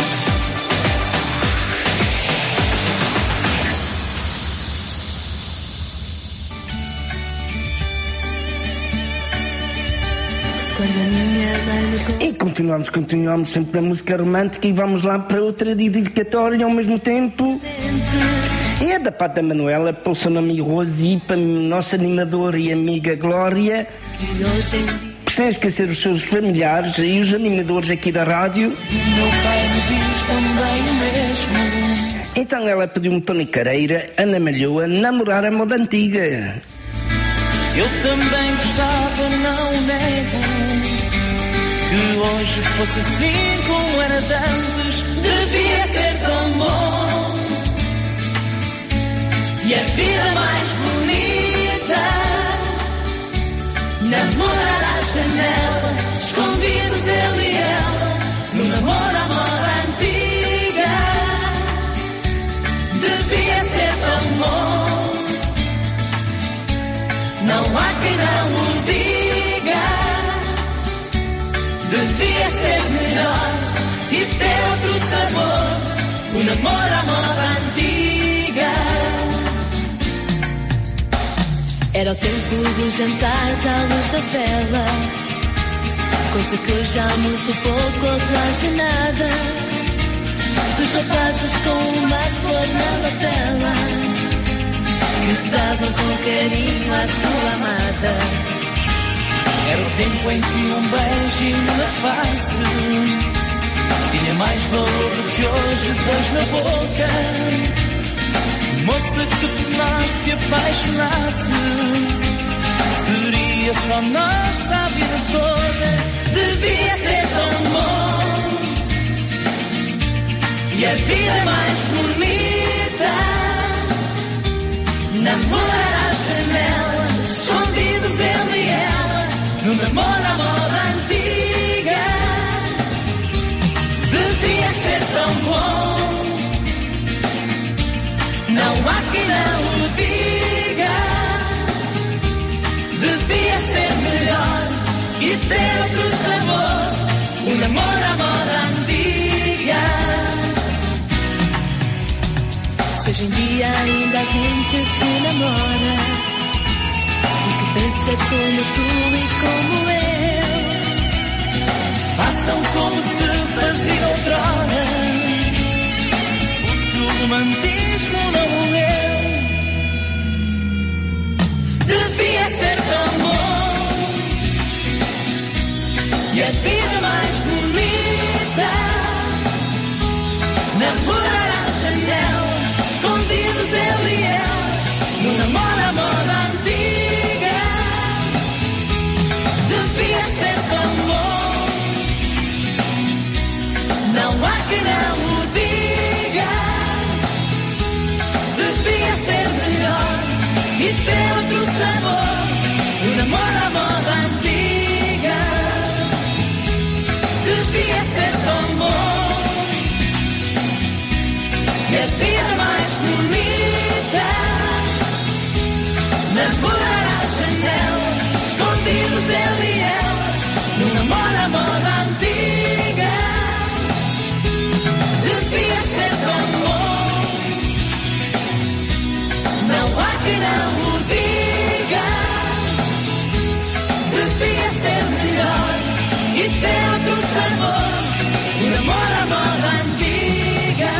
E continuamos sempre a música romântica e vamos lá para outra dedicatória ao mesmo tempo. E é da Pata Manuela, para o seu amigo Rosi, para a nossa animadora e amiga Glória, sem esquecer os seus familiares e os animadores aqui da rádio. Meu pai me diz também o mesmo. Então ela pediu-me Tony Careira, Ana Malhoa, namorar a moda antiga. Eu também gostava, não nego, que hoje fosse assim como era de antes. Devia ser tão bom e a vida mais bonita. Namorar à janela, escondidos ele e ela, no namoro à moda antiga. Devia ser tão bom, não há quem não o diga. Devia ser melhor e ter outro sabor, o namoro à moda antiga. Era o tempo dos jantares à luz da vela, coisa que hoje há muito pouco ou quase nada. Dos rapazes com uma flor na lapela, que davam com carinho à sua amada. Era o tempo em que um beijinho na face tinha mais valor do que hoje dois na boca. Moça que penasse e apaixonasse, seria só nossa a vida toda. Devia ser tão bom e a vida mais bonita. Namorar às janelas, escondidos ele e ela, no namoro à moda antiga. Devia ser tão bom, não há quem não o diga. Devia ser melhor e ter outro sabor, o namoro à moda antiga. Se hoje em dia ainda há gente que namora e que pensa como tu e como eu, façam como se fazia outrora, o romantismo não morreu. devia ser tão bom e a vida mais bonita. Namorar à janela, escondidos ele e ela, no namoro à moda antiga. Devia ser tão bom, não há quem não o diga. Devia ser melhor e ter outro sabor, o namoro à moda antiga. Devia ser tão bom e a vida mais bonita. Namorar à janela, escondidos ele e ela, no namoro à moda antiga. Devia ser tão bom, não há quem não o diga. Devia ser melhor e ter outro sabor, o namoro à moda antiga.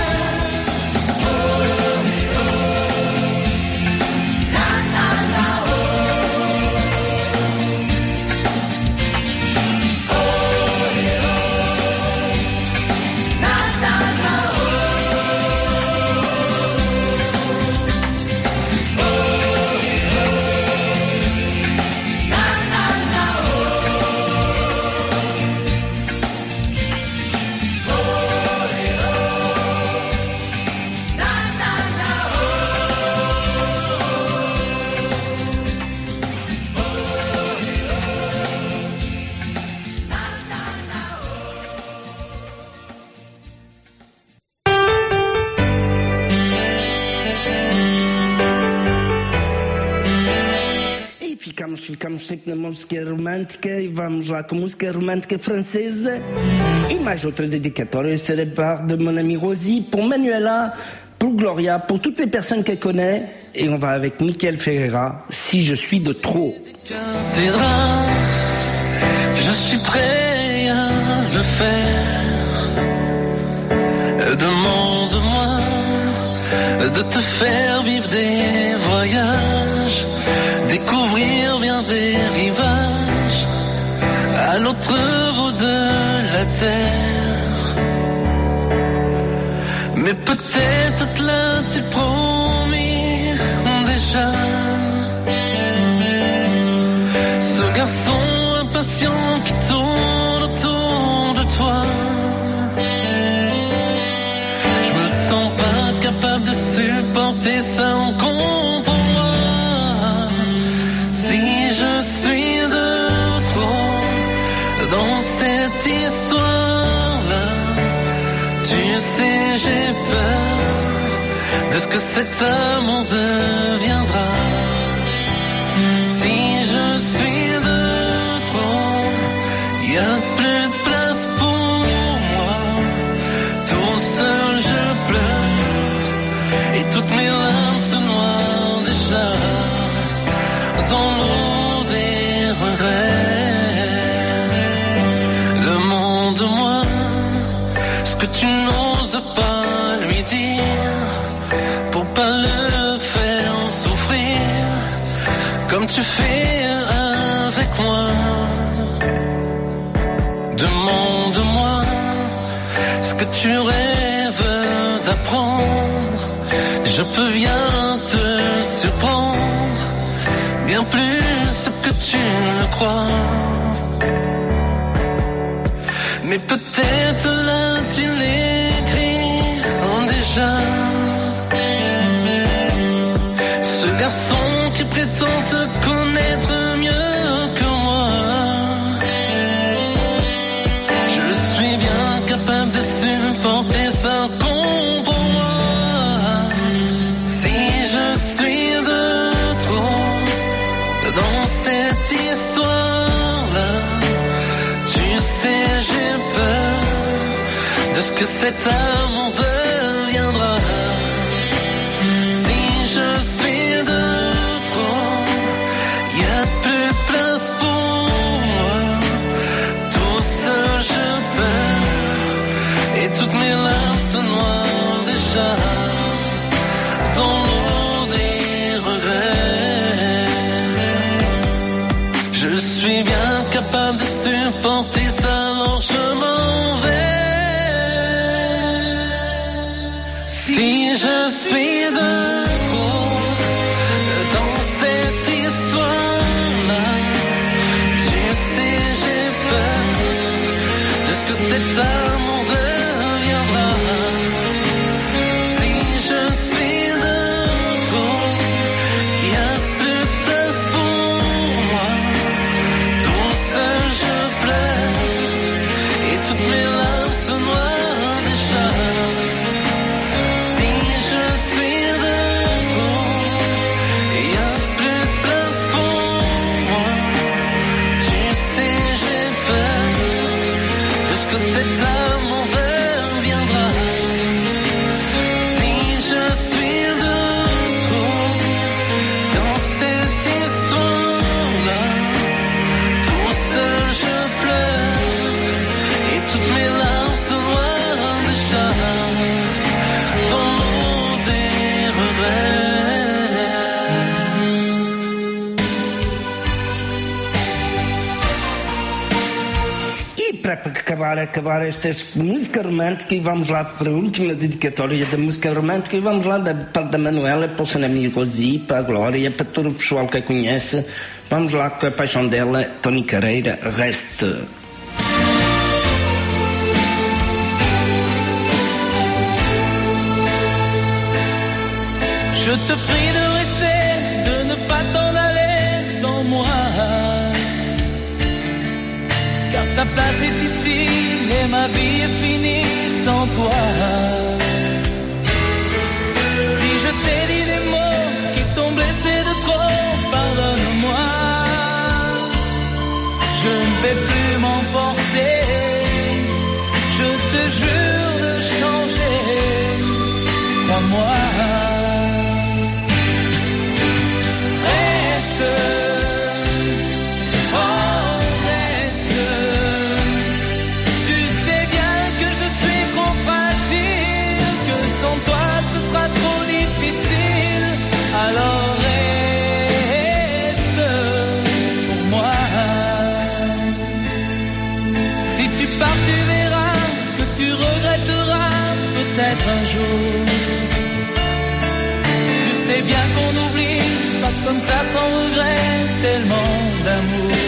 Ficamos sempre na música romântica e vamos lá com música romântica francesa e mais outra dedicatória, c'est la part de mon ami Rosie pour Manuela, pour Gloria, pour toutes les personnes qu'elle connaît, et on va avec Michael Ferreira, Si je suis de trop. Tes draps, je suis prêt à le faire. Demande-moi de te faire vivre des voyages, découvrir bien des rivages à l'autre bout de la terre. Mais peut-être te l'a-t-il promis déjà, ce garçon impatient qui tourne autour de toi. Je me sens pas capable de supporter ça en comprend moi. Si je suis de trop dans cette histoire-là, tu sais j'ai peur de ce que cet amour deviendra. Si je suis de trop, y a plus de place pour moi. Tout seul je pleure et toutes mes larmes se noient déjà dans l'eau des regrets. Demande-moi ce que tu n'oses pas lui dire pour pas le faire souffrir. comme tu fais avec moi. Demande-moi ce que tu rêves d'apprendre. Je peux bien te surprendre, bien plus que tu ne crois. Mais peut-être là tu l'écris déjà. Ce garçon qui prétend te connaître mieux que moi. Je suis bien capable de supporter ça, comprends-moi. Si je suis de trop dans cette histoire-là, tu sais j'ai peur de ce que cet amour deviendra. Si je suis de trop, y a plus de place pour moi. Tout seul je perds et toutes mes larmes se noient déjà dans l'eau des regrets. Je suis bien capable de supporter ça, alors je m'en vais. Si je suis de trop dans cette histoire-là, tu sais j'ai peur de ce que cet amour deviendra. Si je suis de trop, y a plus de place pour moi. Tout seul je pleure et toutes mes larmes se noient déjà. Si je suis de trop, y a plus de place pour moi. Tu sais j'ai peur de ce que cet amour deviendra. Si je suis de trop dans cette histoire-là, tout seul je pleure et toutes mes larmes se noient déjà dans l'eau des regrets. E para acabar esta música romântica, e vamos lá para a última dedicatória da música romântica, e vamos lá da Manuela para o seu amigo Rosi, para a Glória, para todo o pessoal que a conhece. Vamos lá com a paixão dela, Tony Carreira, Reste. Je te prie de rester, de ne pas t'en aller sans moi. Car ta place est ici et ma vie est finie sans toi. Si je t'ai dit des mots qui t'ont blessé de trop, pardonne-moi. Je ne vais plus m'emporter. Je te jure de changer. Crois-moi. Sans toi ce sera trop difficile, alors reste pour moi. Si tu pars tu verras que tu regretteras peut-être un jour. Tu sais bien qu'on n'oublie pas comme ça sans regret, tellement d'amour.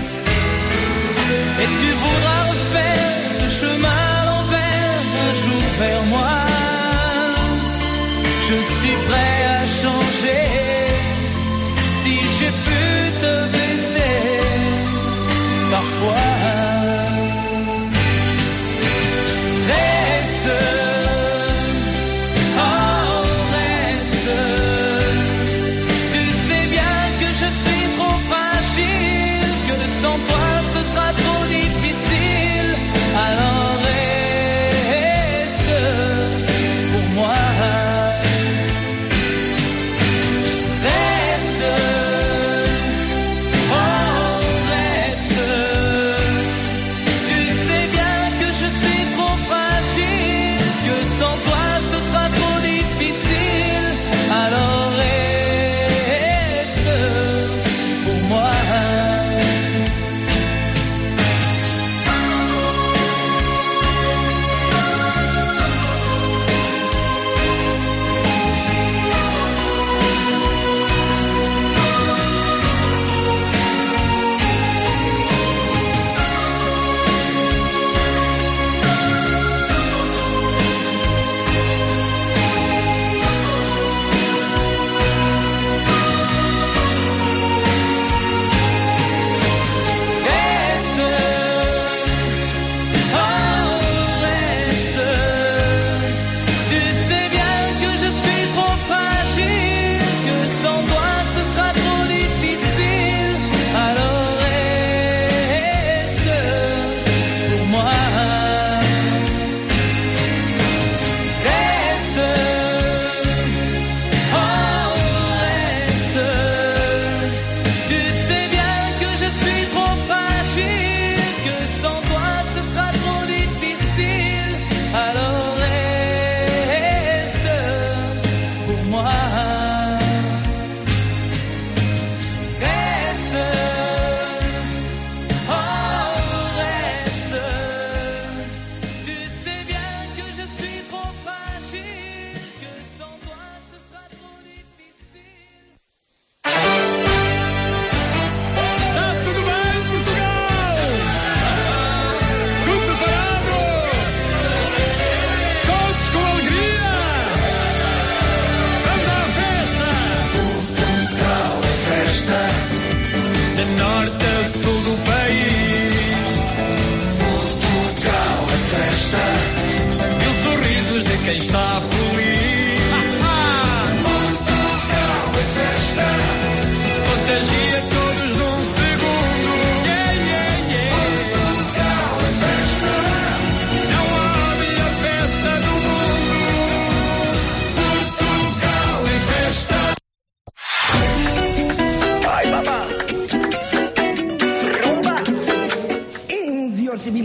Et tu voudras refaire ce chemin à l'envers un jour vers moi. Je suis prêt à changer si j'ai pu te blesser parfois. Reste, oh reste. Tu sais bien que je suis trop fragile, que sans toi ce sera trop difficile. Alors reste pour moi. Reste.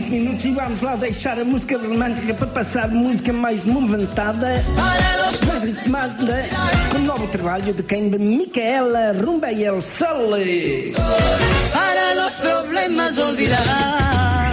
5 minutos e vamos lá deixar a música romântica para passar música mais movimentada, mais ritmada, com o novo trabalho de quem? De Micaela Rumba e El Sole. Para los problemas olvidar.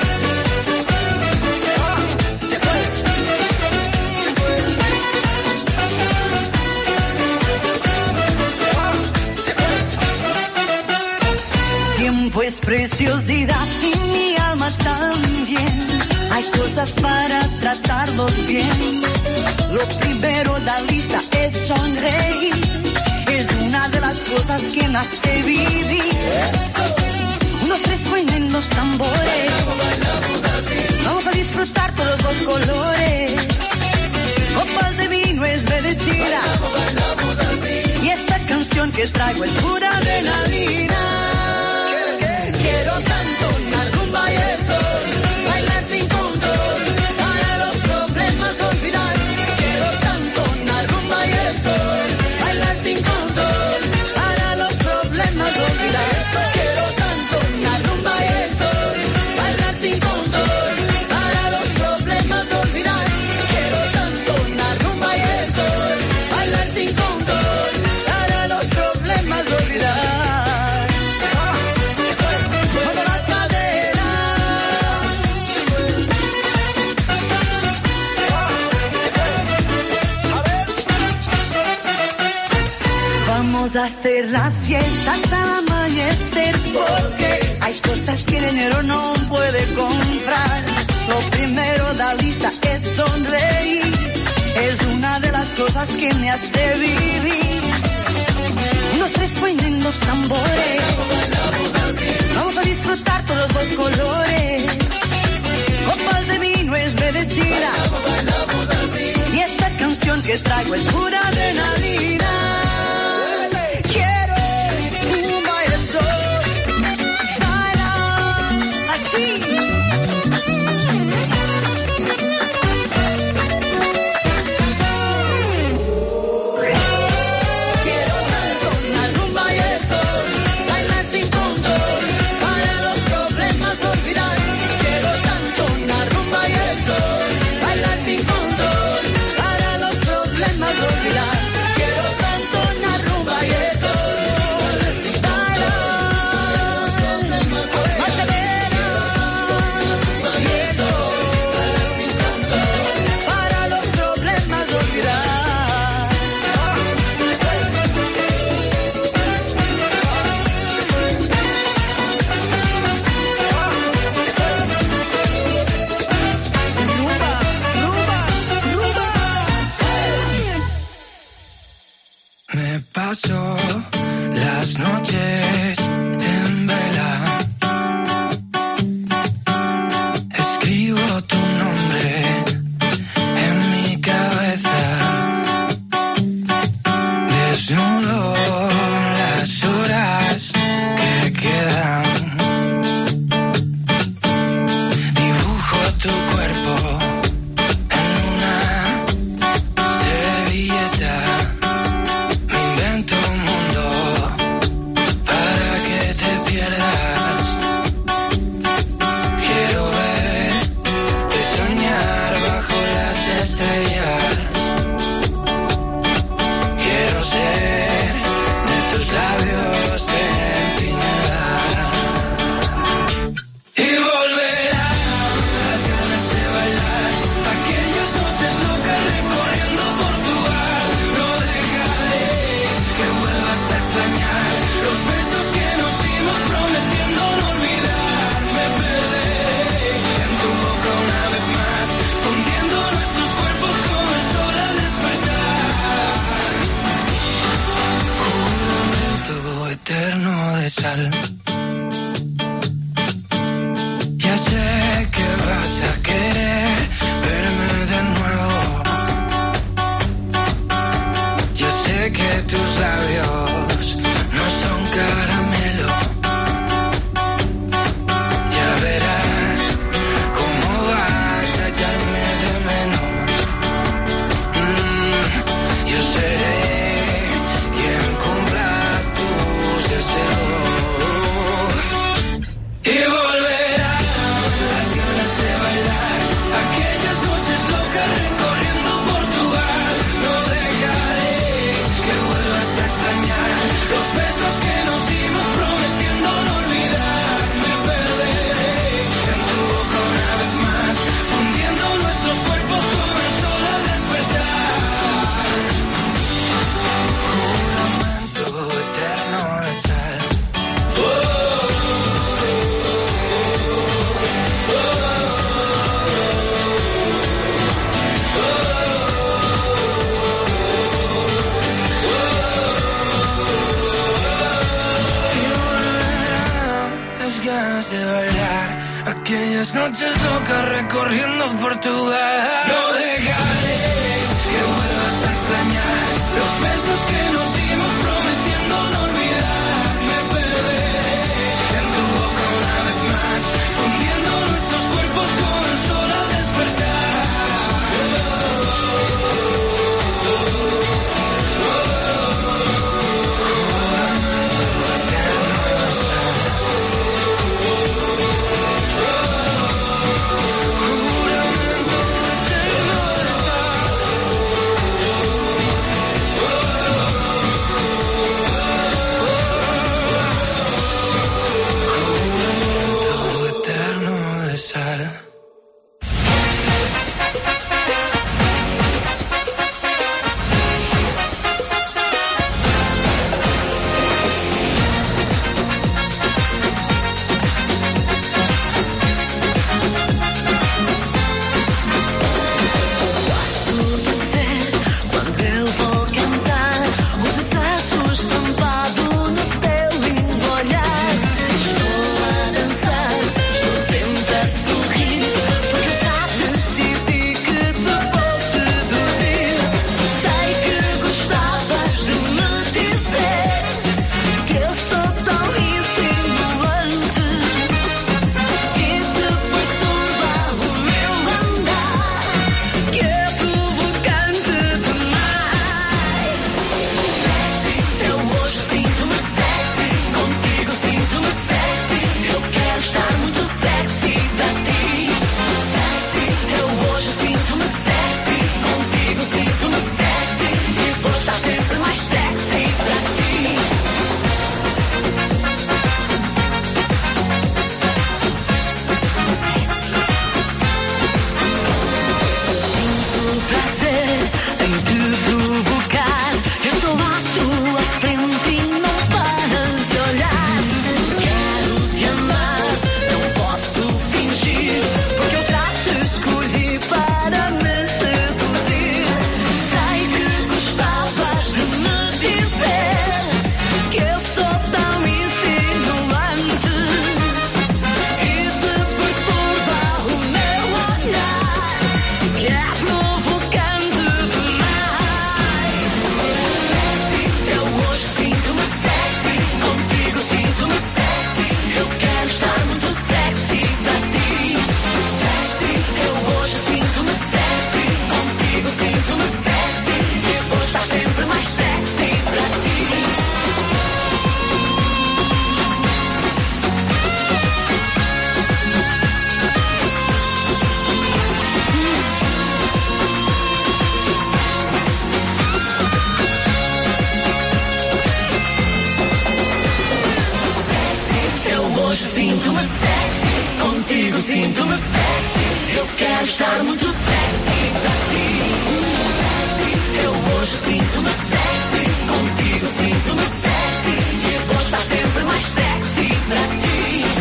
Tiempo es preciosidad y mi alma también. Hay cosas para tratarlos bien. Lo primero de la lista es sonreír. Es una de las cosas que me hace vivir. Unos tres suenan los tambores. Vamos a disfrutar todos los colores. Copas de vino es bendecida. Y esta canción que traigo es pura adrenalina. Quiero tanto una rumba y el sol, bailar sin control, para los problemas olvidar. Quiero tanto una rumba y el sol, bailar sin control, para los problemas olvidar. Quiero tanto una rumba y el sol, bailar sin control, para los problemas olvidar. Quiero tanto una rumba y el sol, bailar sin control, para los problemas olvidar. Vamos a hacer la fiesta hasta el amanecer, porque hay cosas que el dinero no puede comprar. Lo primero de la lista es sonreír. Es una de las cosas que me hace vivir. Unos tres suenan los tambores. Vamos a disfrutar todos los colores. Copas de vino es bendecida. Y esta canción que traigo es pura adrenalina. Paso las noches en vela. Escribo tu nombre en mi cabeza. Desnudo las horas que quedan. Dibujo tu cuerpo en una servilleta. Un mundo para que te pierdas. Quiero verte soñar bajo las estrellas. Quiero ser de tus labios de empinada. Y volverán las ganas de bailar. Aquellas noches locas recorriendo Portugal. No dejaré que vuelvas a extrañar los besos que nos dimos prometiendo no olvidar. Me perderé en tu boca una vez más, fundiendo nuestros cuerpos como el sol al despertar. Un tubo eterno de sal. Ya sé que vas a querer verme de nuevo. Yo sé que tus labios no son caramelo. Ya verás cómo vas a echarme de menos. Yo seré quien cumpla tus deseos. Y volverán las recorriendo Portugal. No dejaré que vuelvas a extrañar los besos que nos dimos prometiendo no olvidar. Me perderé en tu boca una vez más, fundiendo nuestros cuerpos con el sol al despertar. Sinto-me sexy, contigo sinto-me sexy. Eu quero estar muito sexy pra ti. Sexy, eu hoje sinto-me sexy, contigo sinto-me sexy. E vou estar sempre mais sexy pra ti.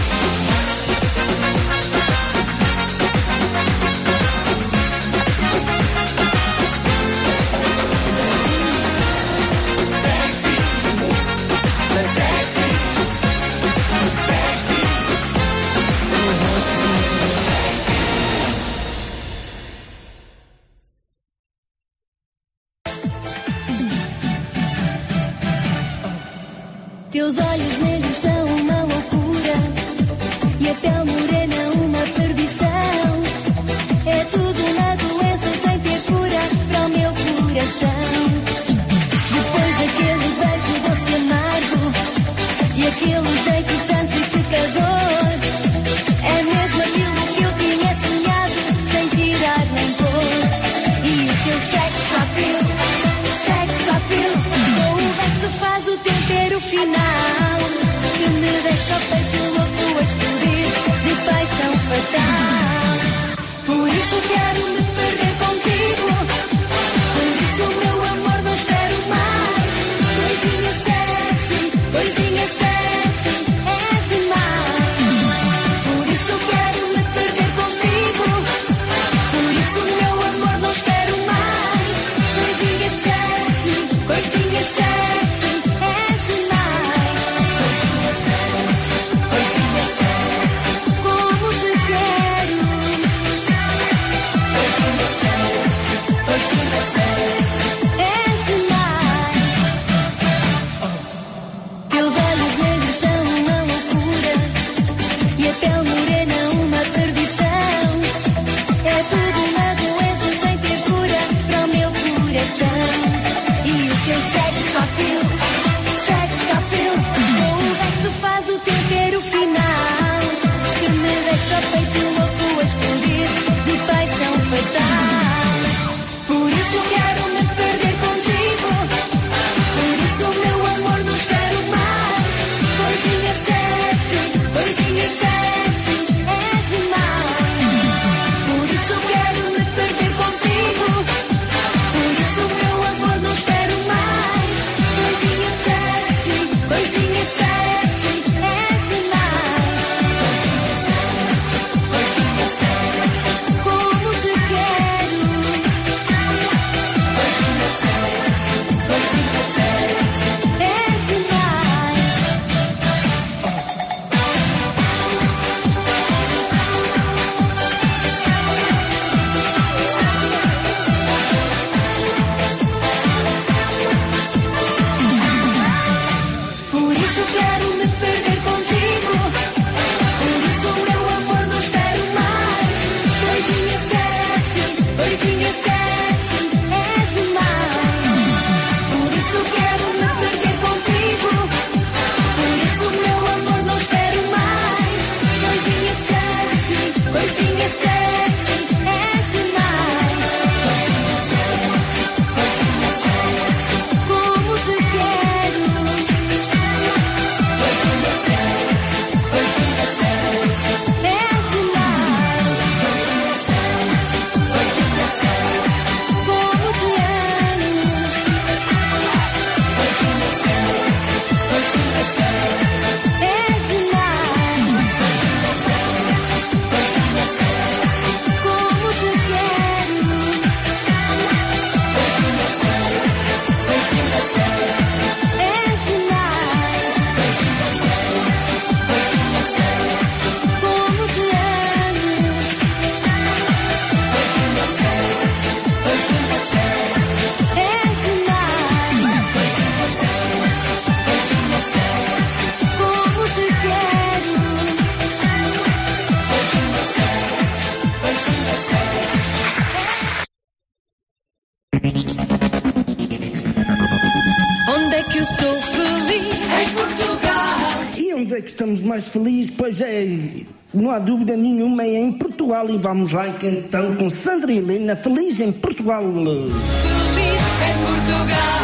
Teus olhos negros são uma loucura e a pele morena uma perdição. É tudo uma doença sem ter cura para o meu coração. Depois daquele beijo doce e amargo e aquele jeito santo e pecador, é mesmo aquilo que eu tinha sonhado sem tirar nem pôr. E o teu sexo appeal, com o resto faz o tempero final. Onde é que eu sou feliz? Em Portugal. E onde é que estamos mais felizes? Pois é, não há dúvida nenhuma, é em Portugal. E vamos lá então com Sandra Helena, feliz em Portugal. Feliz em Portugal.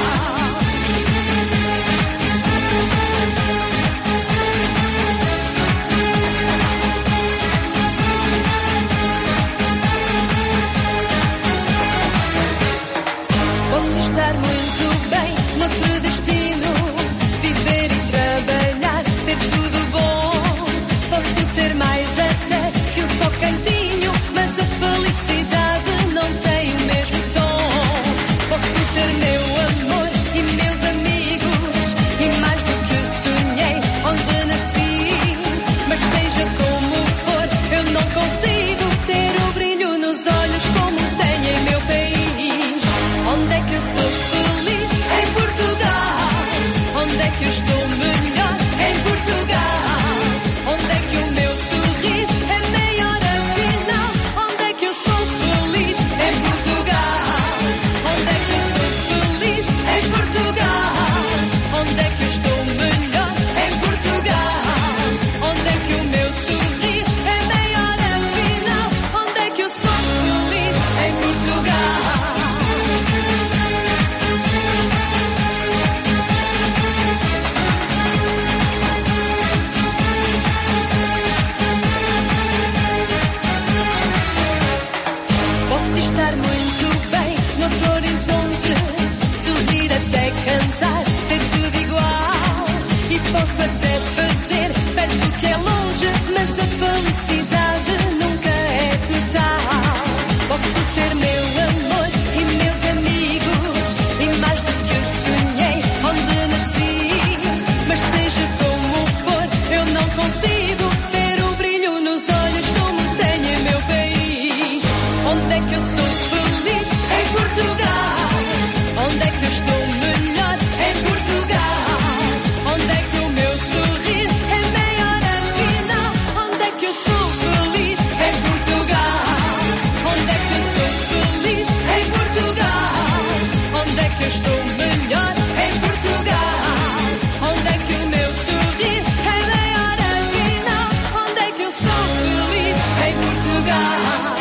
Posso estar muito bem noutro destino, viver e trabalhar, ter tudo bom. Posso ter mais até que um só cantinho, mas a felicidade não tem o mesmo tom. Posso ter meu amor e meus amigos, e mais do que sonhei onde nasci. Mas seja como for, eu não consigo ter o brilho nos olhos como tenho em meu país. Onde é que eu sou feliz? Em Portugal. Onde é que eu estou melhor? Em Portugal. Onde é que o meu sorriso é maior afinal? Onde é que eu sou feliz? Em Portugal. Onde é que eu sou feliz? Em Portugal. Onde é que eu estou melhor? Em Portugal. Onde é que o meu sorriso é maior afinal? Onde é que eu sou feliz? Em Portugal. Posso estar muito bem noutro horizonte, sorrir até cantar, ter tudo igual. E posso até fazer perto que é longe, mas a felicidade nunca é total. Posso ter meu amor e meus amigos, e mais do que eu sonhei onde nasci. Mas seja como for, eu não consigo ter o brilho nos olhos como tenho em meu país. Onde é que eu sou feliz? Em Portugal. Onde é que eu estou melhor? Em Portugal. Onde é que o meu sorriso é maior afinal? Onde é que eu sou feliz? Em Portugal. Onde é que eu sou feliz? Em Portugal. Onde é que eu estou melhor? Em Portugal. Onde é que o meu sorriso é maior afinal? Onde é que eu sou feliz? Em Portugal.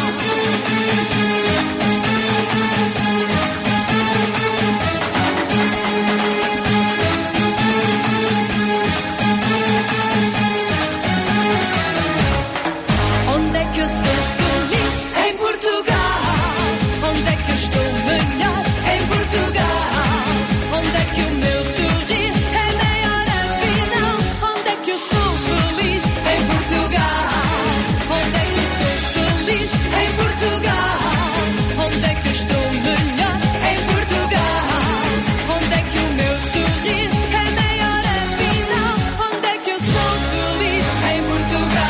Onde é que eu sou feliz? Em Portugal. Onde é que eu estou melhor? Em Portugal. Onde é que o meu sorriso é maior afinal? Onde é que eu sou feliz? Em Portugal. Onde é que eu sou feliz? Em Portugal. Onde é que eu estou melhor? Em Portugal. Onde é que o meu sorriso é maior afinal? Onde é que eu sou feliz? Em Portugal.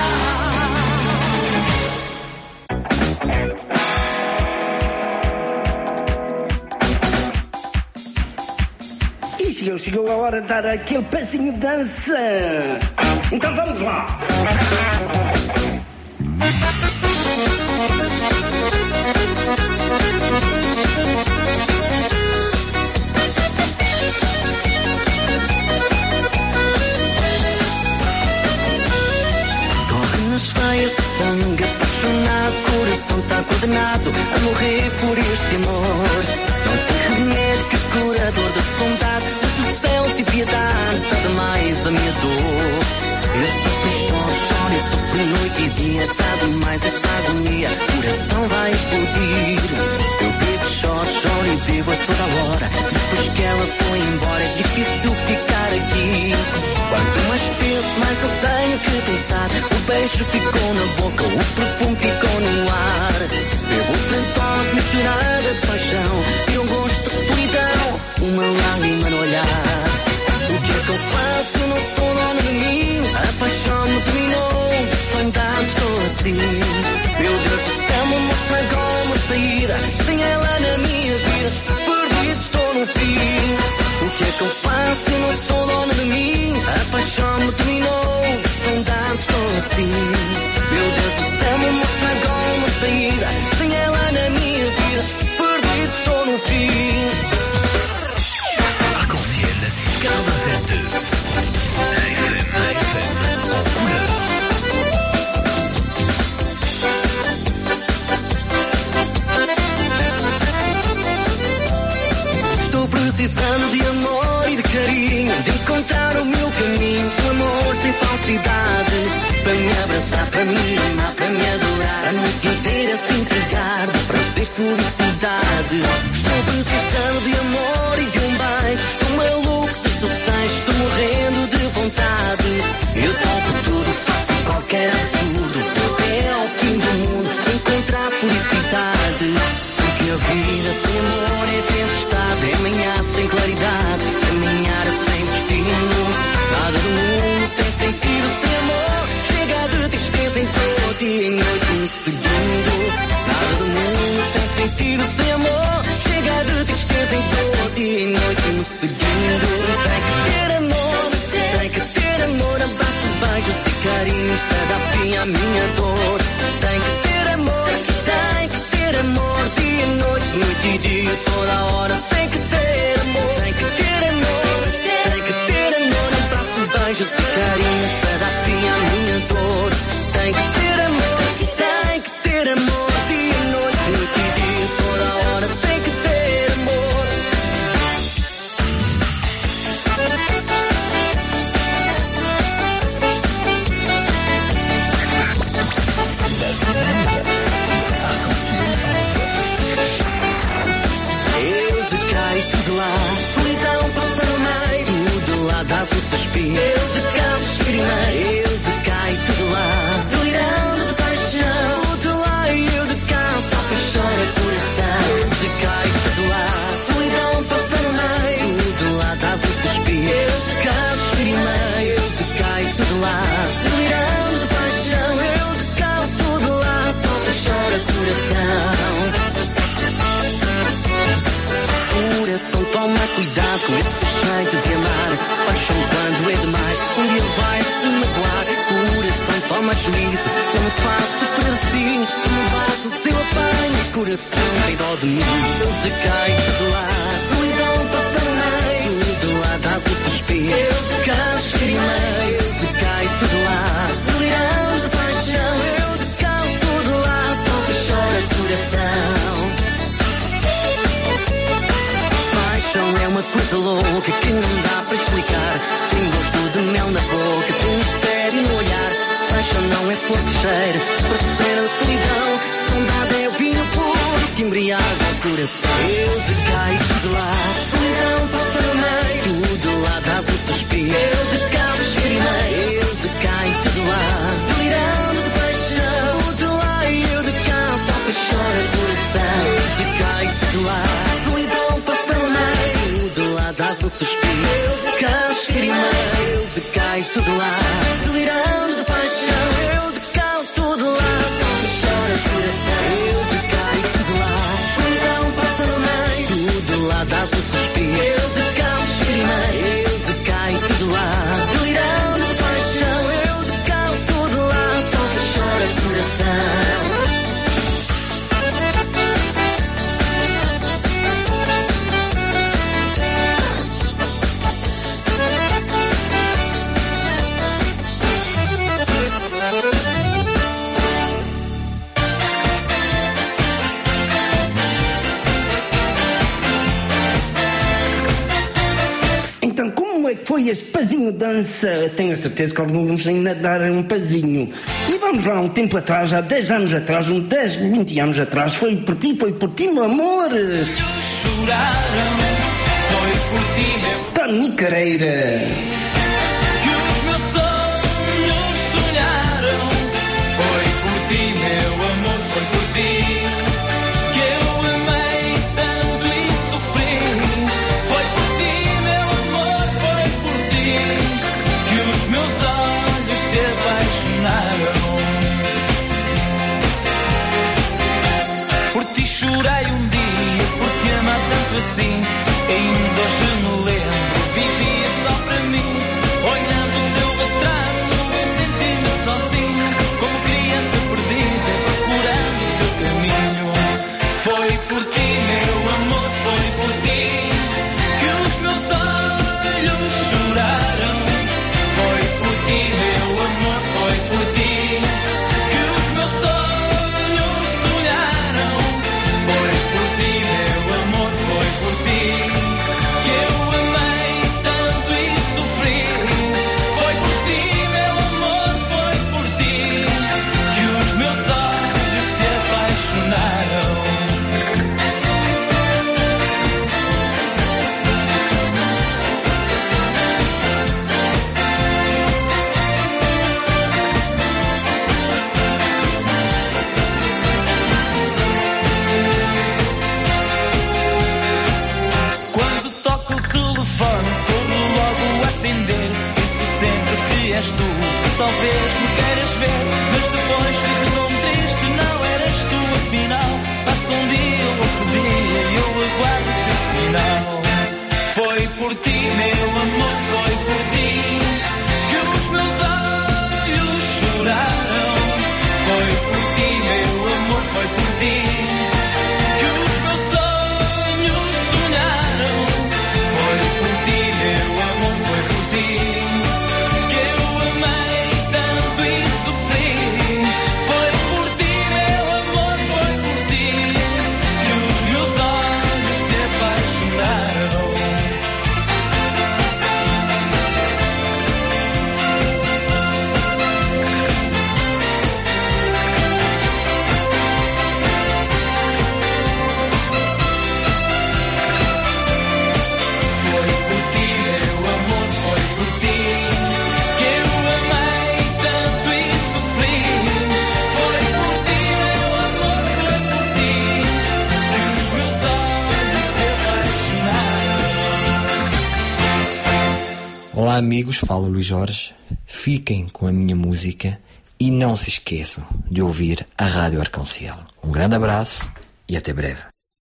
E chegou a hora de dar aquele pezinho de dança. Então vamos lá. Corre nas veias de sangue apaixonado, coração está condenado a morrer por este amor. Não tem remédio que curador da vontade, mas do céu de piedade nada mais a minha dor. Eu sofro, choro, eu sofro noite e dia, sabe mais essa agonia, coração vai explodir. Eu bebo, choro e bebo a toda hora, depois que ela foi embora é difícil ficar aqui. Quanto mais penso, mais eu tenho que pensar. O beijo ficou na boca, o perfume ficou no ar. Bebo outra dose misturada de paixão e um gosto de solidão, uma lágrima no olhar. O que é que eu faço? Eu não sou dona de mim. A paixão me dominou, de saudade estou assim. Meu Deus do céu, me mostra agora uma saída. Sem ela na minha vida, perdido estou no fim. O que é que eu faço? Eu não sou dona de mim. A paixão me dominou, de saudade estou assim. Meu Deus do céu, me mostra agora uma saída. Sem ela na minha vida, perdido estou no fim. Arc-en-ciel, precisando de amor e de carinho, de encontrar o meu caminho, um amor sem falsidade, para me abraçar, para me amar, para me adorar, a noite inteira se entregar, para ser felicidade. Estou precisando de amor e de um beijo, estou maluco de tu tens, estou morrendo de vontade. Eu topo tudo, faço qualquer absurdo, até ao fim do mundo, encontrar felicidade. Porque a vida sem amor é tempestade, é manhã sem claridade, caminhar sem destino. Nada do mundo tem sentido sem amor, chega de tristeza em todo dia e noite no segundo. Nada do mundo tem sentido sem amor, chega de tristeza em todo dia e noite no segundo. Tem que ter amor, tem que ter amor, abraço, beijos e carinhos para dar fim à minha dor. Tem que ter amor, tem que ter amor, dia e noite, noite e dia, toda hora. Tem que ter amor, tem que ter amor, tem que ter amor, abraço, beijos e carinhos para dar fim à minha dor. Tem que ter amor, tem que ter amor, dia e noite, noite e dia, toda hora. Tem que ter amor. Eu decaio tudo lá, solidão passa no meio, tudo lá dá-se o suspiro. Eu decaio, exprimei, eu decaio tudo lá, delirando de paixão, tudo lá e eu decaio, só que chora coração. Eu decaio tudo lá, solidão passa no meio, tudo lá dá-se o suspiro. Eu decaio, exprimei, eu decaio tudo lá, delirando de paixão, eu decaio tudo lá, só que chora coração. Coração, toma cuidado com esse jeito de amar. Paixão quando é demais, um dia vai se magoar. Coração, toma juízo, não me faço pedacinho, se me bate se eu apanho. Coração, tem dó de mim, eu decaio tudo lá, solidão passa no meio, tudo lá dá-se o suspiro. Eu decaio, exprimei, eu decaio tudo lá, delirando de paixão, eu decaio tudo lá, só que chora coração. É uma coisa louca que não dá para explicar. Tem gosto de mel na boca, tem mistério no olhar. Paixão não é flor que cheira, para ser a solidão. Saudade é o vinho puro que embriaga o coração. Eu decaio tudo lá, solidão passa no meio, tudo lá dá-se o suspiro. Eu decaio, exprimei, eu decaio tudo lá, delirando de paixão, tudo lá e eu decaio, só que chora coração. Eu decaio tudo lá, solidão passa no meio, dá-se um suspiro. Eu decaio, exprimei, eu decaio tudo lá, delirando de paixão, eu decaio tudo lá, só que chora coração. Eu decaio tudo lá, solidão passa no meio, tudo lá dá-se um suspiro. Eu decaio, exprimei, eu decaio tudo lá, delirando de paixão, eu decaio tudo lá, só que chora coração. Então, como é que foi este pazinho dança? Tenho a certeza que vamos ainda dar um pazinho. E vamos lá, um tempo atrás, há 10 anos atrás, uns 10, 20 anos atrás, foi por ti, meu amor. Choraram, foi por ti, meu Tony Careira. que os meus sonhos sonharam. Foi por ti, meu amor, foi por ti que eu amei tanto e sofri. Foi por ti, meu amor, foi por ti que os meus olhos se apaixonaram. Por ti chorei um dia, por te amar tanto assim. Ainda hoje me lembro, vivia só para mim. Foi por ti, meu amor, foi por ti que os meus olhos choraram. Foi por ti, meu amor, foi por ti que os meus sonhos sonharam. Foi por ti, meu amor, foi por ti que eu amei tanto e sofri. Foi por ti, meu amor, foi por ti que os meus olhos se apaixonaram. Olá amigos, fala Luís Jorge. Fiquem com a minha música e não se esqueçam de ouvir a Rádio Arconciel. Um grande abraço e até breve.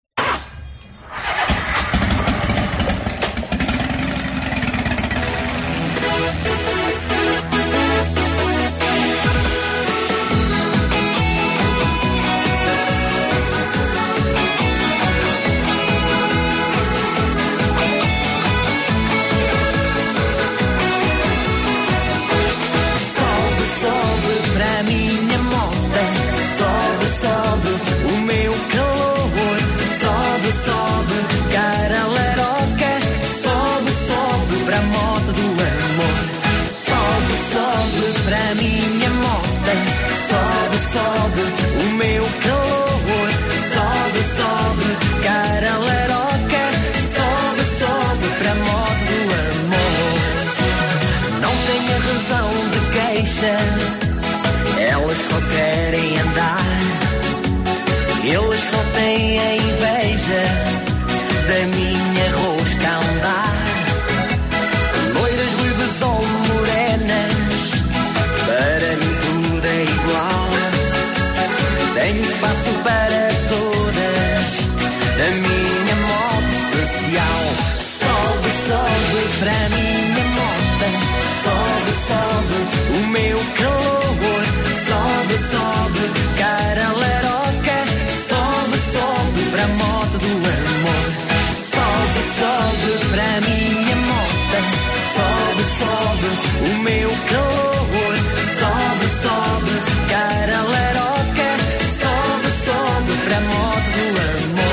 Elas só querem andar, eles só têm a inveja da minha rosca a andar. Loiras, ruivas ou morenas, para mim tudo é igual. Tenho espaço para todas na minha moto especial. Sobe, sobe para a minha moto, sobe, sobe o meu calor. Sobe, sobe, cara laroca. Sobe, sobe para a moto do amor. Sobe, sobe para a minha moto. Sobe, sobe o meu calor. Sobe, sobe, cara laroca. Sobe, sobe para a moto do amor.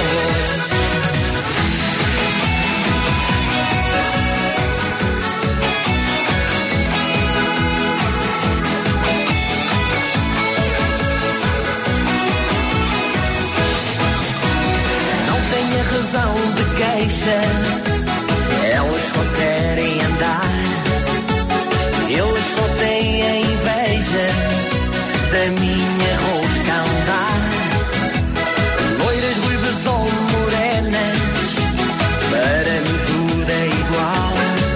Razão de queixa, elas só querem andar, eles só têm a inveja da minha rosca a andar. Loiras, ruivas ou morenas, para mim tudo é igual.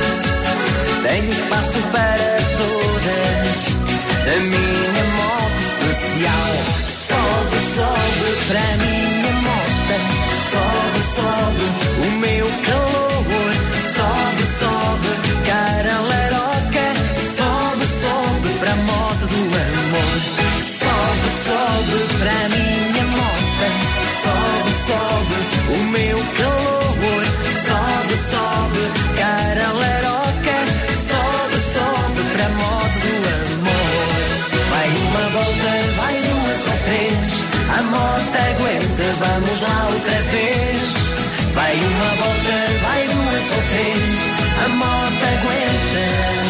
Tenho espaço para todas na minha moto especial. Sobe, sobe para a minha moto. Sobe, sobe o meu calor. Sobe, sobe, cara laroca. Sobe, sobe para a moto do amor. Sobe, sobe para a minha moto. Sobe, sobe o meu calor. Sobe, sobe, cara laroca. Sobe, sobe para a moto do amor. Vai uma volta, vai duas ou três. A moto aguenta, vamos lá outra vez. Vai uma volta, vai duas ou três. A moto aguenta,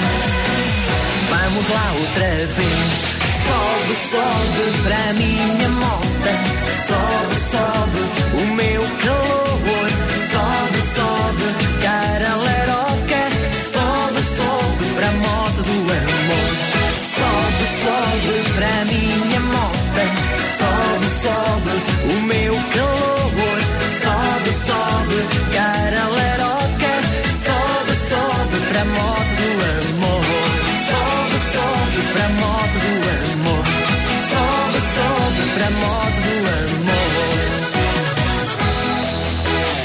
vamos lá outra vez. Sobe, sobe para a minha moto. Sobe, sobe o meu calor. Sobe, sobe, cara laroca. Sobe, sobe para a moto do amor. Sobe, sobe para a minha moto. Sobe, sobe o meu calor. Sobe, sobe, cara laroca. Sobe, sobe para a moto do amor. Sobe, sobe para a moto do amor. Sobe, sobe para a moto do amor.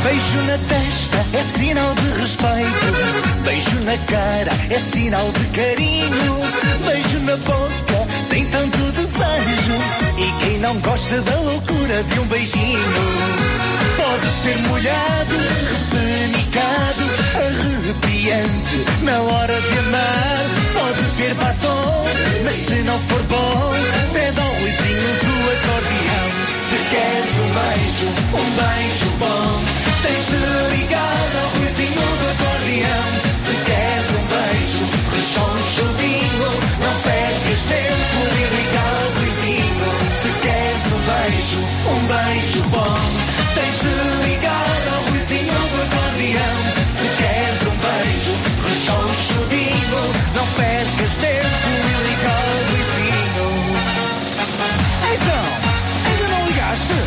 Beijo na testa é sinal de respeito. Beijo na cara é sinal de carinho. Beijo na boca tem tanto desejo. E quem não gosta da loucura de um beijinho? Pode ser molhado, repenicado, arrepiante na hora de amar. Pode ter batom, mas se não for bom, pede ao Luizinho do acordeão. Se queres um beijo bom, tens de ligar ao Luizinho do acordeão. Se queres um beijo rechonchudinho, não percas tempo e liga ao Luizinho. Se queres um beijo bom, tens de ligar ao Luizinho do acordeão. Se queres um beijo rechonchudinho, não percas tempo e liga ao Luizinho. Então, ainda não ligaste?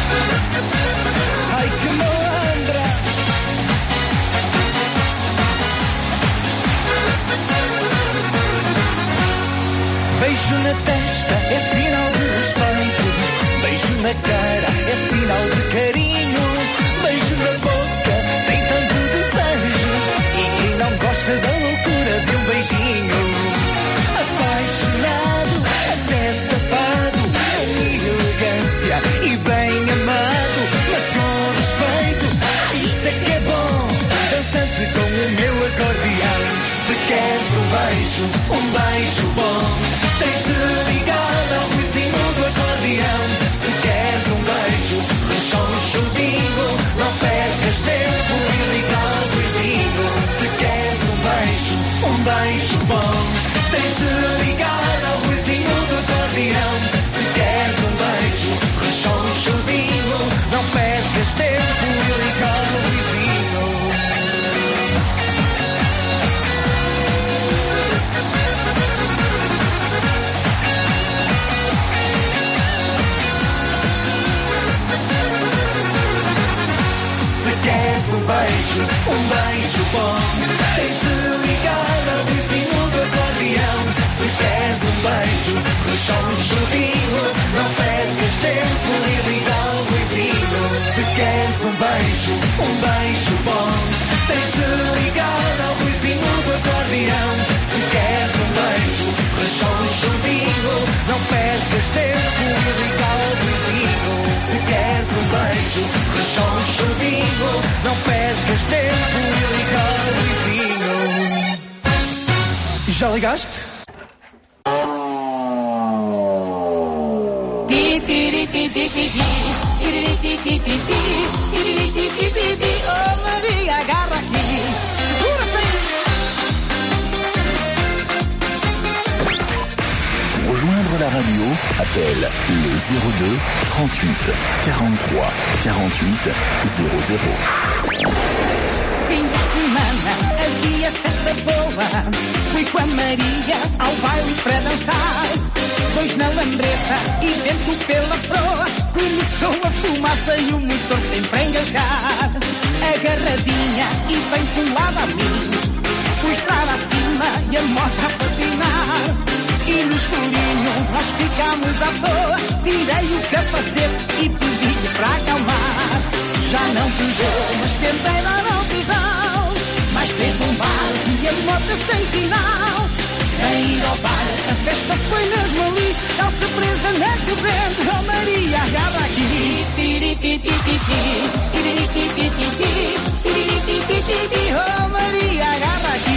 Ai que malandra! Beijo na testa é sinal de respeito. Beijo na cara é sinal de carinho. Beijo na boca tem tanto desejo. E quem não gosta da loucura de um beijinho? Apaixonado, até safado, com elegância e bem amado, mas com respeito. Isso é que é bom, dançante com o meu acordeão. Se queres um beijo bom, tens de ligar ao Luizinho do acordeão. Se queres um beijo rechonchudinho, não percas tempo e liga ao Luizinho. Se queres um beijo bom, tens de ligar ao Luizinho do acordeão. Se queres um beijo rechonchudinho, não percas tempo e liga ao Luizinho. Queres um beijo bom, tens de ligar ao Luizinho do acordeão. Se queres um beijo rechonchudinho, não percas tempo e liga ao Luizinho. Se queres um beijo bom, tens de ligar ao Luizinho do acordeão. Se queres um beijo rechonchudinho, não percas tempo e liga ao Luizinho. Se queres um beijo rechonchudinho, não percas tempo e liga ao Luizinho. Já ligaste? Oh Maria, agarra aqui. Pour rejoindre la radio, appelle le 02 38 43 48 00. Fim de semana havia festa boa. Fui com a Maria ao baile para dançar. Dois na lambreta e vento pela proa. Começou a fumaça e o motor sempre a engasgar. Agarradinha e bem colada a mim, fui estrada acima e a moto a patinar. E no escurinho nós ficámos à toa. Tirei o capacete e pedi-lhe para acalmar. Já não pegou, mas tentei dar altidão. Mas fez bombares e a moto sem sinal. Sem ir ao bar, a festa foi mesmo ali. Calça presa na corrente, oh Maria, agarra aqui. Oh Maria, agarra aqui.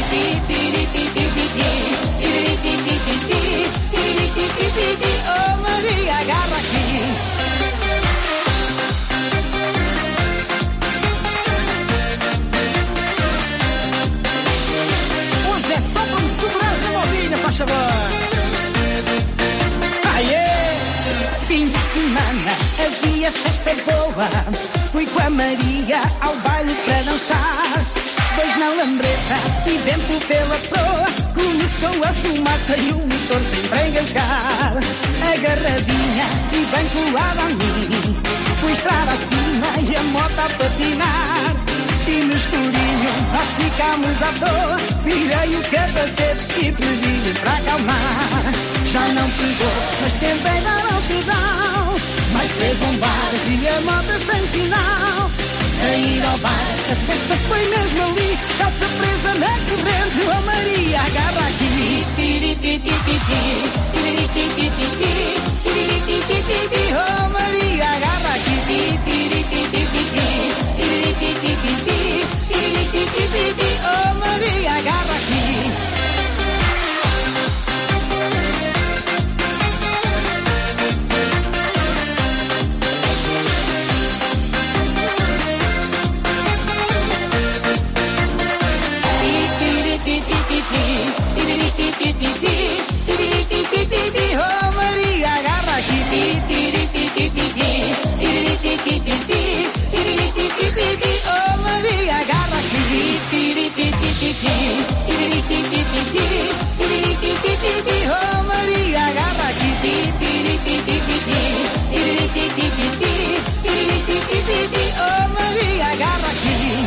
Oh Maria, agarra aqui. Hoje é só para me segurar na modinha, faz favor. Aê! Fim de semana havia festa boa. Fui com a Maria ao baile para dançar. Dois na lambreta e vento pela proa. Começou a fumaça e o motor sempre a engasgar. Agarradinha e bem colada a mim, fui estrada acima e a moto a patinar. E no escurinho nós ficámos à toa. Tirei o capacete e pedi-lhe para acalmar. Já não pegou, mas tentei dar altidão. Mas fez bombares e a moto sem sinal. a ir ao bar. A festa foi mesmo ali, calça presa na corrente. Oh Maria, agarra aqui. Oh Maria, agarra aqui. Oh Maria, agarra aqui. Oh Maria, agarra aqui. Oh Maria, agarra aqui. Oh Maria, agarra aqui. Oh Maria, agarra aqui.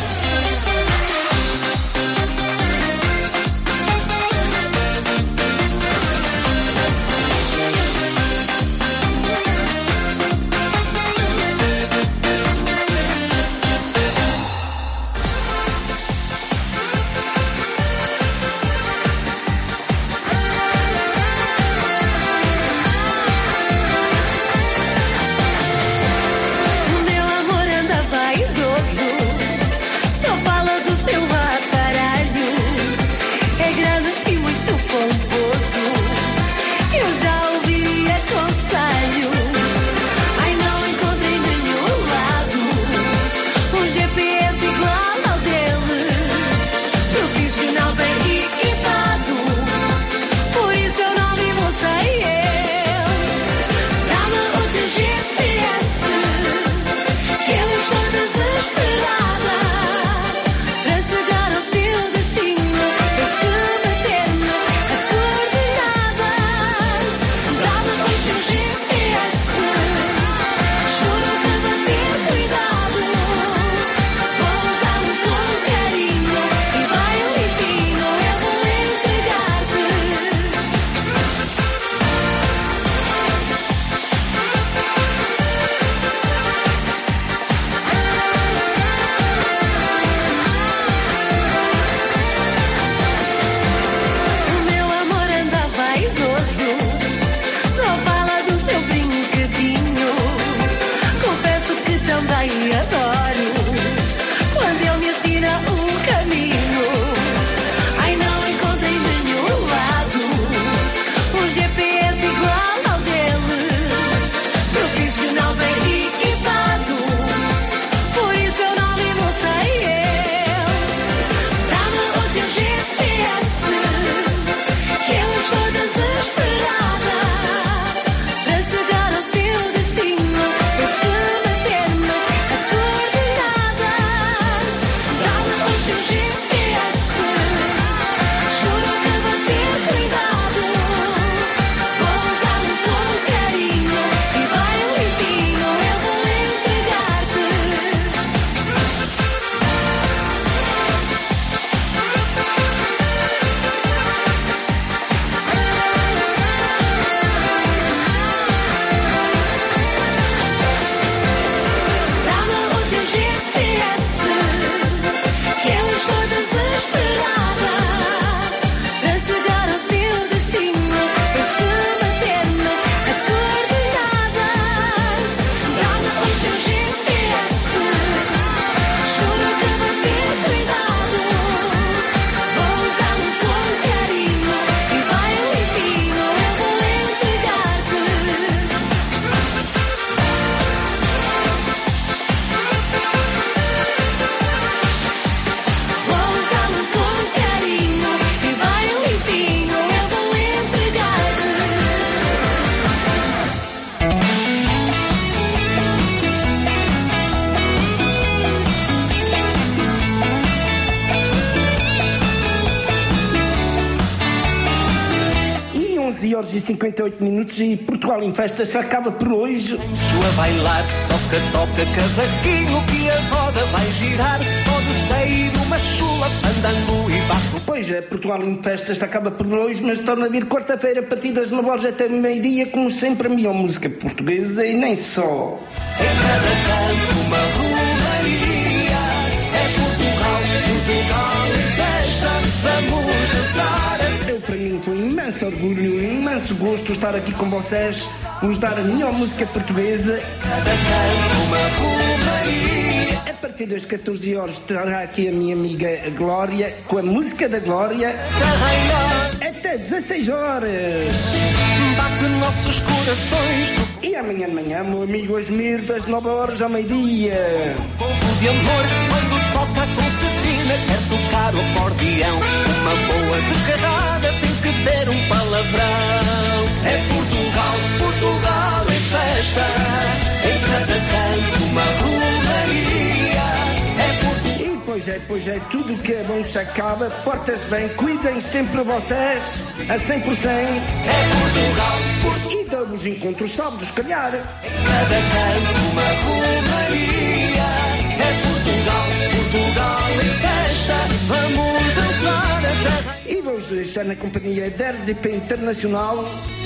horas e 58 minutos e Portugal em Festa se acaba por hoje. A bailar, toca, toca, cavaquinho que a roda vai girar. Pode sair uma chula, fandango e barco. Pois é, Portugal em Festa se acaba por hoje, mas torna a vir quarta-feira, partidas na loja até meio-dia, como sempre a melhor música portuguesa e nem só. Em cada canto uma romaria, imenso orgulho, imenso gosto estar aqui com vocês, vos dar a melhor música portuguesa. A partir das 14 horas estará aqui a minha amiga Glória com a música da Glória. Até 16 horas. Bate nossos corações. E amanhã de manhã, meu amigo Asmir, das 9 horas ao meio-dia. Povo de amor, quando toca a concertina, quer tocar o acordeão. Uma boa descarada tem que ter um palavrão. É Portugal, Portugal em festa. Em cada canto uma romaria. É Portugal. Pois é, tudo que é bom se acaba. Porta-se bem, cuidem sempre vocês a 100%. É Portugal, Portugal. E damos encontros sábados, calhar. Em cada canto uma romaria. É Portugal, Portugal em festa. Vamos dançar a terra. E vamos deixar na companhia da RDP Internacional.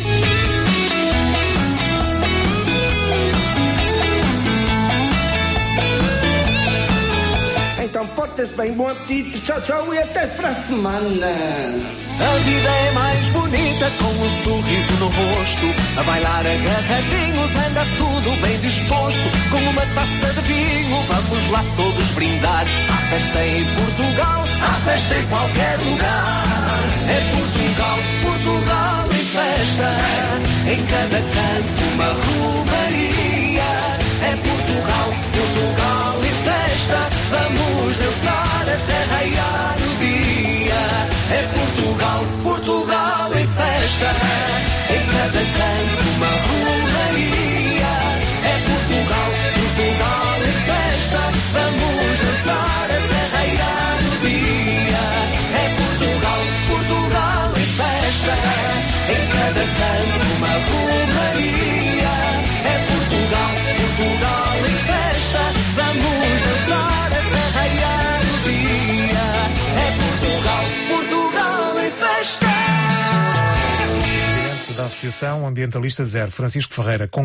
Então porta-se bem, bom apetite, tchau, tchau e até para a semana. A vida é mais bonita com um sorriso no rosto. A bailar agarradinhos, anda tudo bem disposto. Com uma taça de vinho, vamos lá todos brindar. Há festa em Portugal, há festa em qualquer lugar. É Portugal, Portugal em festa. Em cada canto uma romaria. É Portugal, Portugal em festa. Vamos dançar até raiar o dia. É Portugal, Portugal em festa. Em cada canto uma romaria. É Portugal, Portugal em festa. Vamos dançar até raiar o dia. É Portugal, Portugal em festa. Em cada canto uma romaria. É Portugal, Portugal em festa. Vamos dançar até raiar o dia. É Portugal, Portugal em festa. Da Associação Ambientalista Zero, Francisco Ferreira.